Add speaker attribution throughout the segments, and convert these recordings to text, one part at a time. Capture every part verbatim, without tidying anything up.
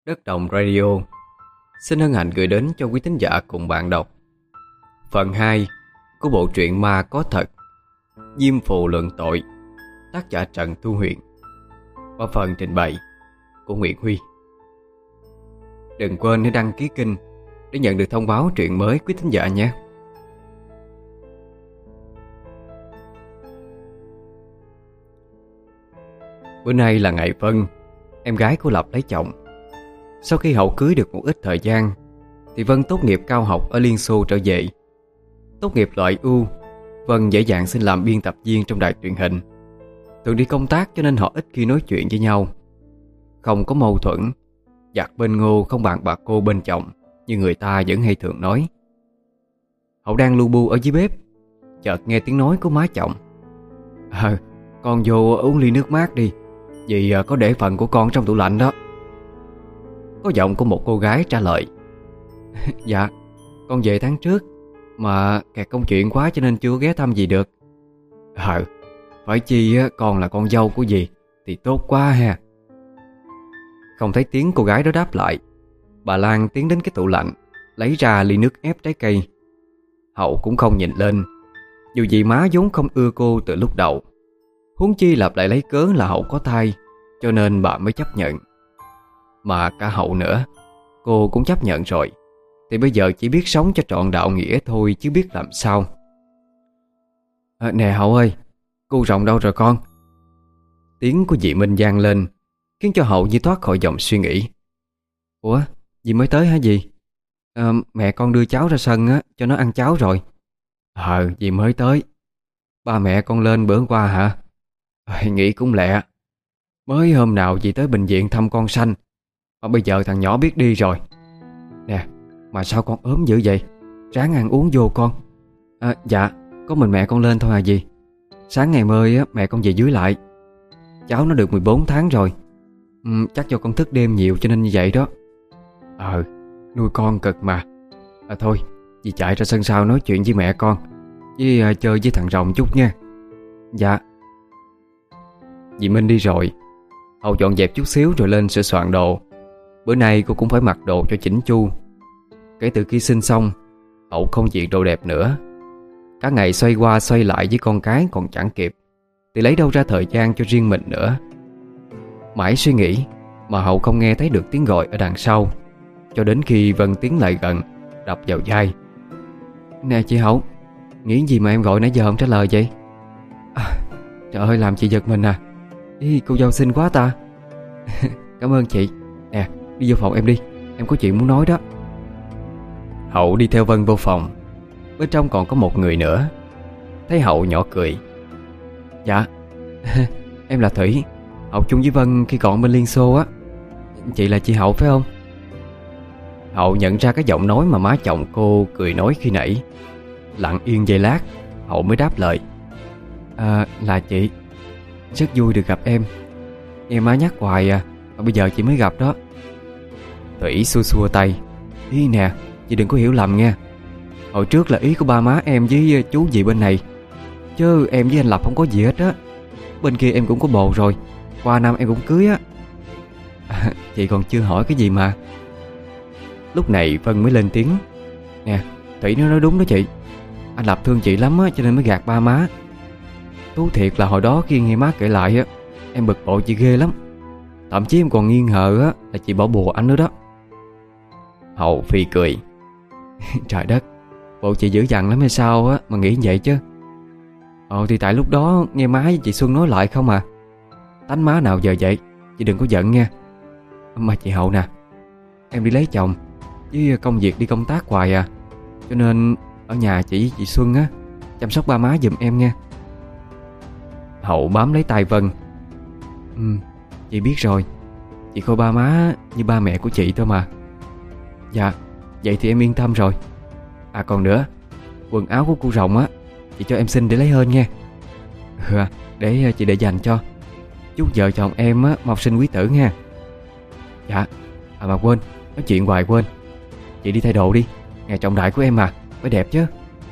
Speaker 1: Đất Đồng Radio xin hân hạnh gửi đến cho quý thính giả cùng bạn đọc phần hai của bộ truyện ma có thật Diêm Phù Luận Tội, tác giả Trần Thu Huyền, qua phần trình bày của Nguyễn Huy. Đừng quên để đăng ký kênh để nhận được thông báo truyện mới quý thính giả nhé. Bữa nay là ngày Vân, em gái của Lập lấy chồng. Sau khi Hậu cưới được một ít thời gian thì Vân tốt nghiệp cao học ở Liên Xô trở về. Tốt nghiệp loại ưu, Vân dễ dàng xin làm biên tập viên trong đài truyền hình. Thường đi công tác cho nên họ ít khi nói chuyện với nhau. Không có mâu thuẫn, giặc bên ngô không bằng bà cô bên chồng như người ta vẫn hay thường nói. Hậu đang lu bu ở dưới bếp, chợt nghe tiếng nói của má chồng. Ờ, con vô uống ly nước mát đi, vì có để phần của con trong tủ lạnh đó. Có giọng của một cô gái trả lời. Dạ, con về tháng trước mà kẹt công chuyện quá cho nên chưa ghé thăm gì được. Ờ, phải chi con là con dâu của dì thì tốt quá ha. Không thấy tiếng cô gái đó đáp lại, bà Lan tiến đến cái tủ lạnh, lấy ra ly nước ép trái cây. Hậu cũng không nhìn lên, dù gì má vốn không ưa cô từ lúc đầu. Huống chi Lập lại lấy cớ là Hậu có thai, cho nên bà mới chấp nhận. Mà cả Hậu nữa, cô cũng chấp nhận rồi, thì bây giờ chỉ biết sống cho trọn đạo nghĩa thôi chứ biết làm sao. À, nè Hậu ơi, cu Rộng đâu rồi con? Tiếng của dì Minh vang lên, khiến cho Hậu như thoát khỏi dòng suy nghĩ. Ủa, dì mới tới hả dì? À, mẹ con đưa cháu ra sân á, cho nó ăn cháo rồi. Ờ, dì mới tới. Ba mẹ con lên bữa qua hả? À, nghĩ cũng lẹ. Mới hôm nào dì tới bệnh viện thăm con sanh, mà bây giờ thằng nhỏ biết đi rồi. Nè, mà sao con ốm dữ vậy? Ráng ăn uống vô con. À, dạ, có mình mẹ con lên thôi à dì. Sáng ngày mơi á, mẹ con về dưới lại. Cháu nó được mười bốn tháng rồi. ừ, Chắc do con thức đêm nhiều cho nên như vậy đó. Ờ, nuôi con cực mà. À thôi, dì chạy ra sân sau nói chuyện với mẹ con, với uh, chơi với thằng Rồng chút nha. Dạ. Dì Minh đi rồi, Hậu dọn dẹp chút xíu rồi lên sửa soạn đồ. Bữa nay cô cũng phải mặc đồ cho chỉnh chu. Kể từ khi sinh xong, Hậu không diện đồ đẹp nữa. Cả ngày xoay qua xoay lại với con cái còn chẳng kịp, thì lấy đâu ra thời gian cho riêng mình nữa. Mãi suy nghĩ mà Hậu không nghe thấy được tiếng gọi ở đằng sau, cho đến khi Vân tiến lại gần, đập vào vai. Nè chị Hậu, nghĩ gì mà em gọi nãy giờ không trả lời vậy? À, trời ơi, làm chị giật mình à. Ý, cô dâu xinh quá ta. Cảm ơn chị. Nè, đi vô phòng em đi, em có chuyện muốn nói đó. Hậu đi theo Vân vô phòng. Bên trong còn có một người nữa. Thấy Hậu nhỏ cười. Dạ, em là Thủy, học chung với Vân khi còn bên Liên Xô á. Chị là chị Hậu phải không? Hậu nhận ra cái giọng nói mà má chồng cô cười nói khi nãy. Lặng yên giây lát, Hậu mới đáp lời. À, là chị. Rất vui được gặp em. Nghe má nhắc hoài à, mà bây giờ chị mới gặp đó. Thủy xua xua tay. Ý nè, chị đừng có hiểu lầm nha. Hồi trước là ý của ba má em với chú dì bên này, chứ em với anh Lập không có gì hết á. Bên kia em cũng có bồ rồi, qua năm em cũng cưới á. À, chị còn chưa hỏi cái gì mà. Lúc này Vân mới lên tiếng. Nè, Thủy nó nói đúng đó chị. Anh Lập thương chị lắm á, cho nên mới gạt ba má. Thú thiệt là hồi đó khi nghe má kể lại á, em bực bội chị ghê lắm. Thậm chí em còn nghi ngờ á là chị bỏ bùa anh nữa đó. Hậu phì cười. Trời đất, bộ chị dữ dằn lắm hay sao á mà nghĩ vậy chứ. Ồ thì tại lúc đó nghe má với chị Xuân nói lại không à. Tánh má nào giờ vậy, chị đừng có giận nha. Mà chị Hậu nè, em đi lấy chồng với công việc đi công tác hoài à, cho nên ở nhà chị với chị Xuân á chăm sóc ba má giùm em nha. Hậu bám lấy tay Vân. Ừ, chị biết rồi. Chị coi ba má như ba mẹ của chị thôi mà. Dạ, vậy thì em yên tâm rồi. À còn nữa, quần áo của cô Rồng á, chị cho em xin để lấy hên nha. Ừ, để chị để dành cho. Chúc vợ chồng em á mọc sinh quý tử nha. Dạ. À mà quên, nói chuyện hoài quên. Chị đi thay đồ đi, ngày trọng đại của em mà, phải đẹp chứ.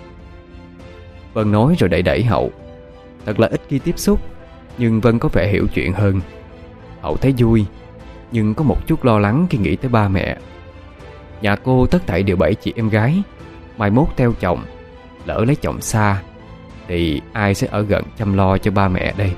Speaker 1: Vân nói rồi đẩy đẩy Hậu. Thật là ít khi tiếp xúc, nhưng Vân có vẻ hiểu chuyện hơn. Hậu thấy vui, nhưng có một chút lo lắng khi nghĩ tới ba mẹ. Nhà cô tất thảy đều bảy chị em gái, mai mốt theo chồng, lỡ lấy chồng xa thì ai sẽ ở gần chăm lo cho ba mẹ đây.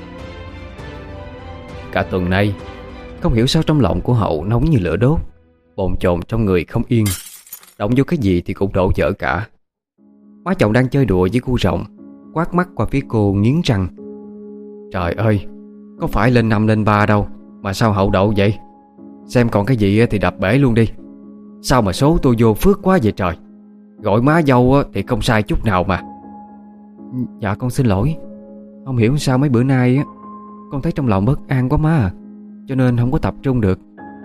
Speaker 1: Cả tuần nay, không hiểu sao trong lòng của Hậu nóng như lửa đốt, bồn chồn trong người không yên, động vô cái gì thì cũng đổ vỡ cả. Má chồng đang chơi đùa với cu rồng, quát mắt qua phía cô nghiến răng: "Trời ơi, có phải lên năm lên ba đâu mà sao Hậu đậu vậy? Xem còn cái gì thì đập bể luôn đi. Sao mà số tôi vô phước quá vậy trời? Gọi má dâu thì không sai chút nào mà." "Dạ con xin lỗi. Không hiểu sao mấy bữa nay á con thấy trong lòng bất an quá má à, cho nên không có tập trung được."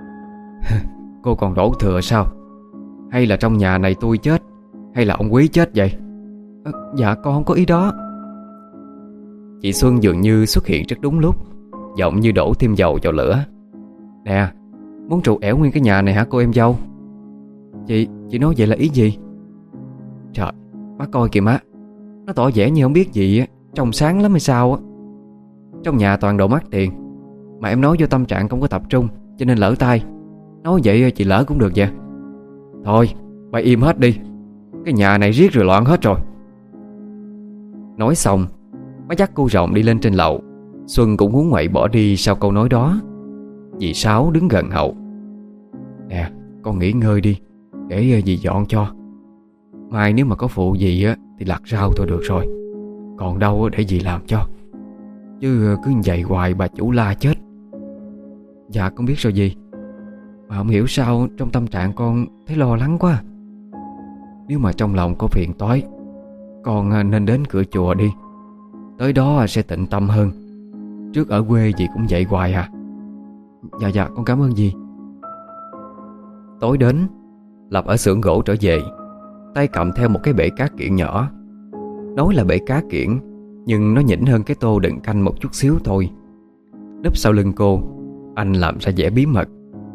Speaker 1: "Cô còn đổ thừa sao? Hay là trong nhà này tôi chết, hay là ông Quý chết vậy?" À, "Dạ con không có ý đó." Chị Xuân dường như xuất hiện rất đúng lúc, giọng như đổ thêm dầu vào lửa: "Nè, muốn trù ẻo nguyên cái nhà này hả cô em dâu?" Chị, chị nói vậy là ý gì?" "Trời, má coi kìa má. Nó tỏ vẻ như không biết gì á, trông sáng lắm hay sao á. Trong nhà toàn đồ mắc tiền, mà em nói vô tâm trạng không có tập trung, cho nên lỡ tay. Nói vậy chị lỡ cũng được vậy. Thôi, bà im hết đi. Cái nhà này riết rồi loạn hết rồi." Nói xong, má dắt cô rồng đi lên trên lầu. Xuân cũng muốn ngoậy bỏ đi sau câu nói đó. Dì Sáu đứng gần Hậu: "Nè, con nghỉ ngơi đi, để dì dọn cho. Mai nếu mà có phụ gì á thì lặt rau thôi được rồi. Còn đâu để dì làm cho. Chứ cứ vậy hoài bà chủ la chết." "Dạ con biết rồi dì. Mà không hiểu sao trong tâm trạng con thấy lo lắng quá. Nếu mà trong lòng có phiền toái, con nên đến cửa chùa đi. Tới đó sẽ tịnh tâm hơn. Trước ở quê dì cũng vậy hoài à." "Dạ dạ con cảm ơn dì." Tối đến, Lập ở xưởng gỗ trở về, tay cầm theo một cái bể cá kiển nhỏ. Nói là bể cá kiển, nhưng nó nhỉnh hơn cái tô đựng canh một chút xíu thôi. Núp sau lưng cô, anh làm ra vẻ bí mật: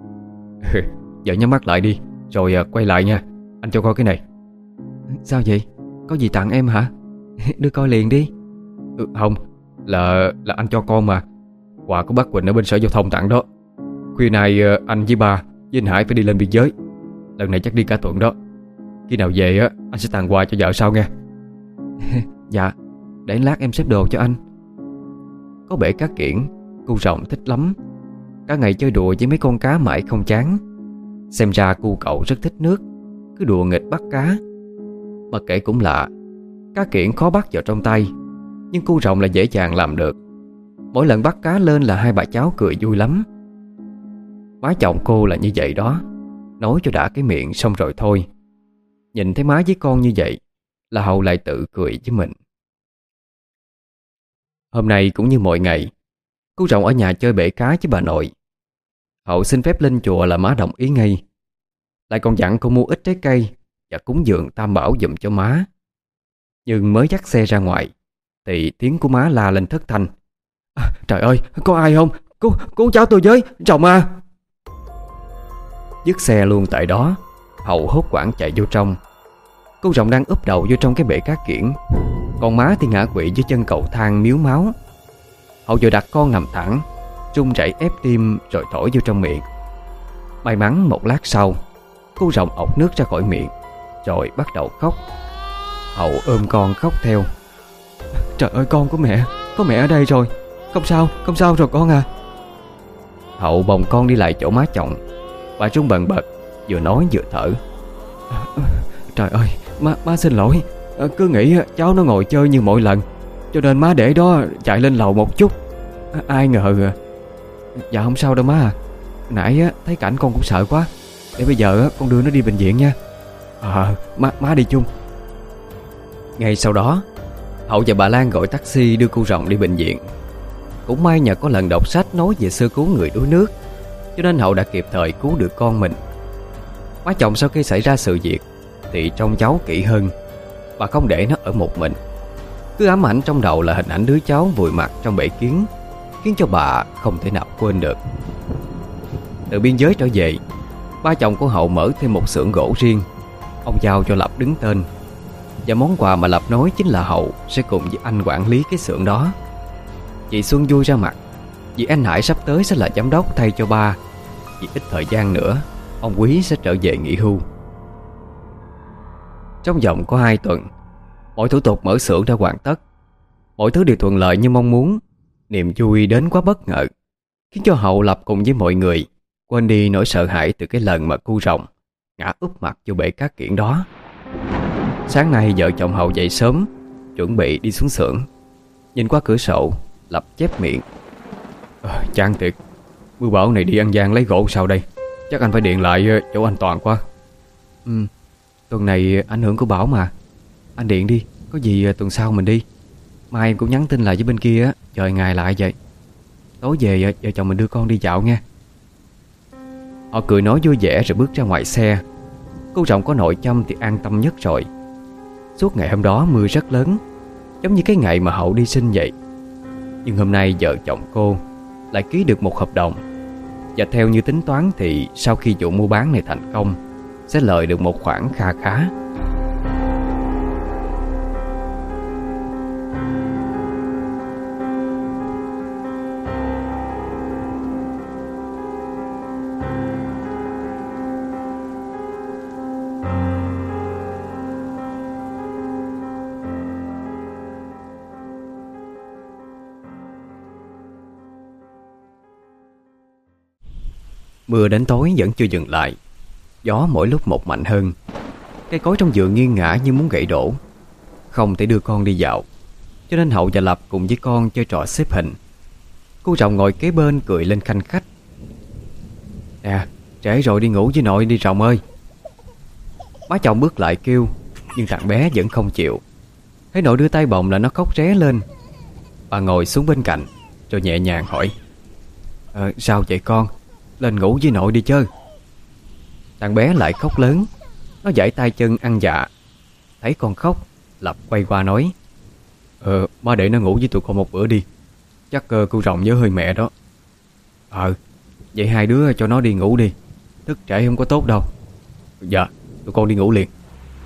Speaker 1: "Giờ nhắm mắt lại đi, rồi quay lại nha. Anh cho coi cái này." "Sao vậy? Có gì tặng em hả? Đưa coi liền đi." Ừ, "Không, là là anh cho con mà. Quà của bác Quỳnh ở bên sở giao thông tặng đó. Khuya nay anh với ba với anh Hải phải đi lên biên giới. Lần này chắc đi cả tuần đó. Khi nào về á anh sẽ tặng quà cho vợ sau nghe." "Dạ, để lát em xếp đồ cho anh." Có bể cá kiển, cu rồng thích lắm. Cả ngày chơi đùa với mấy con cá mãi không chán. Xem ra cu cậu rất thích nước, cứ đùa nghịch bắt cá. Mà kể cũng lạ, cá kiển khó bắt vào trong tay, nhưng cu rồng là dễ dàng làm được. Mỗi lần bắt cá lên là hai bà cháu cười vui lắm. Má chồng cô là như vậy đó, nói cho đã cái miệng xong rồi thôi. Nhìn thấy má với con như vậy là Hậu lại tự cười với mình. Hôm nay cũng như mọi ngày, cu rồng ở nhà chơi bể cá với bà nội. Hậu xin phép lên chùa là má đồng ý ngay. Lại còn dặn cô mua ít trái cây và cúng dường tam bảo giùm cho má. Nhưng mới dắt xe ra ngoài thì tiếng của má la lên thất thanh: À, trời ơi, có ai không? Cứu, cứu cháu tôi với, chồng à! Dứt xe luôn tại đó, Hậu hốt hoảng chạy vô trong. Cô rồng đang úp đầu vô trong cái bể cá kiển, còn má thì ngã quỵ dưới chân cầu thang miếu máu. Hậu vừa đặt con nằm thẳng, run rẩy ép tim rồi thổi vô trong miệng. May mắn một lát sau, cô rồng ọc nước ra khỏi miệng rồi bắt đầu khóc. Hậu ôm con khóc theo: Trời ơi, con của mẹ, có mẹ ở đây rồi, không sao, không sao rồi con à. Hậu bồng con đi lại chỗ má chồng. Bà run bần bật, vừa nói vừa thở: Trời ơi, má, má xin lỗi. Cứ nghĩ cháu nó ngồi chơi như mọi lần, cho nên má để đó chạy lên lầu một chút. Ai ngờ. Dạ không sao đâu má à. Nãy thấy cảnh con cũng sợ quá, để bây giờ con đưa nó đi bệnh viện nha. À, má, má đi chung. Ngay sau đó, Hậu và bà Lan gọi taxi đưa cô rồng đi bệnh viện. Cũng may nhờ có lần đọc sách nói về sơ cứu người đuối nước, cho nên Hậu đã kịp thời cứu được con mình. Má chồng sau khi xảy ra sự việc thì trông cháu kỹ hơn. Bà không để nó ở một mình, cứ ám ảnh trong đầu là hình ảnh đứa cháu vùi mặt trong bể kiến, khiến cho bà không thể nào quên được. Từ biên giới trở về, ba chồng của Hậu mở thêm một xưởng gỗ riêng. Ông giao cho Lập đứng tên, và món quà mà Lập nói chính là Hậu sẽ cùng với anh quản lý cái xưởng đó. Chị Xuân vui ra mặt, vì anh Hải sắp tới sẽ là giám đốc thay cho ba, Chỉ ít thời gian nữa ông Quý sẽ trở về nghỉ hưu. Trong vòng có hai tuần, mọi thủ tục mở xưởng đã hoàn tất. Mọi thứ đều thuận lợi như mong muốn. Niềm vui đến quá bất ngờ, khiến cho Hậu Lập cùng với mọi người quên đi nỗi sợ hãi từ cái lần mà cu rồng ngã úp mặt vô bể cát kiển đó. Sáng nay vợ chồng Hậu dậy sớm, chuẩn bị đi xuống xưởng. Nhìn qua cửa sổ, Lập chép miệng: à, chán thiệt, mưa bão này đi ăn gian lấy gỗ sao đây? Chắc anh phải điện lại chỗ anh Toàn quá. Ừ, tuần này ảnh hưởng của bão mà. Anh điện đi, có gì tuần sau mình đi. Mai em cũng nhắn tin lại với bên kia á, chờ ngày lại vậy. Tối về vợ chồng mình đưa con đi dạo nha. Họ cười nói vui vẻ rồi bước ra ngoài xe. Cô rồng có nội chăm thì an tâm nhất rồi. Suốt ngày hôm đó mưa rất lớn, giống như cái ngày mà Hậu đi sinh vậy. Nhưng hôm nay vợ chồng cô lại ký được một hợp đồng. Và theo như tính toán thì sau khi vụ mua bán này thành công, sẽ lợi được một khoản kha khá. Mưa đến tối vẫn chưa dừng lại. Gió mỗi lúc một mạnh hơn. Cây cối trong vườn nghiêng ngã như muốn gãy đổ. Không thể đưa con đi dạo, cho nên Hậu và Lập cùng với con chơi trò xếp hình. Cô rồng ngồi kế bên cười lên khanh khách: Nè, trễ rồi, đi ngủ với nội đi Rồng ơi. Má chồng bước lại kêu, nhưng thằng bé vẫn không chịu. Thấy nội đưa tay bồng là nó khóc ré lên. Bà ngồi xuống bên cạnh rồi nhẹ nhàng hỏi: ờ, sao vậy con? Lên ngủ với nội đi chơi. Thằng bé lại khóc lớn. Nó giãy tay chân ăn dạ. Thấy con khóc, Lập quay qua nói: Ờ, má để nó ngủ với tụi con một bữa đi. Chắc uh, cô rồng nhớ hơi mẹ đó. Ờ, vậy hai đứa cho nó đi ngủ đi. Thức trễ không có tốt đâu. Dạ, tụi con đi ngủ liền.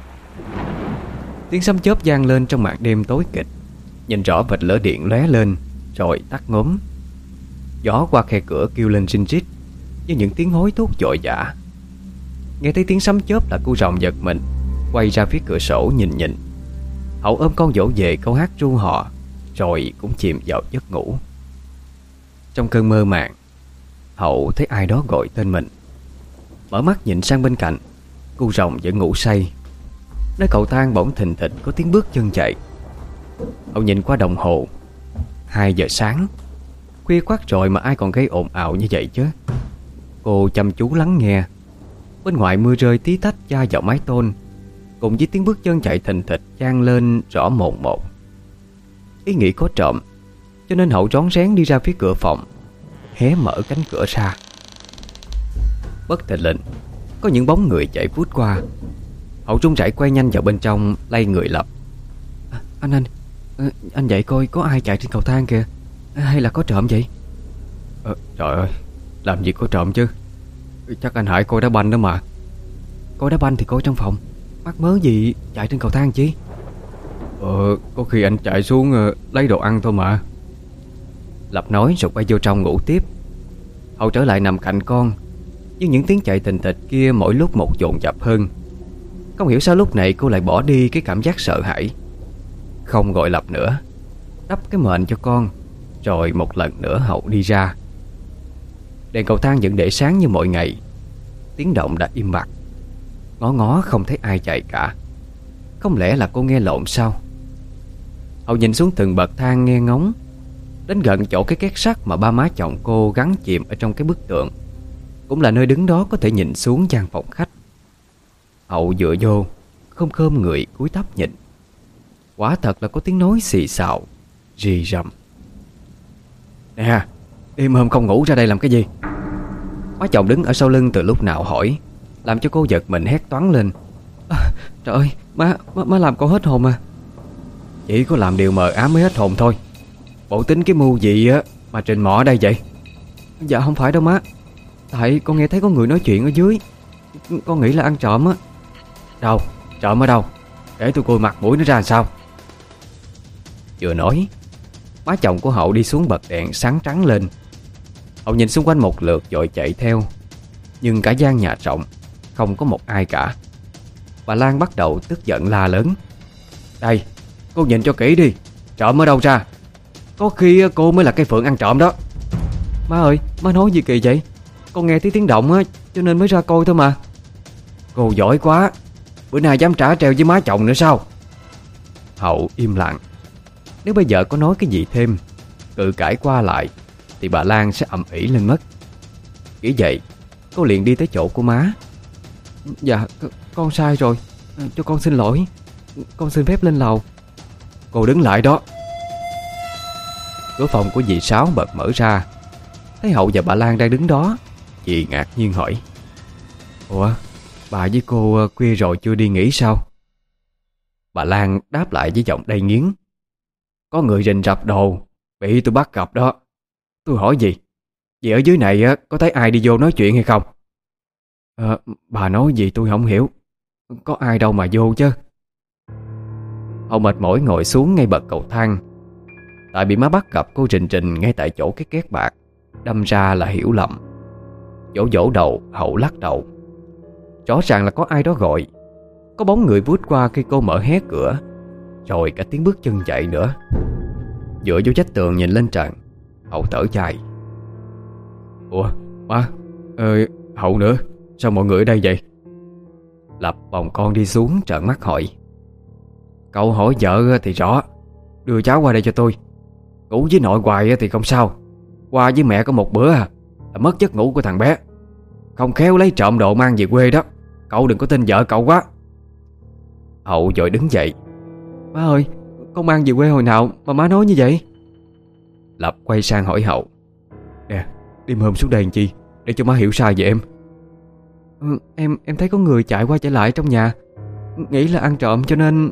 Speaker 1: Tiếng sấm chớp vang lên trong màn đêm tối kịch. Nhìn rõ vệt lửa điện lóe lên rồi tắt ngốm. Gió qua khe cửa kêu lên rin rít với những tiếng hối thúc vội vã. Nghe thấy tiếng sấm chớp là cô rồng giật mình, quay ra phía cửa sổ nhìn nhìn. Hậu ôm con dỗ về câu hát ru họ, rồi cũng chìm vào giấc ngủ. Trong cơn mơ màng, Hậu thấy ai đó gọi tên mình. Mở mắt nhìn sang bên cạnh, cô rồng vẫn ngủ say. Nơi cầu thang bỗng thình thịch có tiếng bước chân chạy. Hậu nhìn qua đồng hồ, hai giờ sáng. Khuya khoắt rồi mà ai còn gây ồn ào như vậy chứ. Cô chăm chú lắng nghe. Bên ngoài mưa rơi tí tách va vào mái tôn, cùng với tiếng bước chân chạy thình thịch vang lên rõ mồn một. Ý nghĩ có trộm, cho nên Hậu rón rén đi ra phía cửa phòng, hé mở cánh cửa ra. Bất thình lình, có những bóng người chạy vút qua. Hậu run rẩy quay nhanh vào bên trong, lay người Lập. à, Anh anh Anh dậy coi có ai chạy trên cầu thang kìa. Hay là có trộm vậy? à, Trời ơi, làm gì có trộm chứ. Chắc anh Hải coi đá banh đó mà. Coi đá banh thì coi trong phòng, mắc mớ gì chạy trên cầu thang chứ. Ờ, có khi anh chạy xuống uh, lấy đồ ăn thôi mà. Lập nói rồi quay vô trong ngủ tiếp. Hậu trở lại nằm cạnh con, nhưng những tiếng chạy thình thịch kia mỗi lúc một dồn dập hơn. Không hiểu sao lúc này cô lại bỏ đi cái cảm giác sợ hãi. Không gọi Lập nữa, đắp cái mền cho con, rồi một lần nữa Hậu đi ra. Đèn cầu thang vẫn để sáng như mọi ngày. Tiếng động đã im bặt. Ngó ngó không thấy ai chạy cả. Không lẽ là cô nghe lộn sao? Hậu nhìn xuống từng bậc thang nghe ngóng. Đến gần chỗ cái két sắt mà ba má chồng cô gắn chìm ở trong cái bức tượng, cũng là nơi đứng đó có thể nhìn xuống gian phòng khách. Hậu dựa vô, không khom người cúi thấp nhìn. Quả thật là có tiếng nói xì xào, rì rầm. Nè, đêm hôm không ngủ ra đây làm cái gì? Má chồng đứng ở sau lưng từ lúc nào hỏi, làm cho cô giật mình hét toáng lên. À, trời ơi, má, má, má làm con hết hồn à. Chỉ có làm điều mờ ám mới hết hồn thôi. Bộ tính cái mưu gì á mà trình mọ ở đây vậy? Dạ không phải đâu má. Tại con nghe thấy có người nói chuyện ở dưới. Con nghĩ là ăn trộm á. Đâu, trộm ở đâu? Để tôi coi mặt mũi nó ra làm sao. Vừa nói, má chồng của Hậu đi xuống bật đèn sáng trắng lên. Hậu nhìn xung quanh một lượt rồi chạy theo. Nhưng cả gian nhà rộng, không có một ai cả. Bà Lan bắt đầu tức giận la lớn: Đây, cô nhìn cho kỹ đi, trộm ở đâu ra? Có khi cô mới là cái Phượng ăn trộm đó. Má ơi, má nói gì kỳ vậy? Con nghe tiếng tiếng động á, cho nên mới ra coi thôi mà. Cô giỏi quá, bữa nay dám trả treo với má chồng nữa sao? Hậu im lặng. Nếu bây giờ có nói cái gì thêm, cự cãi qua lại, thì bà Lan sẽ ầm ĩ lên mất. Nghĩ vậy, cô liền đi tới chỗ của má. Dạ, con sai rồi, cho con xin lỗi. Con xin phép lên lầu. Cô đứng lại đó. Cửa phòng của dì Sáu bật mở ra. Thấy Hậu và bà Lan đang đứng đó, dì ngạc nhiên hỏi: Ủa, bà với cô khuya rồi chưa đi nghỉ sao? Bà Lan đáp lại với giọng đầy nghiến: Có người rình rập đồ, bị tôi bắt gặp đó. Tôi hỏi gì? Vậy ở dưới này có thấy ai đi vô nói chuyện hay không? À, bà nói gì tôi không hiểu. Có ai đâu mà vô chứ. Hậu mệt mỏi ngồi xuống ngay bậc cầu thang. Tại bị má bắt gặp cô rình rình ngay tại chỗ cái két bạc, đâm ra là hiểu lầm. Vỗ vỗ đầu, Hậu lắc đầu. Rõ ràng là có ai đó gọi. Có bóng người vút qua khi cô mở hé cửa, rồi cả tiếng bước chân chạy nữa. Dựa vô vách tường nhìn lên trần, Hậu thở dài: Ủa, má, ờ, Hậu nữa, sao mọi người ở đây vậy? Lập bồng con đi xuống trợn mắt hỏi: Cậu hỏi vợ thì rõ, đưa cháu qua đây cho tôi. Ngủ với nội hoài thì không sao, qua với mẹ có một bữa à là mất giấc ngủ của thằng bé. Không khéo lấy trộm đồ mang về quê đó. Cậu đừng có tin vợ cậu quá. Hậu vội đứng dậy: Má ơi, con mang về quê hồi nào mà má nói như vậy? Lập quay sang hỏi Hậu: Nè, đêm hôm xuống đây làm chi, để cho má hiểu sai về em? Ừ, em em thấy có người chạy qua chạy lại trong nhà, nghĩ là ăn trộm cho nên...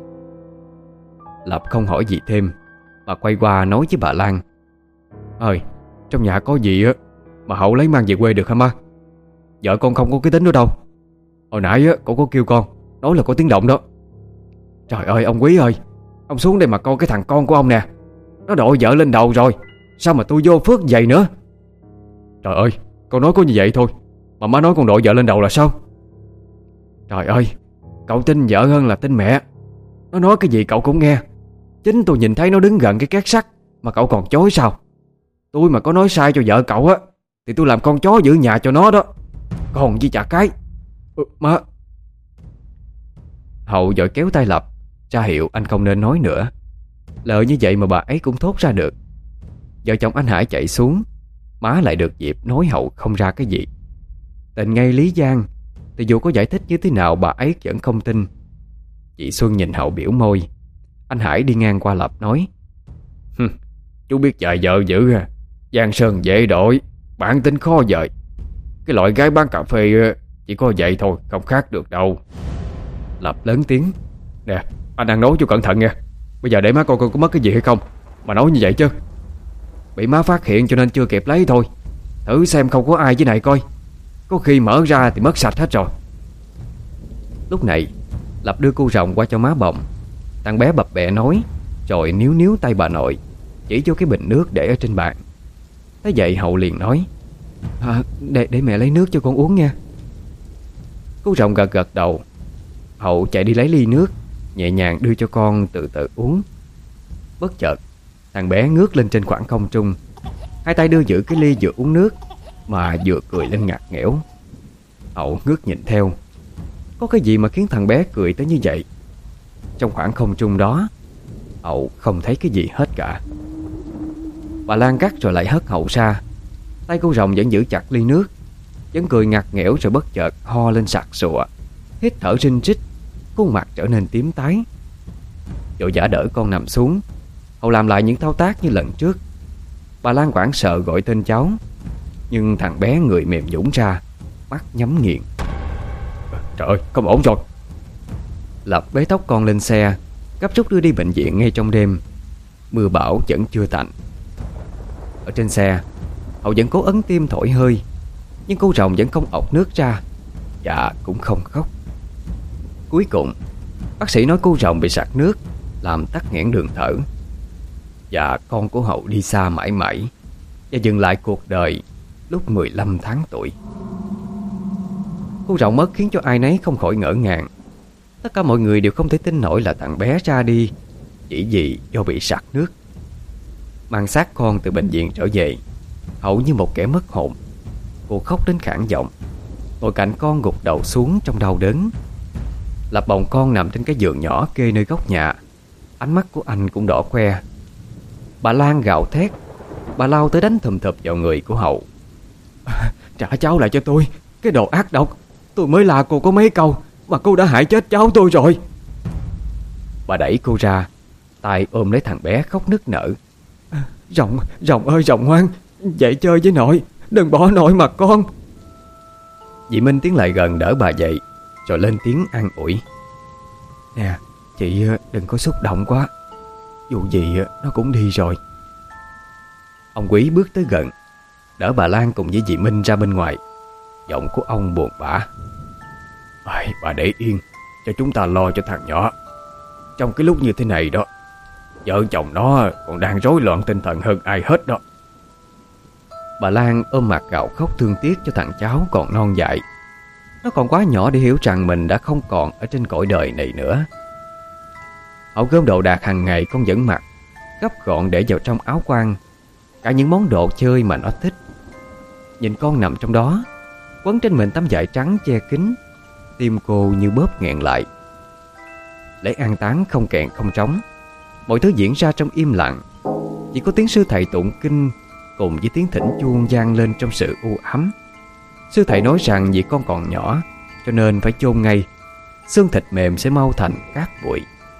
Speaker 1: Lập không hỏi gì thêm, mà quay qua nói với bà Lan: Ơi, trong nhà có gì á mà Hậu lấy mang về quê được hả má? Vợ con không có cái tính đó đâu. Hồi nãy á, cô có kêu con, nói là có tiếng động đó. Trời ơi ông Quý ơi, ông xuống đây mà coi cái thằng con của ông nè. Nó đội vợ lên đầu rồi, sao mà tôi vô phước vậy nữa? Trời ơi, con nói có như vậy thôi mà má nói con đội vợ lên đầu là sao? Trời ơi, cậu tin vợ hơn là tin mẹ. Nó nói cái gì cậu cũng nghe. Chính tôi nhìn thấy nó đứng gần cái két sắt mà cậu còn chối sao? Tôi mà có nói sai cho vợ cậu á thì tôi làm con chó giữ nhà cho nó đó. Còn gì chả cái. Ừ, má. Hậu vội kéo tay Lập ra hiệu anh không nên nói nữa. Lời như vậy mà bà ấy cũng thốt ra được. Vợ chồng anh Hải chạy xuống, má lại được dịp nói Hậu không ra cái gì. Tình ngay Lý Giang thì dù có giải thích như thế nào bà ấy vẫn không tin. Chị Xuân nhìn Hậu biểu môi. Anh Hải đi ngang qua Lập nói: Chú biết dạy vợ dữ à. Giang sơn dễ đổi, bản tính khó dời. Cái loại gái bán cà phê chỉ có vậy thôi, không khác được đâu. Lập lớn tiếng: Nè, anh đang nói cho cẩn thận nha. Bây giờ để má coi coi có mất cái gì hay không mà nói như vậy chứ. Bị má phát hiện cho nên chưa kịp lấy thôi. Thử xem không có ai dưới này coi. Có khi mở ra thì mất sạch hết rồi. Lúc này Lập đưa cu rồng qua cho má bồng. Thằng bé bập bẹ nói, rồi níu níu tay bà nội, chỉ vô cái bình nước để ở trên bàn. Thế vậy Hậu liền nói: à, để, để mẹ lấy nước cho con uống nha. Cu rồng gật gật đầu. Hậu chạy đi lấy ly nước, nhẹ nhàng đưa cho con từ từ uống. Bất chợt thằng bé ngước lên trên khoảng không trung, hai tay đưa giữ cái ly vừa uống nước mà vừa cười lên ngặt nghẽo. Hậu ngước nhìn theo. Có cái gì mà khiến thằng bé cười tới như vậy? Trong khoảng không trung đó, Hậu không thấy cái gì hết cả. Bà Lan cắt rồi lại hất Hậu ra. Tay cô rồng vẫn giữ chặt ly nước, vẫn cười ngặt nghẽo, rồi bất chợt ho lên sặc sụa, hít thở rinh rít, khuôn mặt trở nên tím tái. Vội vã đỡ con nằm xuống, Hậu làm lại những thao tác như lần trước. Bà Lan hoảng sợ gọi tên cháu, nhưng thằng bé người mềm nhũn ra, mắt nhắm nghiền. Trời ơi, không ổn rồi. Lập bế tóc con lên xe, gấp rút đưa đi bệnh viện ngay trong đêm. Mưa bão vẫn chưa tạnh. Ở trên xe, Hậu vẫn cố ấn tim thổi hơi, nhưng cô rồng vẫn không ọc nước ra, và cũng không khóc. Cuối cùng bác sĩ nói cô rồng bị sặc nước, làm tắc nghẽn đường thở, và con của Hậu đi xa mãi mãi, và dừng lại cuộc đời lúc mười lăm tháng tuổi. Cô Rộng mất khiến cho ai nấy không khỏi ngỡ ngàng. Tất cả mọi người đều không thể tin nổi là thằng bé ra đi chỉ vì do bị sặc nước. Mang xác con từ bệnh viện trở về, Hậu như một kẻ mất hồn. Cô khóc đến khản giọng, ngồi cạnh con gục đầu xuống trong đau đớn. Lập bồng con nằm trên cái giường nhỏ kê nơi góc nhà. Ánh mắt của anh cũng đỏ que. Bà Lan gào thét. Bà lao tới đánh thùm thụp vào người của Hậu. Trả cháu lại cho tôi, cái đồ ác độc. Tôi mới là cô có mấy câu mà cô đã hại chết cháu tôi rồi. Bà đẩy cô ra, tay ôm lấy thằng bé khóc nức nở. Rộng, Rộng ơi Rộng ngoan, dậy chơi với nội, đừng bỏ nội mà con. Dì Minh tiến lại gần đỡ bà dậy, rồi lên tiếng an ủi. Nè, chị đừng có xúc động quá, dù gì nó cũng đi rồi. Ông Quý bước tới gần, đỡ bà Lan cùng với dì Minh ra bên ngoài. Giọng của ông buồn bã. Ai, bà để yên, cho chúng ta lo cho thằng nhỏ. Trong cái lúc như thế này đó, vợ chồng nó còn đang rối loạn tinh thần hơn ai hết đó. Bà Lan ôm mặt gào khóc thương tiếc cho thằng cháu còn non dại. Nó còn quá nhỏ để hiểu rằng mình đã không còn ở trên cõi đời này nữa. Hậu gom đồ đạc hàng ngày con vẫn mặc, gấp gọn để vào trong áo quan, cả những món đồ chơi mà nó thích. Nhìn con nằm trong đó, quấn trên mình tấm vải trắng che kín, tim cô như bóp nghẹn lại. Lễ an táng không kẹn không trống, mọi thứ diễn ra trong im lặng. Chỉ có tiếng sư thầy tụng kinh cùng với tiếng thỉnh chuông vang lên trong sự u ám. Sư thầy nói rằng vì con còn nhỏ cho nên phải chôn ngay, xương thịt mềm sẽ mau thành cát bụi.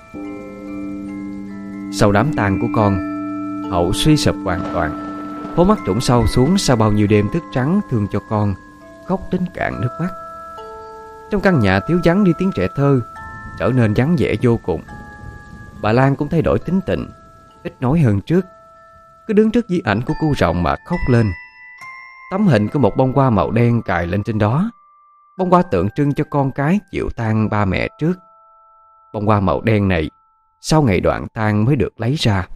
Speaker 1: Sau đám tang của con, Hậu suy sụp hoàn toàn. Hốc mắt trũng sâu xuống sau bao nhiêu đêm thức trắng thương cho con, khóc đến cạn nước mắt. Trong căn nhà thiếu vắng đi tiếng trẻ thơ, trở nên vắng vẻ vô cùng. Bà Lan cũng thay đổi tính tình, ít nói hơn trước, cứ đứng trước di ảnh của cô Rộng mà khóc lên. Tấm hình của một bông hoa màu đen cài lên trên đó. Bông hoa tượng trưng cho con cái chịu tang ba mẹ trước. Bông hoa màu đen này sau ngày đoạn tang mới được lấy ra.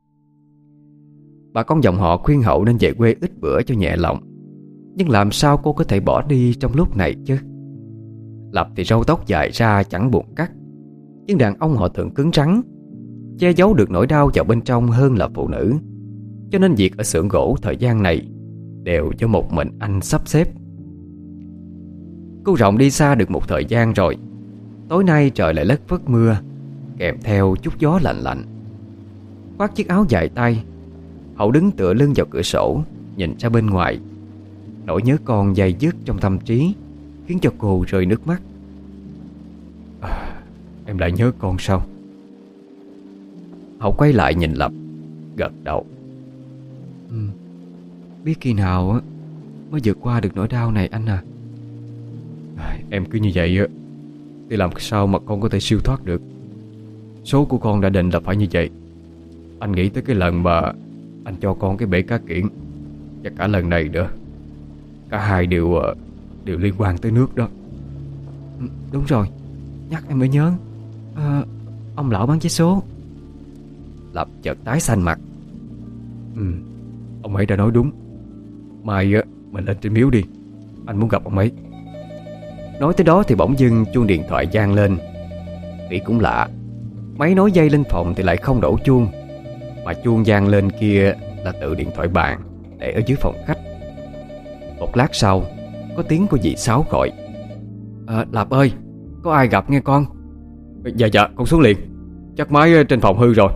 Speaker 1: Bà con dòng họ khuyên Hậu nên về quê ít bữa cho nhẹ lòng. Nhưng làm sao cô có thể bỏ đi trong lúc này chứ? Lập thì râu tóc dài ra chẳng buồn cắt, nhưng đàn ông họ thường cứng rắn, che giấu được nỗi đau vào bên trong hơn là phụ nữ. Cho nên việc ở xưởng gỗ thời gian này đều do một mình anh sắp xếp. Cô Rộng đi xa được một thời gian rồi. Tối nay trời lại lất phất mưa, kèm theo chút gió lạnh lạnh. Khoác chiếc áo dài tay, Hậu đứng tựa lưng vào cửa sổ, nhìn ra bên ngoài. Nỗi nhớ con dày dứt trong tâm trí khiến cho cô rơi nước mắt. À, em lại nhớ con sao? Hậu quay lại nhìn Lập, gật đầu. Ừ, biết khi nào á mới vượt qua được nỗi đau này anh à. À, em cứ như vậy á thì làm sao mà con có thể siêu thoát được. Số của con đã định là phải như vậy. Anh nghĩ tới cái lần mà anh cho con cái bể cá kiển, và cả lần này nữa, cả hai đều đều liên quan tới nước đó. Ừ, đúng rồi, nhắc em mới nhớ. à, Ông lão bán vé số. Lập chợt tái xanh mặt. Ừ, ông ấy đã nói đúng. Mai mình lên trên miếu đi, anh muốn gặp ông ấy. Nói tới đó thì bỗng dưng chuông điện thoại vang lên. Nghĩ cũng lạ, máy nối dây lên phòng thì lại không đổ chuông, mà chuông vang lên kia là tự điện thoại bàn để ở dưới phòng khách. Một lát sau, có tiếng của dì Sáu gọi. À, Lập ơi, có ai gặp nghe con? Dạ dạ, con xuống liền. Chắc máy trên phòng hư rồi.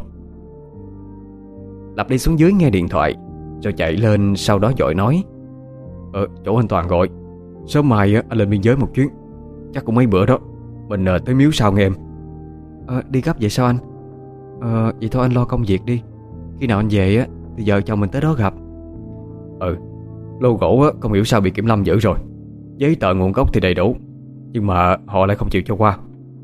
Speaker 1: Lập đi xuống dưới nghe điện thoại, rồi chạy lên sau đó vội nói. Ờ, chỗ anh Toàn gọi. Sớm mai anh lên biên giới một chuyến. Chắc cũng mấy bữa đó. Mình tới miếu sau nghe em. Ờ, đi gấp vậy sao anh? Ờ, vậy thôi anh lo công việc đi. Khi nào anh về á thì vợ chồng mình tới đó gặp. Ừ, lô gỗ á, không hiểu sao bị kiểm lâm giữ rồi. Giấy tờ nguồn gốc thì đầy đủ, nhưng mà họ lại không chịu cho qua.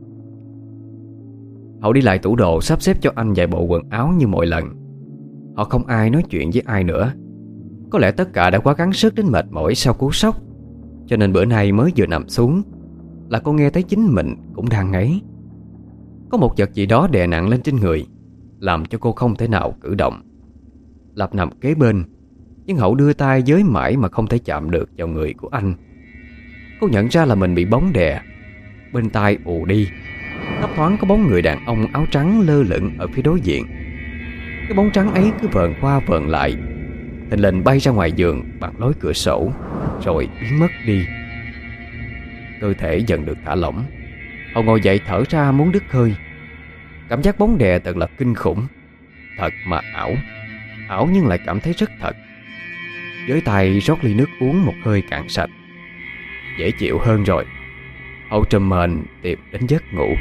Speaker 1: Hậu đi lại tủ đồ sắp xếp cho anh vài bộ quần áo như mọi lần. Họ không ai nói chuyện với ai nữa. Có lẽ tất cả đã quá gắng sức đến mệt mỏi sau cú sốc, cho nên bữa nay mới vừa nằm xuống là cô nghe thấy chính mình cũng đang ngáy. Có một vật gì đó đè nặng lên trên người, làm cho cô không thể nào cử động. Lập nằm kế bên, nhưng Hậu đưa tay với mãi mà không thể chạm được vào người của anh. Cô nhận ra là mình bị bóng đè. Bên tai ù đi, thấp thoáng có bóng người đàn ông áo trắng lơ lửng ở phía đối diện. Cái bóng trắng ấy cứ vờn qua vờn lại, thình lình bay ra ngoài giường bằng lối cửa sổ, rồi biến mất đi. Cơ thể dần được thả lỏng. Hậu ngồi dậy thở ra muốn đứt hơi. Cảm giác bóng đè thật là kinh khủng. Thật mà ảo. Ảo nhưng lại cảm thấy rất thật. Với tay rót ly nước uống một hơi cạn sạch. Dễ chịu hơn rồi. Hậu trùm mền tìm đến giấc ngủ.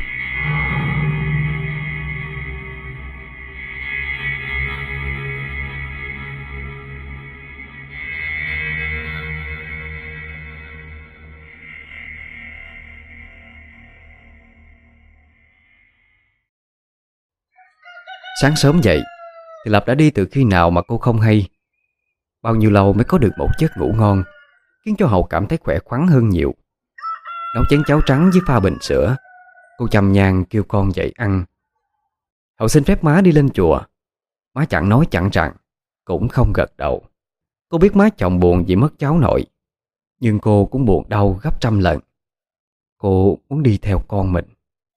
Speaker 1: Sáng sớm dậy thì Lập đã đi từ khi nào mà cô không hay. Bao nhiêu lâu mới có được một giấc ngủ ngon, khiến cho Hậu cảm thấy khỏe khoắn hơn nhiều. Nấu chén cháo trắng với pha bình sữa, cô chăm nhang kêu con dậy ăn. Hậu xin phép má đi lên chùa. Má chẳng nói chẳng rằng, cũng không gật đầu. Cô biết má chồng buồn vì mất cháu nội, nhưng cô cũng buồn đau gấp trăm lần. Cô muốn đi theo con mình.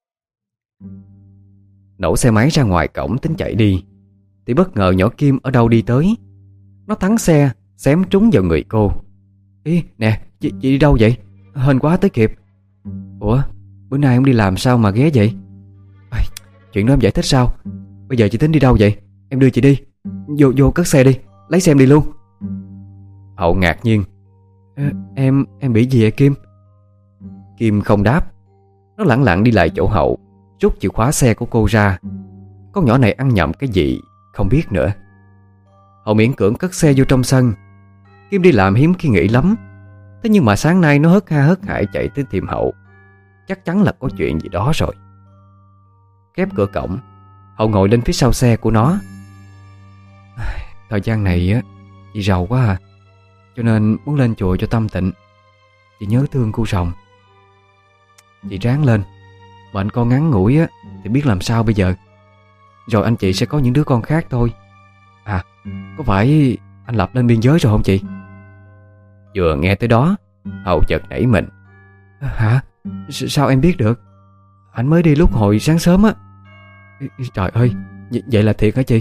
Speaker 1: Nổ xe máy ra ngoài cổng tính chạy đi, thì bất ngờ nhỏ Kim ở đâu đi tới. Nó thắng xe, xém trúng vào người cô. Ý, nè, chị, chị đi đâu vậy? Hên quá tới kịp. Ủa, bữa nay không đi làm sao mà ghé vậy? À, chuyện đó em giải thích sao? Bây giờ chị tính đi đâu vậy? Em đưa chị đi. Vô, vô cất xe đi, lấy xe em đi luôn. Hậu ngạc nhiên. À, em, em bị gì vậy Kim? Kim không đáp. Nó lẳng lặng đi lại chỗ Hậu, rút chìa khóa xe của cô ra. Con nhỏ này ăn nhầm cái gì không biết nữa. Hậu miễn cưỡng cất xe vô trong sân. Kim đi làm hiếm khi nghỉ lắm. Thế nhưng mà sáng nay nó hớt ha hớt hải chạy tới tìm Hậu. Chắc chắn là có chuyện gì đó rồi. Khép cửa cổng, Hậu ngồi lên phía sau xe của nó. Thời gian này á, chị rầu quá à, cho nên muốn lên chùa cho tâm tịnh. Chị nhớ thương cô Sòng. Chị ráng lên. Mệnh con ngắn ngủi á thì biết làm sao bây giờ. Rồi anh chị sẽ có những đứa con khác thôi. À, có phải anh Lập lên biên giới rồi không chị? Vừa nghe tới đó, Hậu chợt nảy mình. Hả? S sao em biết được? Anh mới đi lúc hồi sáng sớm á. Trời ơi, vậy là thiệt hả chị?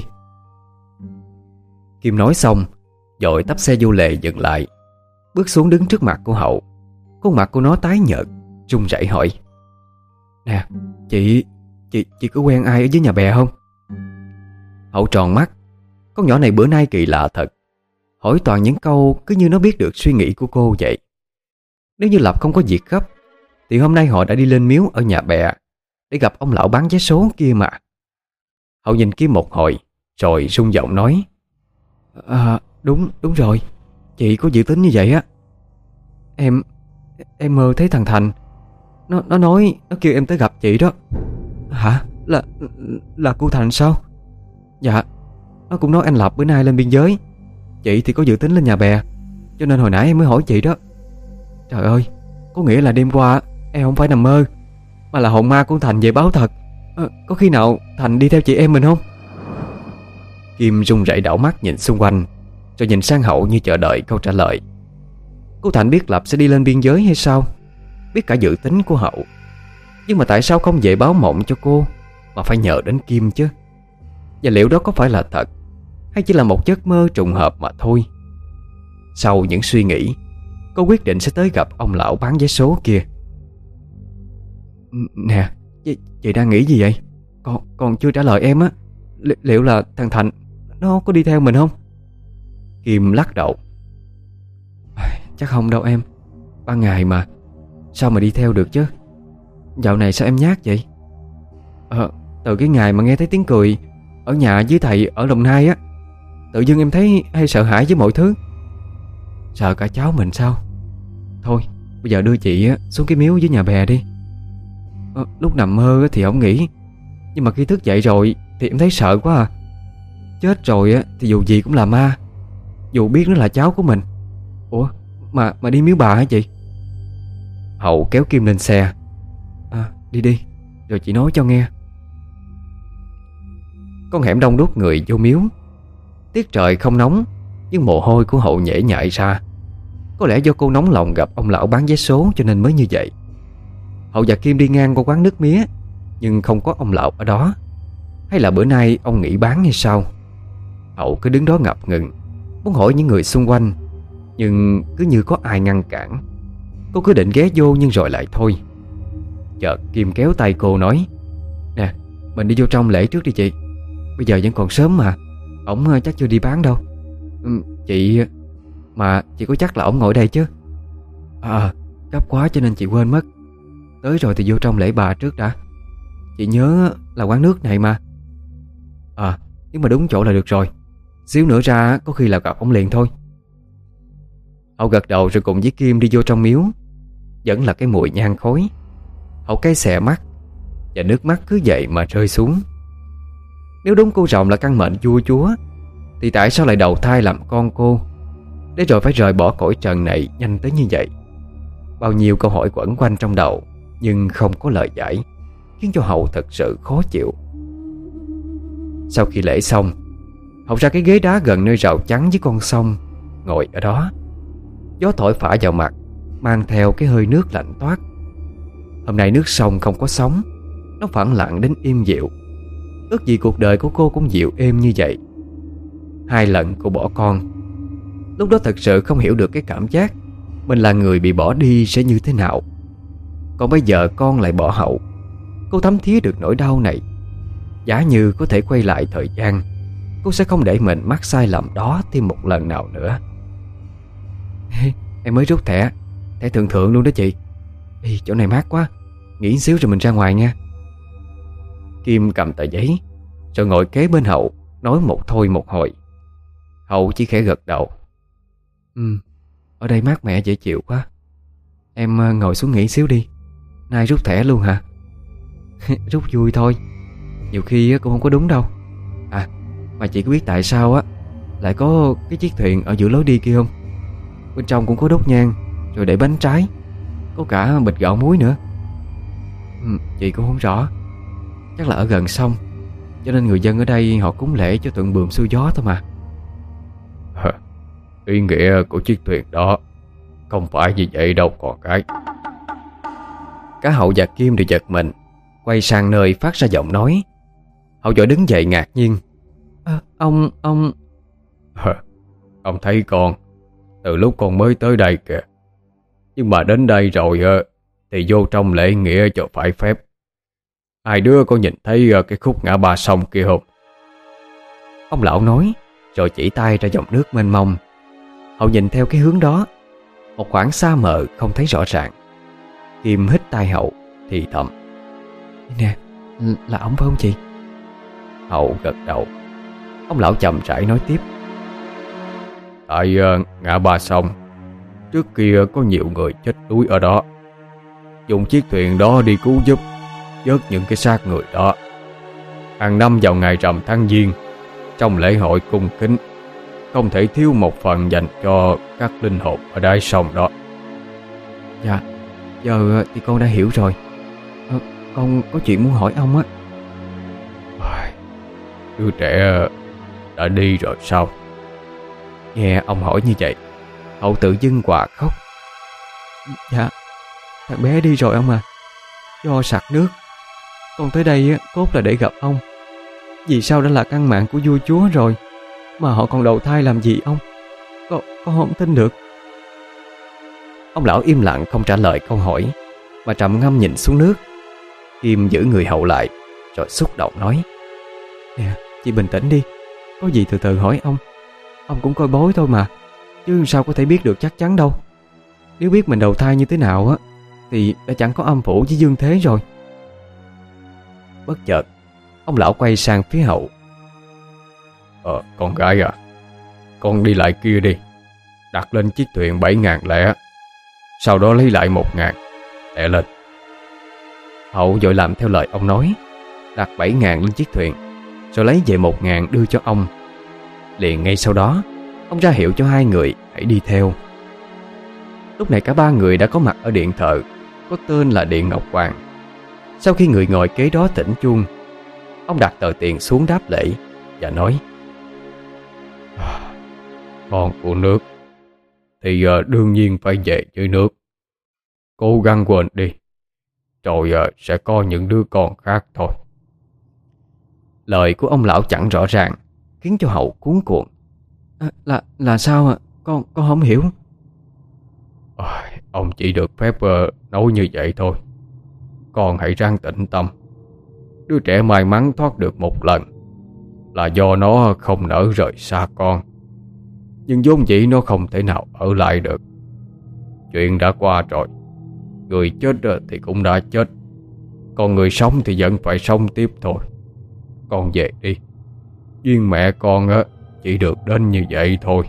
Speaker 1: Kim nói xong, vội tấp xe vô lề dừng lại, bước xuống đứng trước mặt của Hậu. Khuôn mặt của nó tái nhợt, run rẩy hỏi. Nè, chị, chị, chị có quen ai ở dưới nhà bè không? Hậu tròn mắt. Con nhỏ này bữa nay kỳ lạ thật. Hỏi toàn những câu cứ như nó biết được suy nghĩ của cô vậy. Nếu như Lập không có việc gấp thì hôm nay họ đã đi lên miếu ở nhà bè để gặp ông lão bán vé số kia mà. Hậu nhìn Kim một hồi rồi rung giọng nói. À, đúng, đúng rồi. Chị có dự tính như vậy á. Em, em mơ thấy thằng Thành. Nó, nó nói, nó kêu em tới gặp chị đó. Hả? Là, là cô Thành sao? Dạ. Nó cũng nói anh Lập bữa nay lên biên giới. Chị thì có dự tính lên nhà bè, cho nên hồi nãy em mới hỏi chị đó. Trời ơi, có nghĩa là đêm qua em không phải nằm mơ, mà là hồn ma của Thành về báo thật. À, có khi nào Thành đi theo chị em mình không? Kim run rẩy đảo mắt nhìn xung quanh, rồi nhìn sang Hậu như chờ đợi câu trả lời. Cô Thành biết Lập sẽ đi lên biên giới hay sao? Biết cả dự tính của Hậu, nhưng mà tại sao không về báo mộng cho cô, mà phải nhờ đến Kim chứ? Và liệu đó có phải là thật, hay chỉ là một giấc mơ trùng hợp mà thôi? Sau những suy nghĩ, cô quyết định sẽ tới gặp ông lão bán vé số kia. Nè, chị, chị đang nghĩ gì vậy? Còn, còn chưa trả lời em á. Li, Liệu là thằng Thành nó có đi theo mình không? Kim lắc đầu. Chắc không đâu em. Ban ngày mà, sao mà đi theo được chứ? Dạo này sao em nhát vậy? Ờ, từ cái ngày mà nghe thấy tiếng cười ở nhà với thầy ở Đồng Nai á, tự dưng em thấy hay sợ hãi với mọi thứ. Sợ cả cháu mình sao? Thôi, bây giờ đưa chị xuống cái miếu dưới nhà bè đi. Ờ, lúc nằm mơ thì không nghĩ, nhưng mà khi thức dậy rồi thì em thấy sợ quá à. Chết rồi thì dù gì cũng là ma, dù biết nó là cháu của mình. Ủa, mà mà đi miếu bà hả chị? Hậu kéo Kim lên xe. À, đi đi, rồi chị nói cho nghe. Con hẻm đông đúc người vô miếu. Tiết trời không nóng, nhưng mồ hôi của Hậu nhễ nhại ra. Có lẽ do cô nóng lòng gặp ông lão bán vé số cho nên mới như vậy. Hậu và Kim đi ngang qua quán nước mía, nhưng không có ông lão ở đó. Hay là bữa nay ông nghỉ bán hay sao? Hậu cứ đứng đó ngập ngừng, muốn hỏi những người xung quanh, nhưng cứ như có ai ngăn cản. Cô cứ định ghé vô nhưng rồi lại thôi. Chợt Kim kéo tay cô nói: "Nè, mình đi vô trong lễ trước đi chị. Bây giờ vẫn còn sớm mà. Ổng chắc chưa đi bán đâu." ừ, Chị... Mà chị có chắc là ổng ngồi đây chứ? À, gấp quá cho nên chị quên mất. Tới rồi thì vô trong lễ bà trước đã. Chị nhớ là quán nước này mà. À, nếu mà đúng chỗ là được rồi. Xíu nữa ra có khi là gặp ổng liền thôi. Hậu gật đầu rồi cùng với Kim đi vô trong miếu. Vẫn là cái mùi nhang khói. Hậu cay xè mắt, và nước mắt cứ vậy mà rơi xuống. Nếu đúng cô Rồng là căn mệnh vua chúa, thì tại sao lại đầu thai làm con cô, để rồi phải rời bỏ cõi trần này nhanh tới như vậy? Bao nhiêu câu hỏi quẩn quanh trong đầu, nhưng không có lời giải, khiến cho Hậu thật sự khó chịu. Sau khi lễ xong, Hậu ra cái ghế đá gần nơi rào chắn với con sông, ngồi ở đó. Gió thổi phả vào mặt, mang theo cái hơi nước lạnh toát. Hôm nay nước sông không có sóng, nó phẳng lặng đến im dịu. Ước gì cuộc đời của cô cũng dịu êm như vậy. Hai lần cô bỏ con, lúc đó thật sự không hiểu được cái cảm giác mình là người bị bỏ đi sẽ như thế nào. Còn bây giờ con lại bỏ Hậu. Cô thấm thía được nỗi đau này. Giả như có thể quay lại thời gian, cô sẽ không để mình mắc sai lầm đó thêm một lần nào nữa. Em mới rút thẻ Thẻ thượng thượng luôn đó chị. Ê, chỗ này mát quá, nghỉ xíu rồi mình ra ngoài nha. Kim cầm tờ giấy rồi ngồi kế bên Hậu, nói một thôi một hồi. Hậu chỉ khẽ gật đầu. Ừ, ở đây mát mẻ dễ chịu quá. Em ngồi xuống nghỉ xíu đi. Nay rút thẻ luôn hả? Rút vui thôi, nhiều khi cũng không có đúng đâu. À, mà chị có biết tại sao á lại có cái chiếc thuyền ở giữa lối đi kia không? Bên trong cũng có đốt nhang, rồi để bánh trái, có cả bịch gạo muối nữa. ừ, Chị cũng không rõ. Chắc là ở gần sông, cho nên người dân ở đây họ cúng lễ cho thuận buồm xuôi gió thôi mà.
Speaker 2: Hả, ý nghĩa của chiếc thuyền đó không phải như vậy đâu con gái.
Speaker 1: Cả Hậu và Kim đều giật mình, quay sang nơi phát ra giọng nói. Hậu vội đứng dậy ngạc nhiên. À, ông, ông...
Speaker 2: Hả, ông thấy con từ lúc con mới tới đây kìa. Nhưng mà đến đây rồi thì vô trong lễ nghĩa cho phải phép. Hai đứa có nhìn thấy cái khúc ngã ba sông kia không?
Speaker 1: Ông lão nói, rồi chỉ tay ra dòng nước mênh mông. Hậu nhìn theo cái hướng đó. Một khoảng xa mờ không thấy rõ ràng. Kim hít tai Hậu thì thầm. Nè, là ông phải không chị?
Speaker 2: Hậu gật đầu.
Speaker 1: Ông lão chậm rãi nói tiếp.
Speaker 2: Tại uh, ngã ba sông trước kia có nhiều người chết đuối ở đó. Dùng chiếc thuyền đó đi cứu giúp, vớt những cái xác người đó. Hàng năm vào ngày rằm tháng Giêng, trong lễ hội cung kính, không thể thiếu một phần dành cho các linh hồn ở đáy sông đó.
Speaker 1: Dạ, giờ thì con đã hiểu rồi. à, Con có chuyện muốn hỏi ông á.
Speaker 2: Đứa trẻ đã đi rồi sao?
Speaker 1: Nghe ông hỏi như vậy, Hậu tự dưng quạ khóc. Dạ, thằng bé đi rồi ông à. Do sặc nước. Con tới đây cốt là để gặp ông. Vì sao đã là căn mạng của vua chúa rồi mà họ còn đầu thai làm gì ông? Con, con không tin được. Ông lão im lặng không trả lời câu hỏi, mà trầm ngâm nhìn xuống nước. Kim giữ người Hậu lại, rồi xúc động nói. Nè, chị bình tĩnh đi. Có gì từ từ hỏi ông. Ông cũng coi bói thôi mà, chứ sao có thể biết được chắc chắn đâu. Nếu biết mình đầu thai như thế nào á, thì đã chẳng có âm phủ với dương thế rồi. Bất chợt, ông lão quay sang phía Hậu.
Speaker 2: Ờ, con gái à, con đi lại kia đi. Đặt lên chiếc thuyền bảy ngàn lẻ. Sau đó lấy lại một ngàn, đè lên.
Speaker 1: Hậu vội làm theo lời ông nói, đặt bảy ngàn lên chiếc thuyền, rồi lấy về một ngàn đưa cho ông. Liền ngay sau đó, ông ra hiệu cho hai người hãy đi theo. Lúc này cả ba người đã có mặt ở điện thờ, có tên là Điện Ngọc Hoàng. Sau khi người ngồi kế đó thỉnh chuông, ông đặt tờ tiền xuống đáp lễ và nói.
Speaker 2: Con của nước, thì uh, đương nhiên phải về dưới nước. Cố gắng quên đi, rồi uh, sẽ có những đứa con khác thôi.
Speaker 1: Lời của ông lão chẳng rõ ràng, khiến cho Hậu cuống cuồng. à, Là là sao ạ? Con con không hiểu.
Speaker 2: À, ông chỉ được phép uh, nói như vậy thôi. Con hãy ráng tĩnh tâm. Đứa trẻ may mắn thoát được một lần là do nó không nỡ rời xa con, nhưng vốn dĩ nó không thể nào ở lại được. Chuyện đã qua rồi. Người chết thì cũng đã chết, còn người sống thì vẫn phải sống tiếp thôi. Con về đi. Duyên mẹ con chỉ được đến như vậy thôi.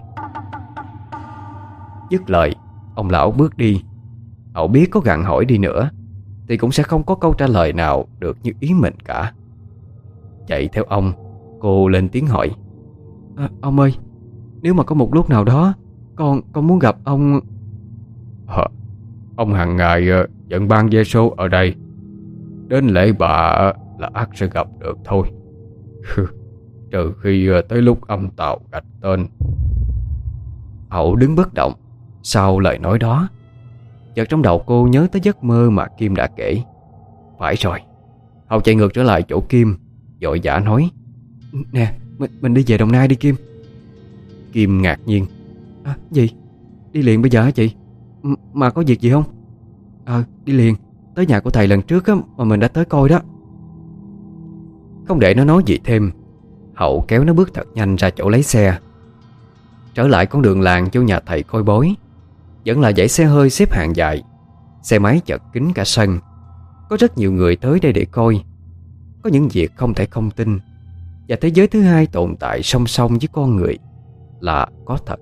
Speaker 1: Dứt lời, ông lão bước đi. Hậu biết có gặng hỏi đi nữa thì cũng sẽ không có câu trả lời nào được như ý mình cả. Chạy theo ông, cô lên tiếng hỏi. à, Ông ơi, nếu mà có một lúc nào đó Con con muốn gặp ông.
Speaker 2: à, Ông hàng ngày vẫn ban vé số ở đây. Đến lễ bạ là ắt sẽ gặp được thôi. Trừ khi tới lúc âm tào gạch tên.
Speaker 1: Hậu đứng bất động sau lời nói đó. Chợt trong đầu cô nhớ tới giấc mơ mà Kim đã kể. Phải rồi. Hậu chạy ngược trở lại chỗ Kim, vội vã nói. Nè, mình, mình đi về Đồng Nai đi Kim. Kim ngạc nhiên. À, gì? Đi liền bây giờ hả chị? M mà có việc gì không? Ờ, đi liền. Tới nhà của thầy lần trước á, mà mình đã tới coi đó. Không để nó nói gì thêm, Hậu kéo nó bước thật nhanh ra chỗ lấy xe. Trở lại con đường làng chỗ nhà thầy coi bói, vẫn là dãy xe hơi xếp hàng dài. Xe máy chật kín cả sân. Có rất nhiều người tới đây để coi. Có những việc không thể không tin, và thế giới thứ hai tồn tại song song với con người là có thật.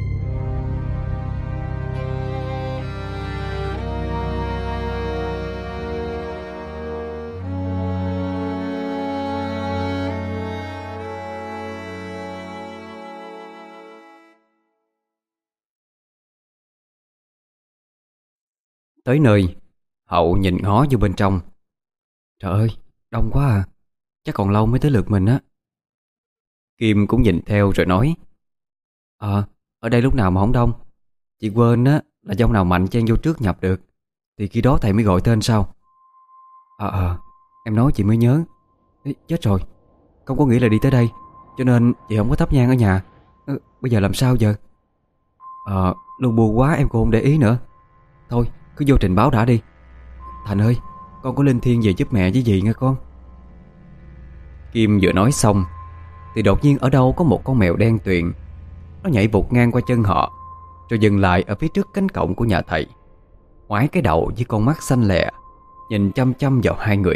Speaker 1: Tới nơi, Hậu nhìn ngó vô bên trong. Trời ơi, đông quá à. Chắc còn lâu mới tới lượt mình á. Kim cũng nhìn theo rồi nói. Ờ, ở đây lúc nào mà không đông. Chị quên á là dòng nào mạnh chen vô trước nhập được thì khi đó thầy mới gọi tên sao. Ờ ờ, em nói chị mới nhớ. Ê, chết rồi, không có nghĩ là đi tới đây, cho nên chị không có thắp nhang ở nhà. ừ, Bây giờ làm sao giờ? Ờ, luôn buồn quá em cũng không để ý nữa. Thôi, cứ vô trình báo đã đi. Thành ơi, con có lên thiên về giúp mẹ với dì nghe con. Kim vừa nói xong thì đột nhiên ở đâu có một con mèo đen tuyền. Nó nhảy vụt ngang qua chân họ, rồi dừng lại ở phía trước cánh cổng của nhà thầy, ngoái cái đầu với con mắt xanh lè, nhìn chăm chăm vào hai người.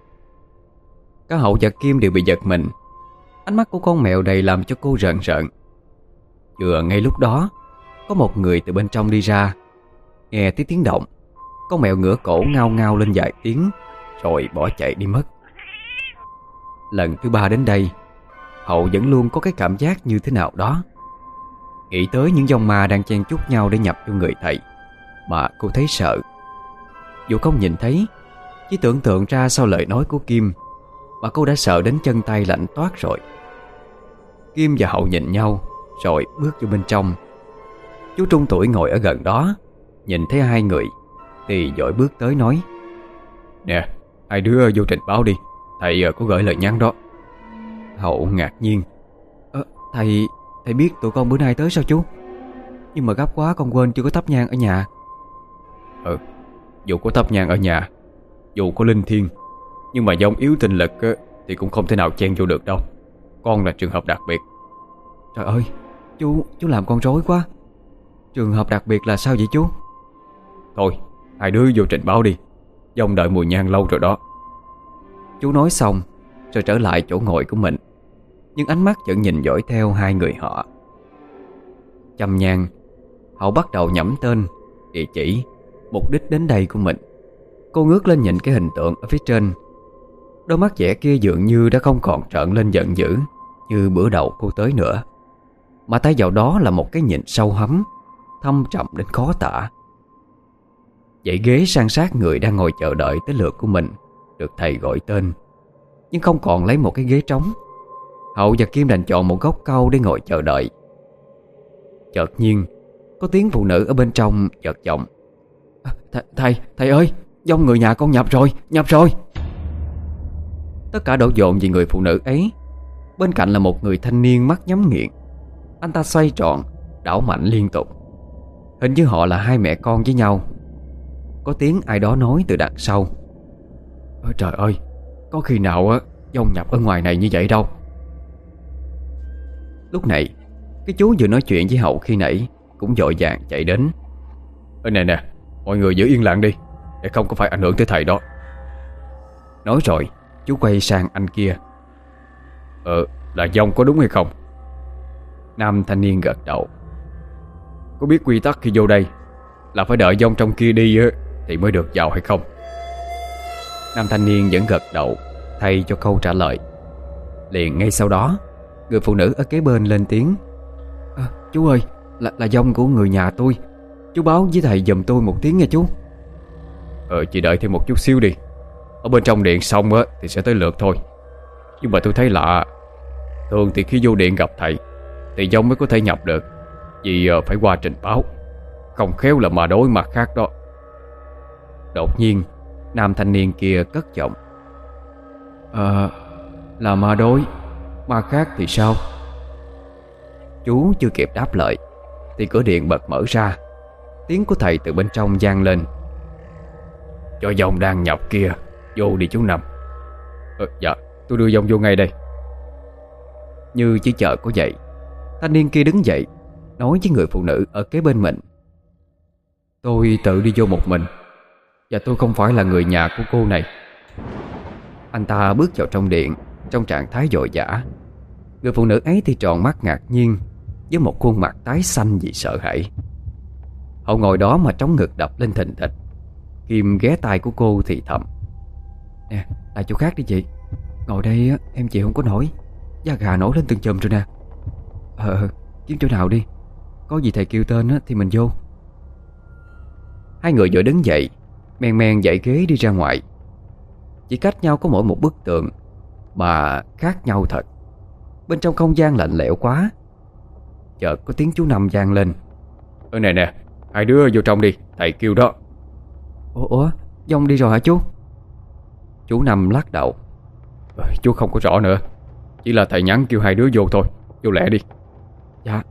Speaker 1: Cả Hậu và Kim đều bị giật mình. Ánh mắt của con mèo đầy làm cho cô rợn rợn. Vừa ngay lúc đó, có một người từ bên trong đi ra. Nghe tiếng tiếng động, con mèo ngửa cổ ngao ngao lên vài tiếng, rồi bỏ chạy đi mất. Lần thứ ba đến đây, Hậu vẫn luôn có cái cảm giác như thế nào đó. Nghĩ tới những dòng ma đang chen chúc nhau để nhập vô người thầy mà cô thấy sợ. Dù không nhìn thấy, chỉ tưởng tượng ra sau lời nói của Kim mà cô đã sợ đến chân tay lạnh toát rồi. Kim và Hậu nhìn nhau rồi bước vô bên trong. Chú trung tuổi ngồi ở gần đó nhìn thấy hai người thì vội bước tới nói. Nè, hai đứa vô trình báo đi, thầy có gửi lời nhắn đó. Hậu ngạc nhiên. Ờ, thầy, thầy biết tụi con bữa nay tới sao chú? Nhưng mà gấp quá con quên chưa có thắp nhang ở nhà. Ừ, dù có thắp nhang ở nhà, dù có linh thiêng, nhưng mà dòng yếu tinh lực thì cũng không thể nào chen vô được đâu. Con là trường hợp đặc biệt. Trời ơi, chú, chú làm con rối quá. Trường hợp đặc biệt là sao vậy chú? Thôi, hai đứa vô trình báo đi, dòng đợi mùi nhang lâu rồi đó. Chú nói xong rồi trở lại chỗ ngồi của mình, nhưng ánh mắt vẫn nhìn dõi theo hai người họ. Châm nhang, Hậu bắt đầu nhẩm tên, địa chỉ, mục đích đến đây của mình. Cô ngước lên nhìn cái hình tượng ở phía trên. Đôi mắt vẻ kia dường như đã không còn trợn lên giận dữ như bữa đầu cô tới nữa, mà thay vào đó là một cái nhìn sâu hắm, thâm trầm đến khó tả. Dãy ghế san sát người đang ngồi chờ đợi tới lượt của mình được thầy gọi tên, nhưng không còn lấy một cái ghế trống. Hậu và Kim đành chọn một góc cau để ngồi chờ đợi. Chợt nhiên, có tiếng phụ nữ ở bên trong giật giọng: Th Thầy, thầy ơi, dông người nhà con nhập rồi, nhập rồi. Tất cả đổ dồn về người phụ nữ ấy. Bên cạnh là một người thanh niên mắt nhắm nghiền. Anh ta xoay tròn, đảo mạnh liên tục. Hình như họ là hai mẹ con với nhau. Có tiếng ai đó nói từ đằng sau: Ôi trời ơi, có khi nào á dông nhập ở ngoài này như vậy đâu. Lúc này, cái chú vừa nói chuyện với Hậu khi nãy cũng vội vàng chạy đến.
Speaker 2: Ê nè nè, mọi người giữ yên lặng đi, để không có phải ảnh hưởng tới thầy đó.
Speaker 1: Nói rồi, chú quay sang anh kia:
Speaker 2: Ờ, là dông có đúng hay không?
Speaker 1: Nam thanh niên gật đầu:
Speaker 2: Có biết quy tắc khi vô đây là phải đợi dông trong kia đi á thì mới được vào hay không?
Speaker 1: Nam thanh niên vẫn gật đầu thay cho câu trả lời. Liền ngay sau đó, người phụ nữ ở kế bên lên tiếng: à, Chú ơi, là, là dông của người nhà tôi. Chú báo với thầy giùm tôi một tiếng nha chú.
Speaker 2: Ờ, chị đợi thêm một chút xíu đi. Ở bên trong điện xong á thì sẽ tới lượt thôi. Nhưng mà tôi thấy lạ. Thường thì khi vô điện gặp thầy thì dông mới có thể nhập được, vì uh, phải qua trình báo. Không khéo là mà đối mặt khác đó.
Speaker 1: Đột nhiên, nam thanh niên kia cất giọng: Ờ, là ma đối, ma khác thì sao? Chú chưa kịp đáp lời thì cửa điện bật mở ra. Tiếng của thầy từ bên trong vang lên:
Speaker 2: Cho dông đang nhập kia vô đi chú Năm. Ờ, dạ, tôi đưa dông vô ngay đây.
Speaker 1: Như chỉ chờ có vậy, thanh niên kia đứng dậy, nói với người phụ nữ ở kế bên mình: Tôi tự đi vô một mình, và tôi không phải là người nhà của cô này. Anh ta bước vào trong điện trong trạng thái vội vã. Người phụ nữ ấy thì tròn mắt ngạc nhiên, với một khuôn mặt tái xanh vì sợ hãi. Hậu ngồi đó mà trống ngực đập lên thình thịch. Kim ghé tai của cô thì thầm: Nè, lại chỗ khác đi chị. Ngồi đây em chịu không có nổi, da gà nổi lên từng chùm rồi nè. Ờ, kiếm chỗ nào đi, có gì thầy kêu tên thì mình vô. Hai người vừa đứng dậy, men men dãy ghế đi ra ngoài. Chỉ cách nhau có mỗi một bức tường, mà khác nhau thật. Bên trong không gian lạnh lẽo quá. Chợt có tiếng chú Năm vang lên:
Speaker 2: Ơ nè nè, hai đứa vô trong đi, thầy kêu đó.
Speaker 1: Ủa, ủa dông đi rồi hả chú? Chú Năm lắc đầu:
Speaker 2: ờ, Chú không có rõ nữa, chỉ là thầy nhắn kêu hai đứa vô thôi. Vô lẹ đi.
Speaker 1: Dạ.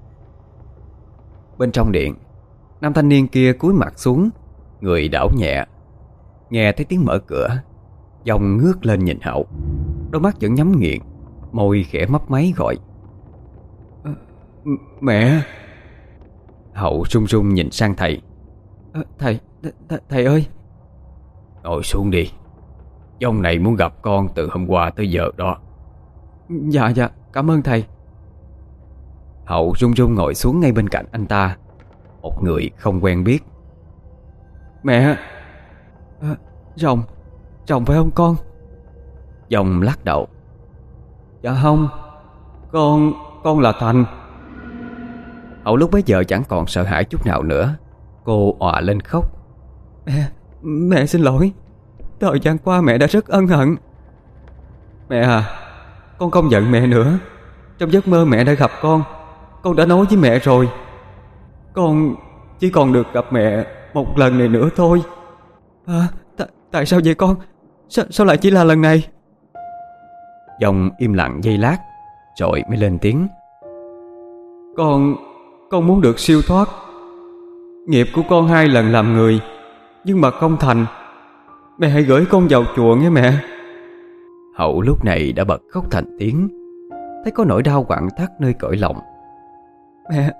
Speaker 1: Bên trong điện, nam thanh niên kia cúi mặt xuống, người đảo nhẹ. Nghe thấy tiếng mở cửa, dông ngước lên nhìn Hậu. Đôi mắt vẫn nhắm nghiền, môi khẽ mấp máy gọi: à, Mẹ. Hậu run run nhìn sang thầy: à, Thầy, th thầy ơi.
Speaker 2: Ngồi xuống đi. Dông này muốn gặp con từ hôm qua tới giờ đó.
Speaker 1: Dạ dạ, cảm ơn thầy. Hậu run run ngồi xuống ngay bên cạnh anh ta, một người không quen biết. Mẹ. à, Rồng, Rồng phải không con? Dòng lắc đầu: Dạ không, Con, con là Thành. Hậu lúc bấy giờ chẳng còn sợ hãi chút nào nữa. Cô òa lên khóc: Mẹ, mẹ xin lỗi. Thời gian qua mẹ đã rất ân hận. Mẹ à, con không giận mẹ nữa. Trong giấc mơ mẹ đã gặp con. Con đã nói với mẹ rồi. Con chỉ còn được gặp mẹ một lần này nữa thôi. À, tại sao vậy con? Sao, sao lại chỉ là lần này? Dòng im lặng giây lát rồi mới lên tiếng: Con, con muốn được siêu thoát. Nghiệp của con hai lần làm người, nhưng mà không thành. Mẹ hãy gửi con vào chùa nghe mẹ. Hậu lúc này đã bật khóc thành tiếng, thấy có nỗi đau quặn thắt nơi cõi lòng. Mẹ,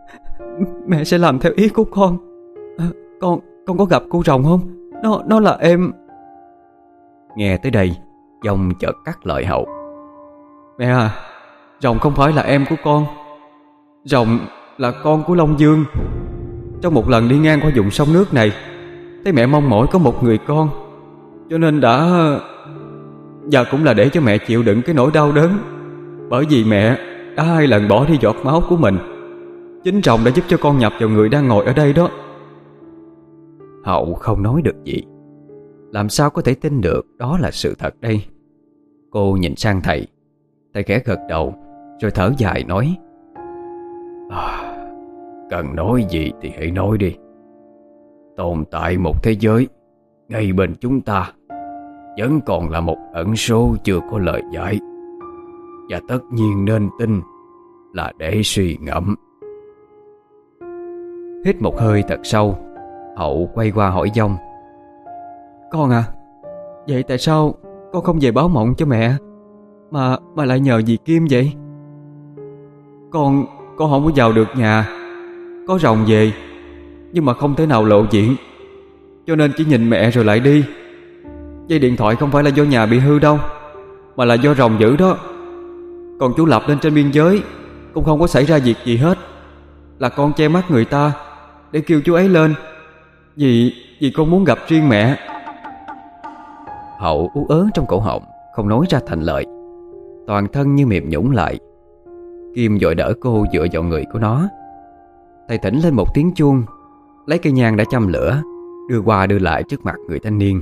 Speaker 1: mẹ sẽ làm theo ý của con. À, con, con có gặp cô Rồng không? Nó, nó là em. Nghe tới đây, Dòng chợt cắt lời Hậu: Mẹ à, Rồng không phải là em của con. Rồng là con của Long Dương. Trong một lần đi ngang qua vùng sông nước này, thấy mẹ mong mỏi có một người con, cho nên đã... Và cũng là để cho mẹ chịu đựng cái nỗi đau đớn. Bởi vì mẹ đã hai lần bỏ đi giọt máu của mình. Chính Rồng đã giúp cho con nhập vào người đang ngồi ở đây đó. Hậu không nói được gì. Làm sao có thể tin được đó là sự thật đây? Cô nhìn sang thầy. Thầy khẽ gật đầu rồi thở dài nói: à,
Speaker 2: Cần nói gì thì hãy nói đi. Tồn tại một thế giới ngay bên chúng ta vẫn còn là một ẩn số chưa có lời giải, và tất nhiên nên tin là để suy ngẫm.
Speaker 1: Hít một hơi thật sâu, Hậu quay qua hỏi Dông: Con à, vậy tại sao con không về báo mộng cho mẹ Mà mà lại nhờ dì Kim vậy? Con Con không có vào được nhà. Có rồng về nhưng mà không thể nào lộ diện, cho nên chỉ nhìn mẹ rồi lại đi. Dây điện thoại không phải là do nhà bị hư đâu, mà là do rồng giữ đó. Còn chú Lập lên trên biên giới cũng không có xảy ra việc gì hết. Là con che mắt người ta để kêu chú ấy lên, Vì Vì con muốn gặp riêng mẹ. Hậu ú ớ trong cổ họng, không nói ra thành lời, toàn thân như mềm nhũn lại. Kim vội đỡ cô dựa vào người của nó. Thầy thỉnh lên một tiếng chuông, lấy cây nhang đã châm lửa, đưa qua đưa lại trước mặt người thanh niên.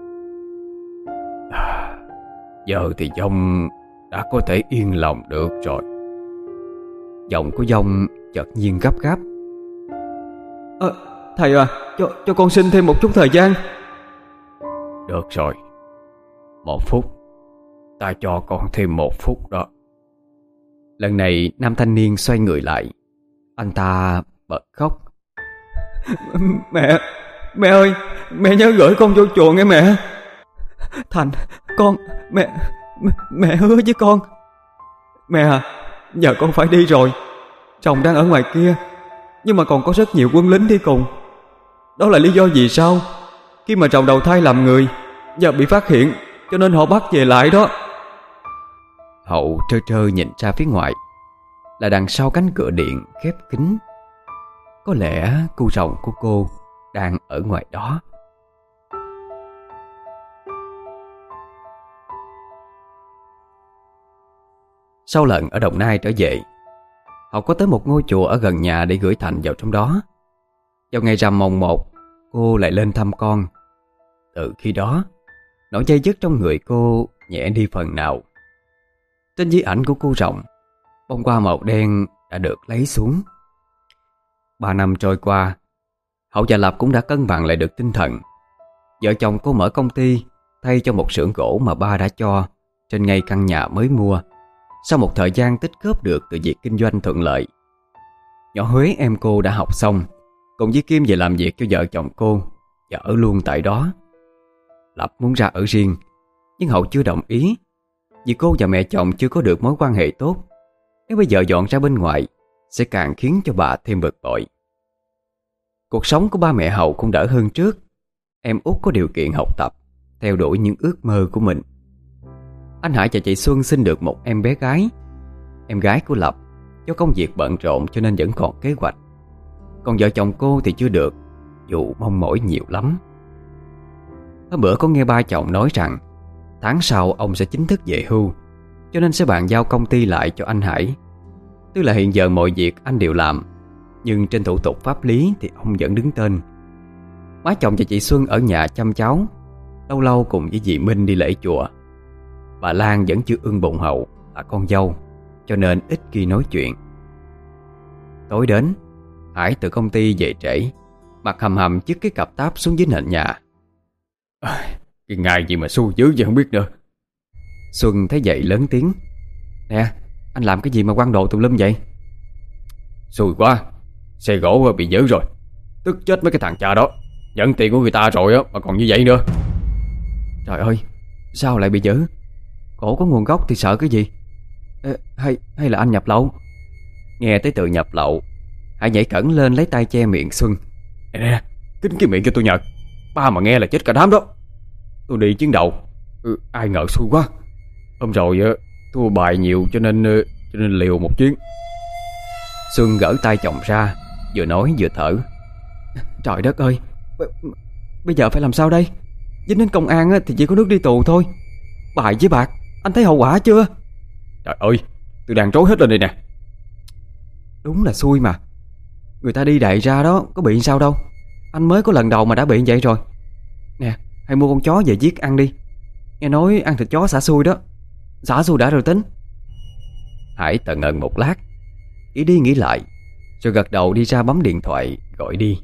Speaker 2: Giờ thì Dông đã có thể yên lòng được rồi.
Speaker 1: Giọng của Dông chợt nhiên gấp gáp. à, Thầy à, cho, cho con xin thêm một chút thời gian.
Speaker 2: Được rồi, một phút. Ta cho con thêm một phút đó.
Speaker 1: Lần này nam thanh niên xoay người lại. Anh ta bật khóc. Mẹ, mẹ ơi, mẹ nhớ gửi con vô chùa nghe mẹ. Thành, con, mẹ, mẹ, mẹ hứa với con. Mẹ à, giờ con phải đi rồi. Chồng đang ở ngoài kia, nhưng mà còn có rất nhiều quân lính đi cùng. Đó là lý do vì sao khi mà chồng đầu thai làm người, giờ bị phát hiện, cho nên họ bắt về lại đó. Hậu trơ trơ nhìn ra phía ngoài, là đằng sau cánh cửa điện khép kín. Có lẽ cu rồng của cô đang ở ngoài đó. Sau lần ở Đồng Nai trở về, Hậu có tới một ngôi chùa ở gần nhà để gửi Thành vào trong đó. Vào ngày rằm mồng một, cô lại lên thăm con. Từ khi đó, nỗi dây dứt trong người cô nhẹ đi phần nào. Trên di ảnh của cô rồng, bông hoa màu đen đã được lấy xuống. Ba năm trôi qua, Hậu và Lập cũng đã cân bằng lại được tinh thần. Vợ chồng cô mở công ty thay cho một xưởng gỗ mà ba đã cho trên ngay căn nhà mới mua, sau một thời gian tích góp được từ việc kinh doanh thuận lợi. Nhỏ Huế em cô đã học xong, cùng với Kim về làm việc cho vợ chồng cô và ở luôn tại đó. Lập muốn ra ở riêng, nhưng Hậu chưa đồng ý, vì cô và mẹ chồng chưa có được mối quan hệ tốt. Nếu bây giờ dọn ra bên ngoài sẽ càng khiến cho bà thêm bực bội. Cuộc sống của ba mẹ Hậu cũng đỡ hơn trước. Em út có điều kiện học tập, theo đuổi những ước mơ của mình. Anh Hải và chị Xuân sinh được một em bé gái. Em gái của Lập do công việc bận rộn cho nên vẫn còn kế hoạch. Còn vợ chồng cô thì chưa được, dù mong mỏi nhiều lắm. Hôm bữa có nghe ba chồng nói rằng tháng sau ông sẽ chính thức về hưu, cho nên sẽ bàn giao công ty lại cho anh Hải. Tức là hiện giờ mọi việc anh đều làm, nhưng trên thủ tục pháp lý thì ông vẫn đứng tên. Má chồng và chị Xuân ở nhà chăm cháu, lâu lâu cùng với dì Minh đi lễ chùa. Bà Lan vẫn chưa ưng bụng Hậu là con dâu, cho nên ít khi nói chuyện. Tối đến, Hải từ công ty về trễ, mặt hầm hầm chiếc cái cặp táp xuống dưới nền nhà.
Speaker 2: À, cái ngày gì mà xui dữ vậy không biết nữa.
Speaker 1: Xuân thấy vậy lớn tiếng: Nè, anh làm cái gì mà quăng đồ tùm lum vậy?
Speaker 2: Xui quá, xe gỗ bị dữ rồi. Tức chết mấy cái thằng cha đó, nhận tiền của người ta rồi á mà còn như vậy nữa.
Speaker 1: Trời ơi, sao lại bị dữ? Cổ có nguồn gốc thì sợ cái gì? Ê, hay hay là anh nhập lậu? Nghe tới từ nhập lậu, Hải nhảy cẩn lên lấy tay che miệng Xuân.
Speaker 2: Nè nè, kín cái miệng cho tôi Nhật. Ba mà nghe là chết cả đám đó. Tôi đi chuyến đầu, ừ, ai ngờ xui quá. Hôm rồi thua bài nhiều cho nên cho nên liều một chuyến.
Speaker 1: Xuân gỡ tay chồng ra, vừa nói vừa thở. Trời đất ơi, b- bây giờ phải làm sao đây? Dính đến công an thì chỉ có nước đi tù thôi. Bài với bạc, anh thấy hậu quả chưa?
Speaker 2: Trời ơi, tôi đang trối hết lên đây nè.
Speaker 1: Đúng là xui mà. Người ta đi đại ra đó, có bị sao đâu. Anh mới có lần đầu mà đã bị vậy rồi. Nè, hay mua con chó về giết ăn đi. Nghe nói ăn thịt chó xả xui đó. Xả xui đã rồi tính. Hải tần ngần một lát, nghĩ đi nghĩ lại, rồi gật đầu đi ra bấm điện thoại gọi đi.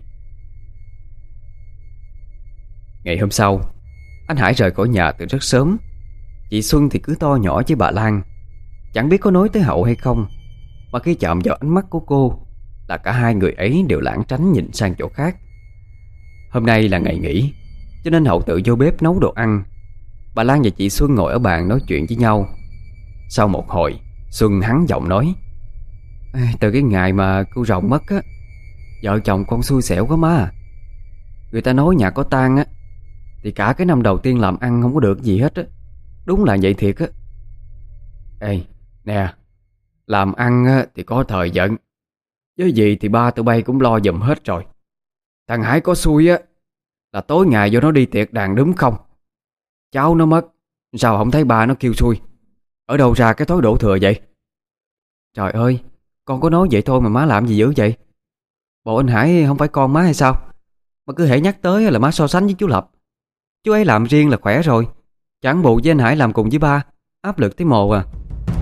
Speaker 1: Ngày hôm sau, anh Hải rời khỏi nhà từ rất sớm. Chị Xuân thì cứ to nhỏ với bà Lan, chẳng biết có nói tới Hậu hay không, mà khi chạm vào ánh mắt của cô là cả hai người ấy đều lảng tránh nhìn sang chỗ khác. Hôm nay là ngày nghỉ, cho nên Hậu tự vô bếp nấu đồ ăn. Bà Lan và chị Xuân ngồi ở bàn nói chuyện với nhau. Sau một hồi, Xuân hắng giọng nói: Từ cái ngày mà cô Rồng mất á, vợ chồng con xui xẻo quá má à. Người ta nói nhà có tang á, thì cả cái năm đầu tiên làm ăn không có được gì hết á. Đúng là vậy thiệt á. Ê, nè, làm ăn á, thì có thời giận, với gì thì ba tụi bay cũng lo giùm hết rồi. Thằng Hải có xui á, là tối ngày vô nó đi tiệc đàn đúng không? Cháu nó mất, sao không thấy ba nó kêu xui? Ở đâu ra cái thói đổ thừa vậy? Trời ơi, con có nói vậy thôi mà má làm gì dữ vậy? Bộ anh Hải không phải con má hay sao? Mà cứ hễ nhắc tới là má so sánh với chú Lập. Chú ấy làm riêng là khỏe rồi, chẳng bù với anh Hải làm cùng với ba, áp lực tới mồ à.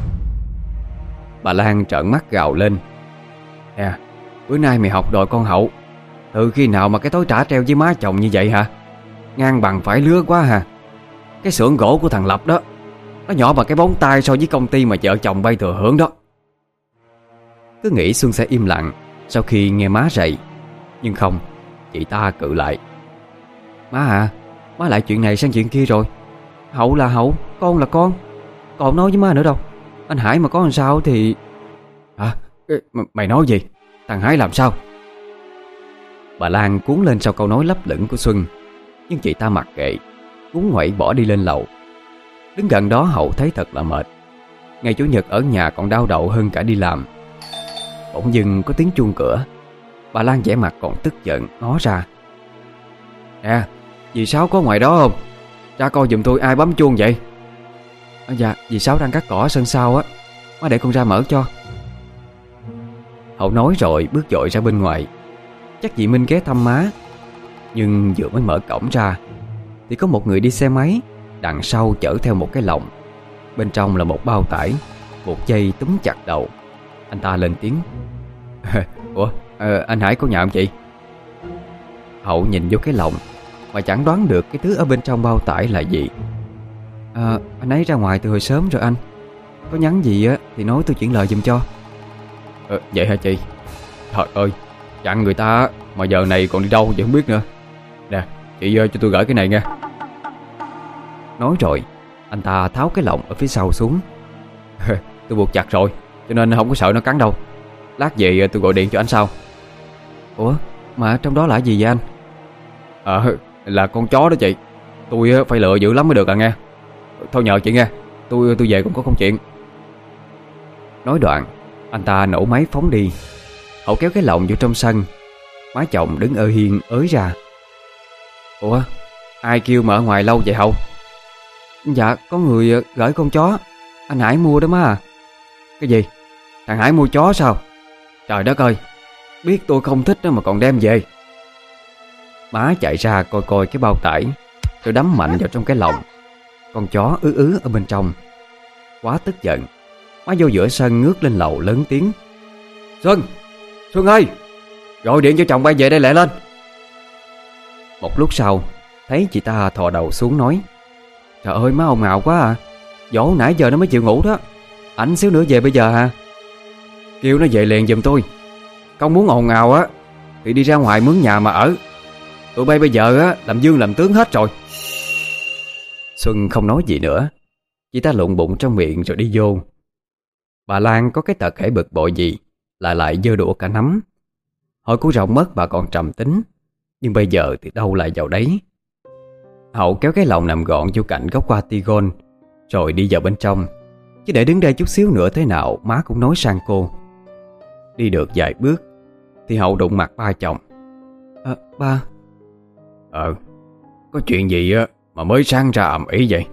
Speaker 1: Bà Lan trợn mắt gào lên: Nè, bữa nay mày học đòi con Hậu, từ khi nào mà cái tối trả treo với má chồng như vậy hả? Ngang bằng phải lứa quá hả? Cái xưởng gỗ của thằng Lập đó, nó nhỏ bằng cái bóng tay so với công ty mà vợ chồng bay thừa hưởng đó. Cứ nghĩ Xuân sẽ im lặng sau khi nghe má rầy, nhưng không, chị ta cự lại: Má à, má lại chuyện này sang chuyện kia rồi. Hậu là Hậu, con là con, còn nói với má nữa đâu. Anh Hải mà có làm sao thì... Hả? M- mày nói gì? Thằng Hải làm sao? Bà Lan cuốn lên sau câu nói lấp lửng của Xuân, nhưng chị ta mặc kệ, cuốn quẩy bỏ đi lên lầu. Đứng gần đó Hậu thấy thật là mệt. Ngày Chủ nhật ở nhà còn đau đầu hơn cả đi làm. Bỗng dưng có tiếng chuông cửa. Bà Lan vẻ mặt còn tức giận ngó ra: Nè, dì Sáu có ngoài đó không? Ra coi giùm tôi ai bấm chuông vậy? À, dạ, dì Sáu đang cắt cỏ ở sân sau á, má để con ra mở cho. Hậu nói rồi bước dội ra bên ngoài. Chắc dì Minh ghé thăm má. Nhưng vừa mới mở cổng ra thì có một người đi xe máy, đằng sau chở theo một cái lồng. Bên trong là một bao tải, một dây túm chặt đầu. Anh ta lên tiếng: Ủa, à, anh Hải có nhà không chị? Hậu nhìn vô cái lồng mà chẳng đoán được cái thứ ở bên trong bao tải là gì. À, anh ấy ra ngoài từ hồi sớm rồi anh. Có nhắn gì á thì nói tôi chuyển lời giùm cho. Ờ, vậy hả chị? Trời ơi, chặn người ta mà giờ này còn đi đâu vậy không biết nữa. Nè, chị uh, cho tôi gửi cái này nha. Nói rồi, anh ta tháo cái lồng ở phía sau xuống. Tôi buộc chặt rồi, cho nên không có sợ nó cắn đâu. Lát về uh, tôi gọi điện cho anh sau. Ủa, mà trong đó là gì vậy anh? Ờ, à, là con chó đó chị. Tôi uh, phải lựa dữ lắm mới được à nghe. Thôi nhờ chị nghe, tôi tôi về cũng có công chuyện. Nói đoạn, anh ta nổ máy phóng đi. Hậu kéo cái lồng vô trong sân. Má chồng đứng ở hiên ới ra: Ủa, ai kêu mà ở ngoài lâu vậy Hậu? Dạ, có người gửi con chó, anh Hải mua đó má à. Cái gì? Thằng Hải mua chó sao? Trời đất ơi, biết tôi không thích đó mà còn đem về. Má chạy ra coi coi cái bao tải, rồi đấm mạnh vào trong cái lồng. Con chó ứ ứ ở bên trong. Quá tức giận, má vô giữa sân ngước lên lầu lớn tiếng: Xuân! Xuân ơi! Gọi điện cho chồng bay về đây lẹ lên. Một lúc sau, thấy chị ta thò đầu xuống nói: Trời ơi, má ồn ào quá à. Dỗ nãy giờ nó mới chịu ngủ đó. Ảnh xíu nữa về bây giờ hả? Kêu nó về liền giùm tôi. Không muốn ồn ào á thì đi ra ngoài mướn nhà mà ở. Tụi bay bây giờ á làm dương làm tướng hết rồi. Xuân không nói gì nữa. Chị ta lụng bụng trong miệng rồi đi vô. Bà Lan có cái tật hễ bực bội gì lại lại giơ đũa cả nắm. Hồi cô Rồng mất bà còn trầm tính, nhưng bây giờ thì đâu lại vào đấy. Hậu kéo cái lồng nằm gọn vô cạnh góc hoa tigon, rồi đi vào bên trong. Chứ để đứng đây chút xíu nữa thế nào má cũng nói sang cô. Đi được vài bước thì Hậu đụng mặt ba chồng. À, ba. Ờ, có chuyện gì á mà mới sang ra ầm ĩ vậy?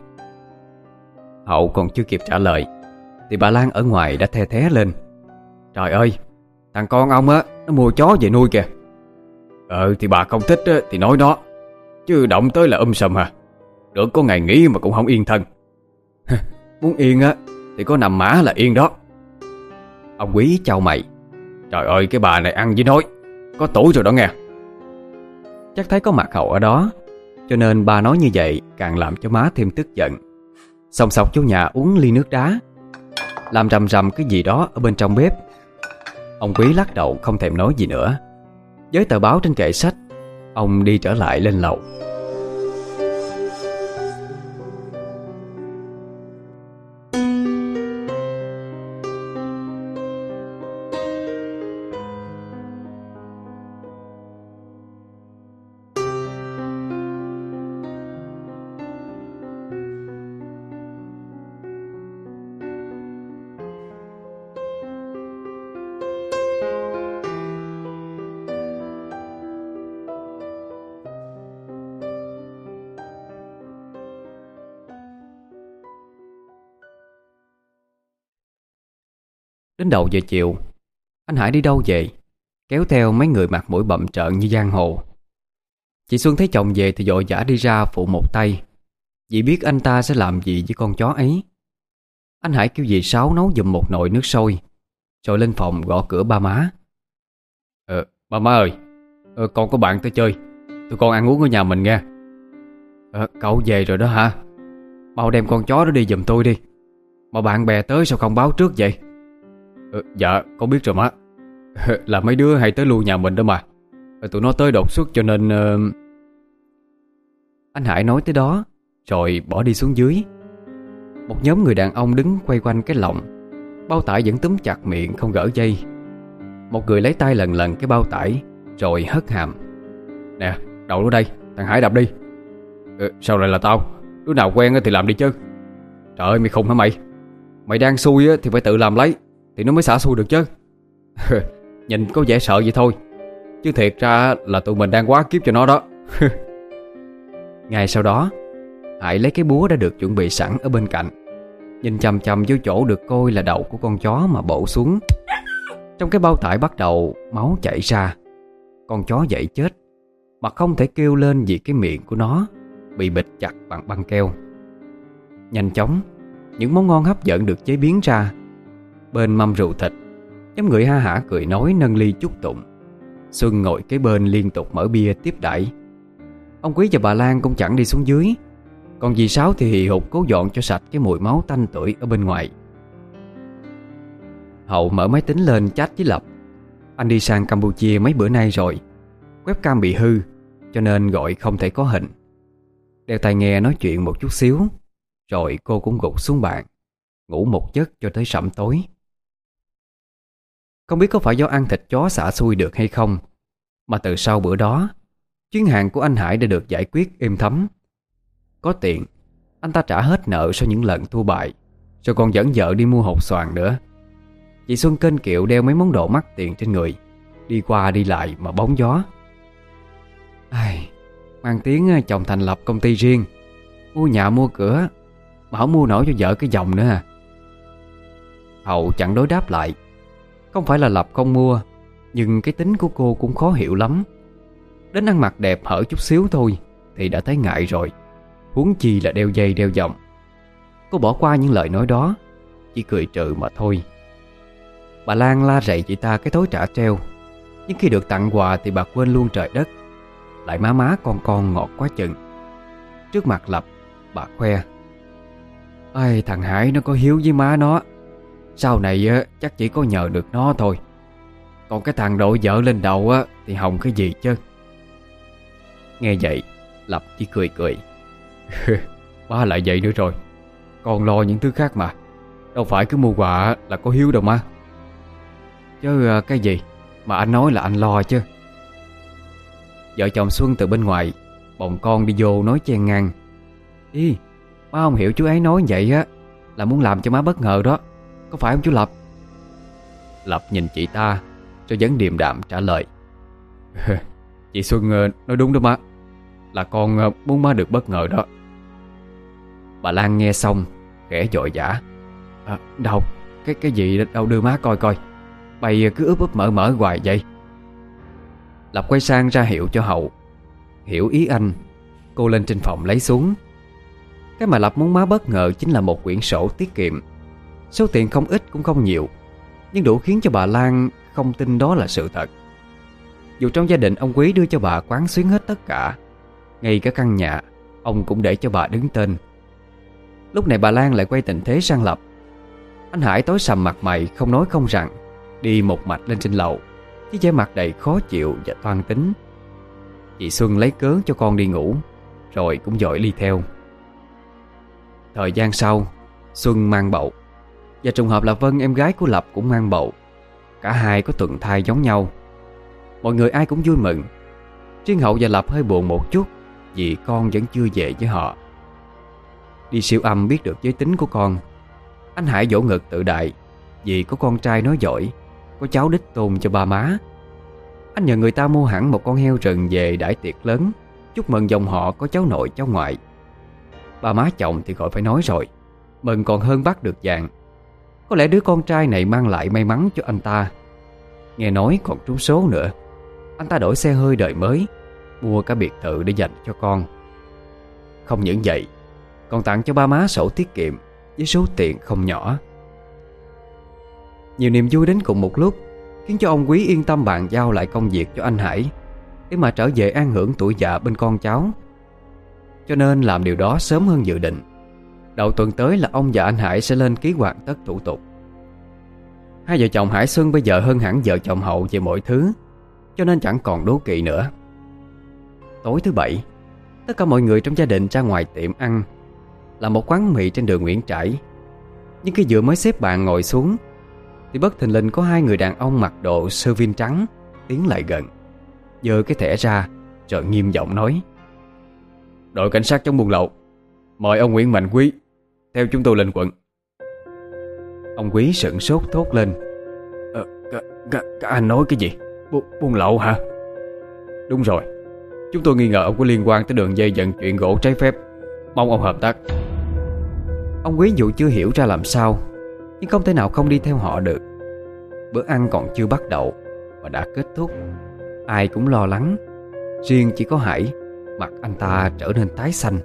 Speaker 1: Hậu còn chưa kịp trả lời thì bà Lan ở ngoài đã the thé lên: Trời ơi, thằng con ông á nó mua chó về nuôi kìa. Ờ thì bà không thích á, thì nói nó, chứ động tới là um sùm hả? Được có ngày nghỉ mà cũng không yên thân. Muốn yên á thì có nằm mã là yên đó. Ông Quý chau mày:
Speaker 2: Trời ơi, cái bà này ăn với nói có tuổi rồi đó nghe.
Speaker 1: Chắc thấy có mặt Hậu ở đó, cho nên bà nói như vậy càng làm cho má thêm tức giận. Xông xọc vô nhà uống ly nước đá, làm rầm rầm cái gì đó ở bên trong bếp. Ông Quý lắc đầu không thèm nói gì nữa. Với tờ báo trên kệ sách, ông đi trở lại lên lầu. Đến đầu giờ chiều, anh Hải đi đâu về, kéo theo mấy người mặt mũi bặm trợn như giang hồ. Chị Xuân thấy chồng về thì vội vã đi ra phụ một tay, vì biết anh ta sẽ làm gì với con chó ấy. Anh Hải kêu dì Sáu nấu giùm một nồi nước sôi, rồi lên phòng gõ cửa ba má.
Speaker 2: Ờ, ba má ơi, ờ, con có bạn tới chơi, tụi con ăn uống ở nhà mình nghe.
Speaker 1: Ờ, cậu về rồi đó hả? Mau đem con chó đó đi giùm tôi đi. Mà bạn bè tới sao không báo trước vậy?
Speaker 2: Ờ, dạ, con biết rồi má. Là mấy đứa hay tới lui nhà mình đó mà. Tụi nó tới đột xuất cho nên... Uh...
Speaker 1: Anh Hải nói tới đó rồi bỏ đi xuống dưới. Một nhóm người đàn ông đứng quay quanh cái lồng. Bao tải vẫn túm chặt miệng không gỡ dây. Một người lấy tay lần lần cái bao tải rồi hất hàm.
Speaker 2: Nè, đậu nó đây, thằng Hải đập đi. Ờ, sao lại là tao? Đứa nào quen thì làm đi chứ. Trời ơi, mày khùng hả mày? Mày đang xui thì phải tự làm lấy, thì nó mới xả xui được chứ. Nhìn có vẻ sợ vậy thôi, chứ thiệt ra là tụi mình đang quá kiếp cho nó đó.
Speaker 1: Ngay sau đó, Hải lấy cái búa đã được chuẩn bị sẵn ở bên cạnh, nhìn chằm chằm vô chỗ được coi là đầu của con chó mà bổ xuống. Trong cái bao tải bắt đầu máu chảy ra. Con chó dậy chết mà không thể kêu lên vì cái miệng của nó bị bịt chặt bằng băng keo. Nhanh chóng, những món ngon hấp dẫn được chế biến ra. Bên mâm rượu thịt, nhóm người ha hả cười nói nâng ly chúc tụng. Xuân ngồi kế bên liên tục mở bia tiếp đãi. Ông Quý và bà Lan cũng chẳng đi xuống dưới, còn dì Sáu thì hì hục cố dọn cho sạch cái mùi máu tanh tưởi ở bên ngoài. Hậu mở máy tính lên chat với Lập. Anh đi sang Campuchia mấy bữa nay rồi, webcam bị hư cho nên gọi không thể có hình. Đeo tai nghe nói chuyện một chút xíu, rồi cô cũng gục xuống bàn, ngủ một giấc cho tới sẩm tối. Không biết có phải do ăn thịt chó xả xui được hay không, mà từ sau bữa đó, chuyến hàng của anh Hải đã được giải quyết êm thấm. Có tiền, anh ta trả hết nợ sau những lần thua bài, rồi còn dẫn vợ đi mua hột xoàn nữa. Chị Xuân kênh kiệu đeo mấy món đồ mắc tiền trên người, đi qua đi lại mà bóng gió. Ai, mang tiếng chồng thành lập công ty riêng, mua nhà mua cửa, mà không mua nổi cho vợ cái dòng nữa à. Hậu chẳng đối đáp lại. Không phải là Lập không mua, nhưng cái tính của cô cũng khó hiểu lắm. Đến ăn mặc đẹp hở chút xíu thôi thì đã thấy ngại rồi, huống chi là đeo dây đeo vòng. Cô bỏ qua những lời nói đó, chỉ cười trừ mà thôi. Bà Lan la rầy chị ta cái thối trả treo, nhưng khi được tặng quà thì bà quên luôn trời đất, lại má má con con ngọt quá chừng. Trước mặt Lập, bà khoe: Ây, thằng Hải nó có hiếu với má nó, sau này á, chắc chỉ có nhờ được nó thôi. Còn cái thằng đội vợ lên đầu á, thì hòng cái gì chứ. Nghe vậy, Lập chỉ cười cười. Ba lại vậy nữa rồi, còn lo những thứ khác mà, đâu phải cứ mua quà là có hiếu đâu má. Chứ cái gì mà anh nói là anh lo chứ. Vợ chồng Xuân từ bên ngoài bồng con đi vô nói chen ngang: Ý, má không hiểu chú ấy nói vậy á là muốn làm cho má bất ngờ đó, có phải không chú Lập? Lập nhìn chị ta rồi vẫn điềm đạm trả lời: Chị Xuân nói đúng đó má, là con muốn má được bất ngờ đó. Bà Lan nghe xong khẽ vội vã: à, Đâu, cái cái gì đâu, đưa má coi coi, bày cứ úp úp mở mở hoài vậy. Lập quay sang ra hiệu cho Hậu. Hiểu ý anh, cô lên trên phòng lấy xuống. Cái mà Lập muốn má bất ngờ chính là một quyển sổ tiết kiệm. Số tiền không ít cũng không nhiều, nhưng đủ khiến cho bà Lan không tin đó là sự thật. Dù trong gia đình ông Quý đưa cho bà quán xuyến hết tất cả, ngay cả căn nhà ông cũng để cho bà đứng tên. Lúc này bà Lan lại quay tình thế sang Lập. Anh Hải tối sầm mặt mày, không nói không rằng, đi một mạch lên trên lầu với vẻ mặt đầy khó chịu và toan tính. Chị Xuân lấy cớ cho con đi ngủ, rồi cũng dội đi theo. Thời gian sau, Xuân mang bầu, và trùng hợp là Vân, em gái của Lập, cũng mang bầu. Cả hai có tuần thai giống nhau. Mọi người ai cũng vui mừng. Riêng Hậu và Lập hơi buồn một chút vì con vẫn chưa về với họ. Đi siêu âm biết được giới tính của con, anh Hải vỗ ngực tự đại vì có con trai nói giỏi, có cháu đích tôn cho ba má. Anh nhờ người ta mua hẳn một con heo rừng về đãi tiệc lớn, chúc mừng dòng họ có cháu nội cháu ngoại. Ba má chồng thì khỏi phải nói rồi, mừng còn hơn bắt được vàng. Có lẽ đứa con trai này mang lại may mắn cho anh ta. Nghe nói còn trúng số nữa. Anh ta đổi xe hơi đời mới, mua cả biệt thự để dành cho con. Không những vậy, còn tặng cho ba má sổ tiết kiệm với số tiền không nhỏ. Nhiều niềm vui đến cùng một lúc khiến cho ông Quý yên tâm bàn giao lại công việc cho anh Hải để mà trở về an hưởng tuổi già bên con cháu. Cho nên làm điều đó sớm hơn dự định. Đầu tuần tới là ông và anh Hải sẽ lên ký hoàn tất thủ tục. Hai vợ chồng Hải Xuân bây giờ hơn hẳn vợ chồng Hậu về mọi thứ, cho nên chẳng còn đố kỵ nữa. Tối thứ bảy, tất cả mọi người trong gia đình ra ngoài tiệm ăn, là một quán mì trên đường Nguyễn Trãi. Nhưng khi vừa mới xếp bàn ngồi xuống thì bất thình lình có hai người đàn ông mặc đồ sơ vin trắng tiến lại gần, giơ cái thẻ ra rồi nghiêm giọng nói: "Đội cảnh sát chống buôn lậu, mời ông Nguyễn Mạnh Quý theo chúng tôi lên quận." Ông Quý sửng sốt thốt lên: ờ, các, các, các anh nói cái gì? Bu, buôn lậu hả? Đúng rồi, chúng tôi nghi ngờ ông có liên quan tới đường dây vận chuyển gỗ trái phép, mong ông hợp tác. Ông Quý dù chưa hiểu ra làm sao, nhưng không thể nào không đi theo họ được. Bữa ăn còn chưa bắt đầu mà đã kết thúc. Ai cũng lo lắng, riêng chỉ có Hải, mặt anh ta trở nên tái xanh.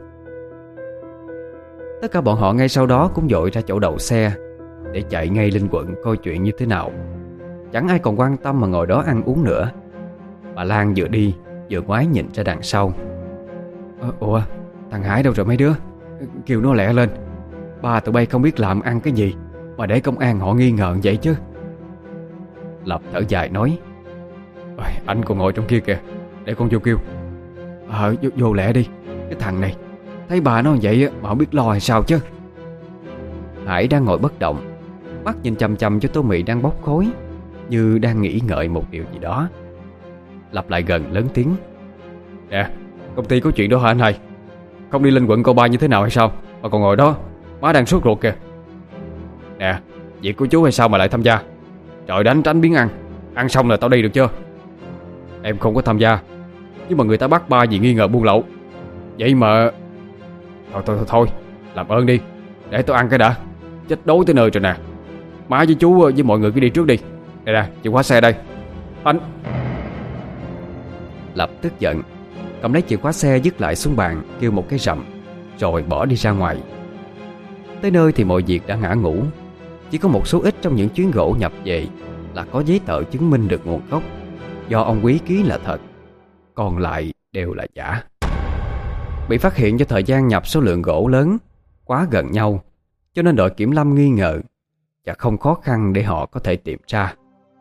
Speaker 1: Tất cả bọn họ ngay sau đó cũng dội ra chỗ đậu xe để chạy ngay lên quận coi chuyện như thế nào. Chẳng ai còn quan tâm mà ngồi đó ăn uống nữa. Bà Lan vừa đi vừa ngoái nhìn ra đằng sau. Ờ, Ủa, thằng Hải đâu rồi mấy đứa? Kêu nó lẹ lên. Ba tụi bay không biết làm ăn cái gì mà để công an họ nghi ngờ vậy chứ. Lập thở dài nói: Anh còn ngồi trong kia kìa, để con vô kêu. Ờ, vô, vô lẹ đi. Cái thằng này thấy bà nó vậy mà không biết lo hay sao chứ. Hải đang ngồi bất động, mắt nhìn chằm chằm cho tô mì đang bốc khói, như đang nghĩ ngợi một điều gì đó. Lập lại gần lớn tiếng: Nè, công ty có chuyện đó hả anh hai? Không đi lên quận câu ba như thế nào hay sao mà còn ngồi đó? Má đang sốt ruột kìa. Nè, việc của chú hay sao mà lại tham gia? Trời đánh tránh biến ăn. Ăn xong là tao đi được chưa? Em không có tham gia, nhưng mà người ta bắt ba vì nghi ngờ buôn lậu. Vậy mà... Thôi thôi thôi, thôi. Làm ơn đi, để tôi ăn cái đã. Chết đói tới nơi rồi nè. Má với chú với mọi người cứ đi trước đi. Đây nè, chìa khóa xe đây. Anh... Lập tức giận, cầm lấy chìa khóa xe dứt lại xuống bàn, kêu một cái rầm, rồi bỏ đi ra ngoài. Tới nơi thì mọi việc đã ngã ngũ. Chỉ có một số ít trong những chuyến gỗ nhập về là có giấy tờ chứng minh được nguồn gốc, do ông Quý ký là thật, còn lại đều là giả. Bị phát hiện do thời gian nhập số lượng gỗ lớn quá gần nhau, cho nên đội kiểm lâm nghi ngờ, và không khó khăn để họ có thể tìm ra.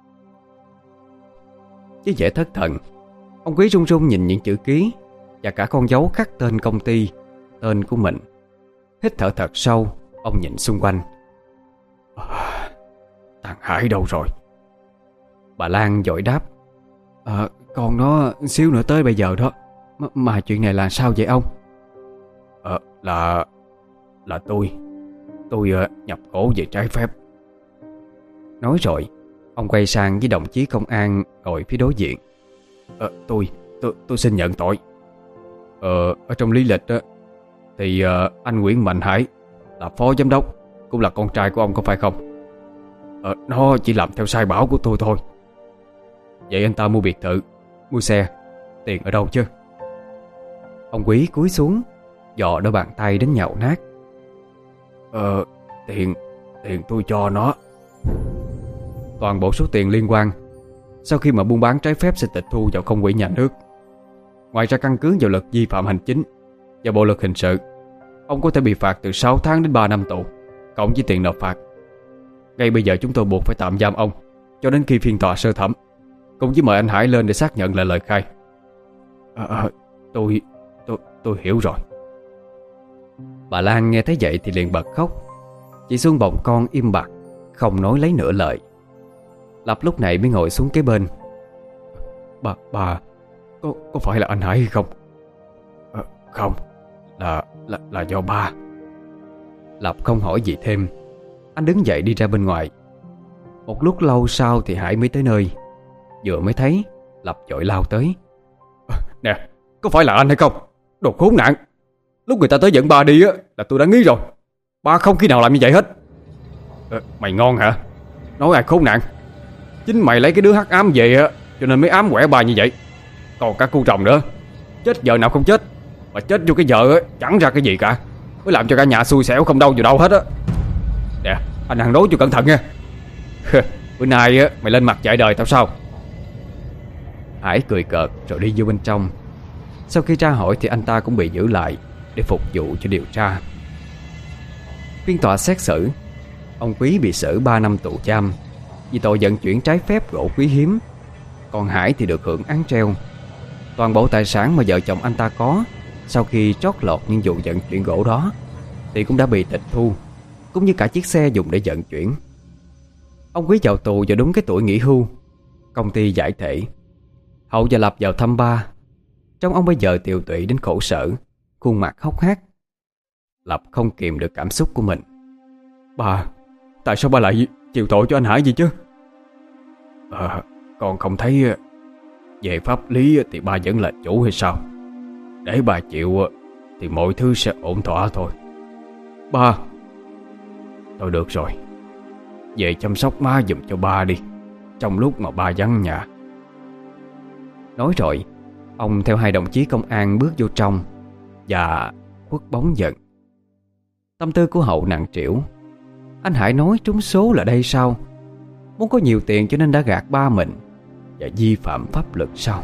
Speaker 1: Với vẻ thất thần, ông Quý run run nhìn những chữ ký và cả con dấu khắc tên công ty, tên của mình. Hít thở thật sâu, ông nhìn xung quanh. À, thằng Hải đâu rồi? Bà Lan vội đáp: à, Con nó xíu nữa tới bây giờ đó. M Mà chuyện này là sao vậy ông? Ờ, là... Là tôi Tôi uh, nhập gỗ về trái phép. Nói rồi, ông quay sang với đồng chí công an ngồi phía đối diện. Ờ, tôi, tôi, tôi xin nhận tội. Ờ, ở trong lý lịch đó, thì uh, anh Nguyễn Mạnh Hải là phó giám đốc, cũng là con trai của ông có phải không? Ờ, nó chỉ làm theo sai bảo của tôi thôi. Vậy anh ta mua biệt thự, mua xe, tiền ở đâu chứ? Ông Quý cúi xuống, dò đôi bàn tay đến nhàu nát. Ờ, tiền, tiền tôi cho nó. Toàn bộ số tiền liên quan sau khi mà buôn bán trái phép sẽ tịch thu vào công quỹ nhà nước. Ngoài ra căn cứ vào luật vi phạm hành chính và bộ luật hình sự, ông có thể bị phạt từ sáu tháng đến ba năm tù, cộng với tiền nộp phạt. Ngay bây giờ chúng tôi buộc phải tạm giam ông cho đến khi phiên tòa sơ thẩm, cùng với mời anh Hải lên để xác nhận lại lời khai. À, à, tôi, tôi, tôi hiểu rồi. Bà Lan nghe thấy vậy thì liền bật khóc. Chị Xuân bồng con im bặt, không nói lấy nửa lời. Lập lúc này mới ngồi xuống kế bên. Bà, bà, có, có phải là anh Hải hay không? À, không, là, là, là do ba. Lập không hỏi gì thêm. Anh đứng dậy đi ra bên ngoài. Một lúc lâu sau thì Hải mới tới nơi. Vừa mới thấy, Lập vội lao tới. À, nè, có phải là anh hay không? Đồ khốn nạn. Lúc người ta tới dẫn ba đi á là tôi đã nghĩ rồi. Ba không khi nào làm như vậy hết. À, mày ngon hả? Nói ai khốn nạn? Chính mày lấy cái đứa hắc ám về á, cho nên mới ám quẻ ba như vậy. Còn cả cô chồng nữa, chết vợ nào không chết, mà chết vô cái vợ á chẳng ra cái gì cả, mới làm cho cả nhà xui xẻo không đâu vào đâu hết á. Nè, anh ăn nói cho cẩn thận nha. Bữa nay á mày lên mặt dạy đời tao sao? Hải cười cợt rồi đi vô bên trong. Sau khi tra hỏi thì anh ta cũng bị giữ lại để phục vụ cho điều tra. Phiên tòa xét xử, ông Quý bị xử ba năm tù giam vì tội vận chuyển trái phép gỗ quý hiếm. Còn Hải thì được hưởng án treo. Toàn bộ tài sản mà vợ chồng anh ta có sau khi trót lọt những vụ vận chuyển gỗ đó thì cũng đã bị tịch thu, cũng như cả chiếc xe dùng để vận chuyển. Ông Quý vào tù vào đúng cái tuổi nghỉ hưu. Công ty giải thể. Hậu và Lập vào thăm ba. Trông ông bây giờ tiều tụy đến khổ sở, khuôn mặt hốc hác. Lập không kìm được cảm xúc của mình. Bà, tại sao ba lại chịu tội cho anh Hải gì chứ? À, con không thấy về pháp lý thì ba vẫn là chủ hay sao? Để bà chịu thì mọi thứ sẽ ổn thỏa thôi. Ba, thôi được rồi, về chăm sóc má giùm cho ba đi, trong lúc mà ba vắng nhà. Nói rồi, ông theo hai đồng chí công an bước vô trong và khuất bóng dần. Tâm tư của Hậu nặng trĩu. Anh Hải nói trúng số là đây sao? Muốn có nhiều tiền cho nên đã gạt ba mình và vi phạm pháp luật sao?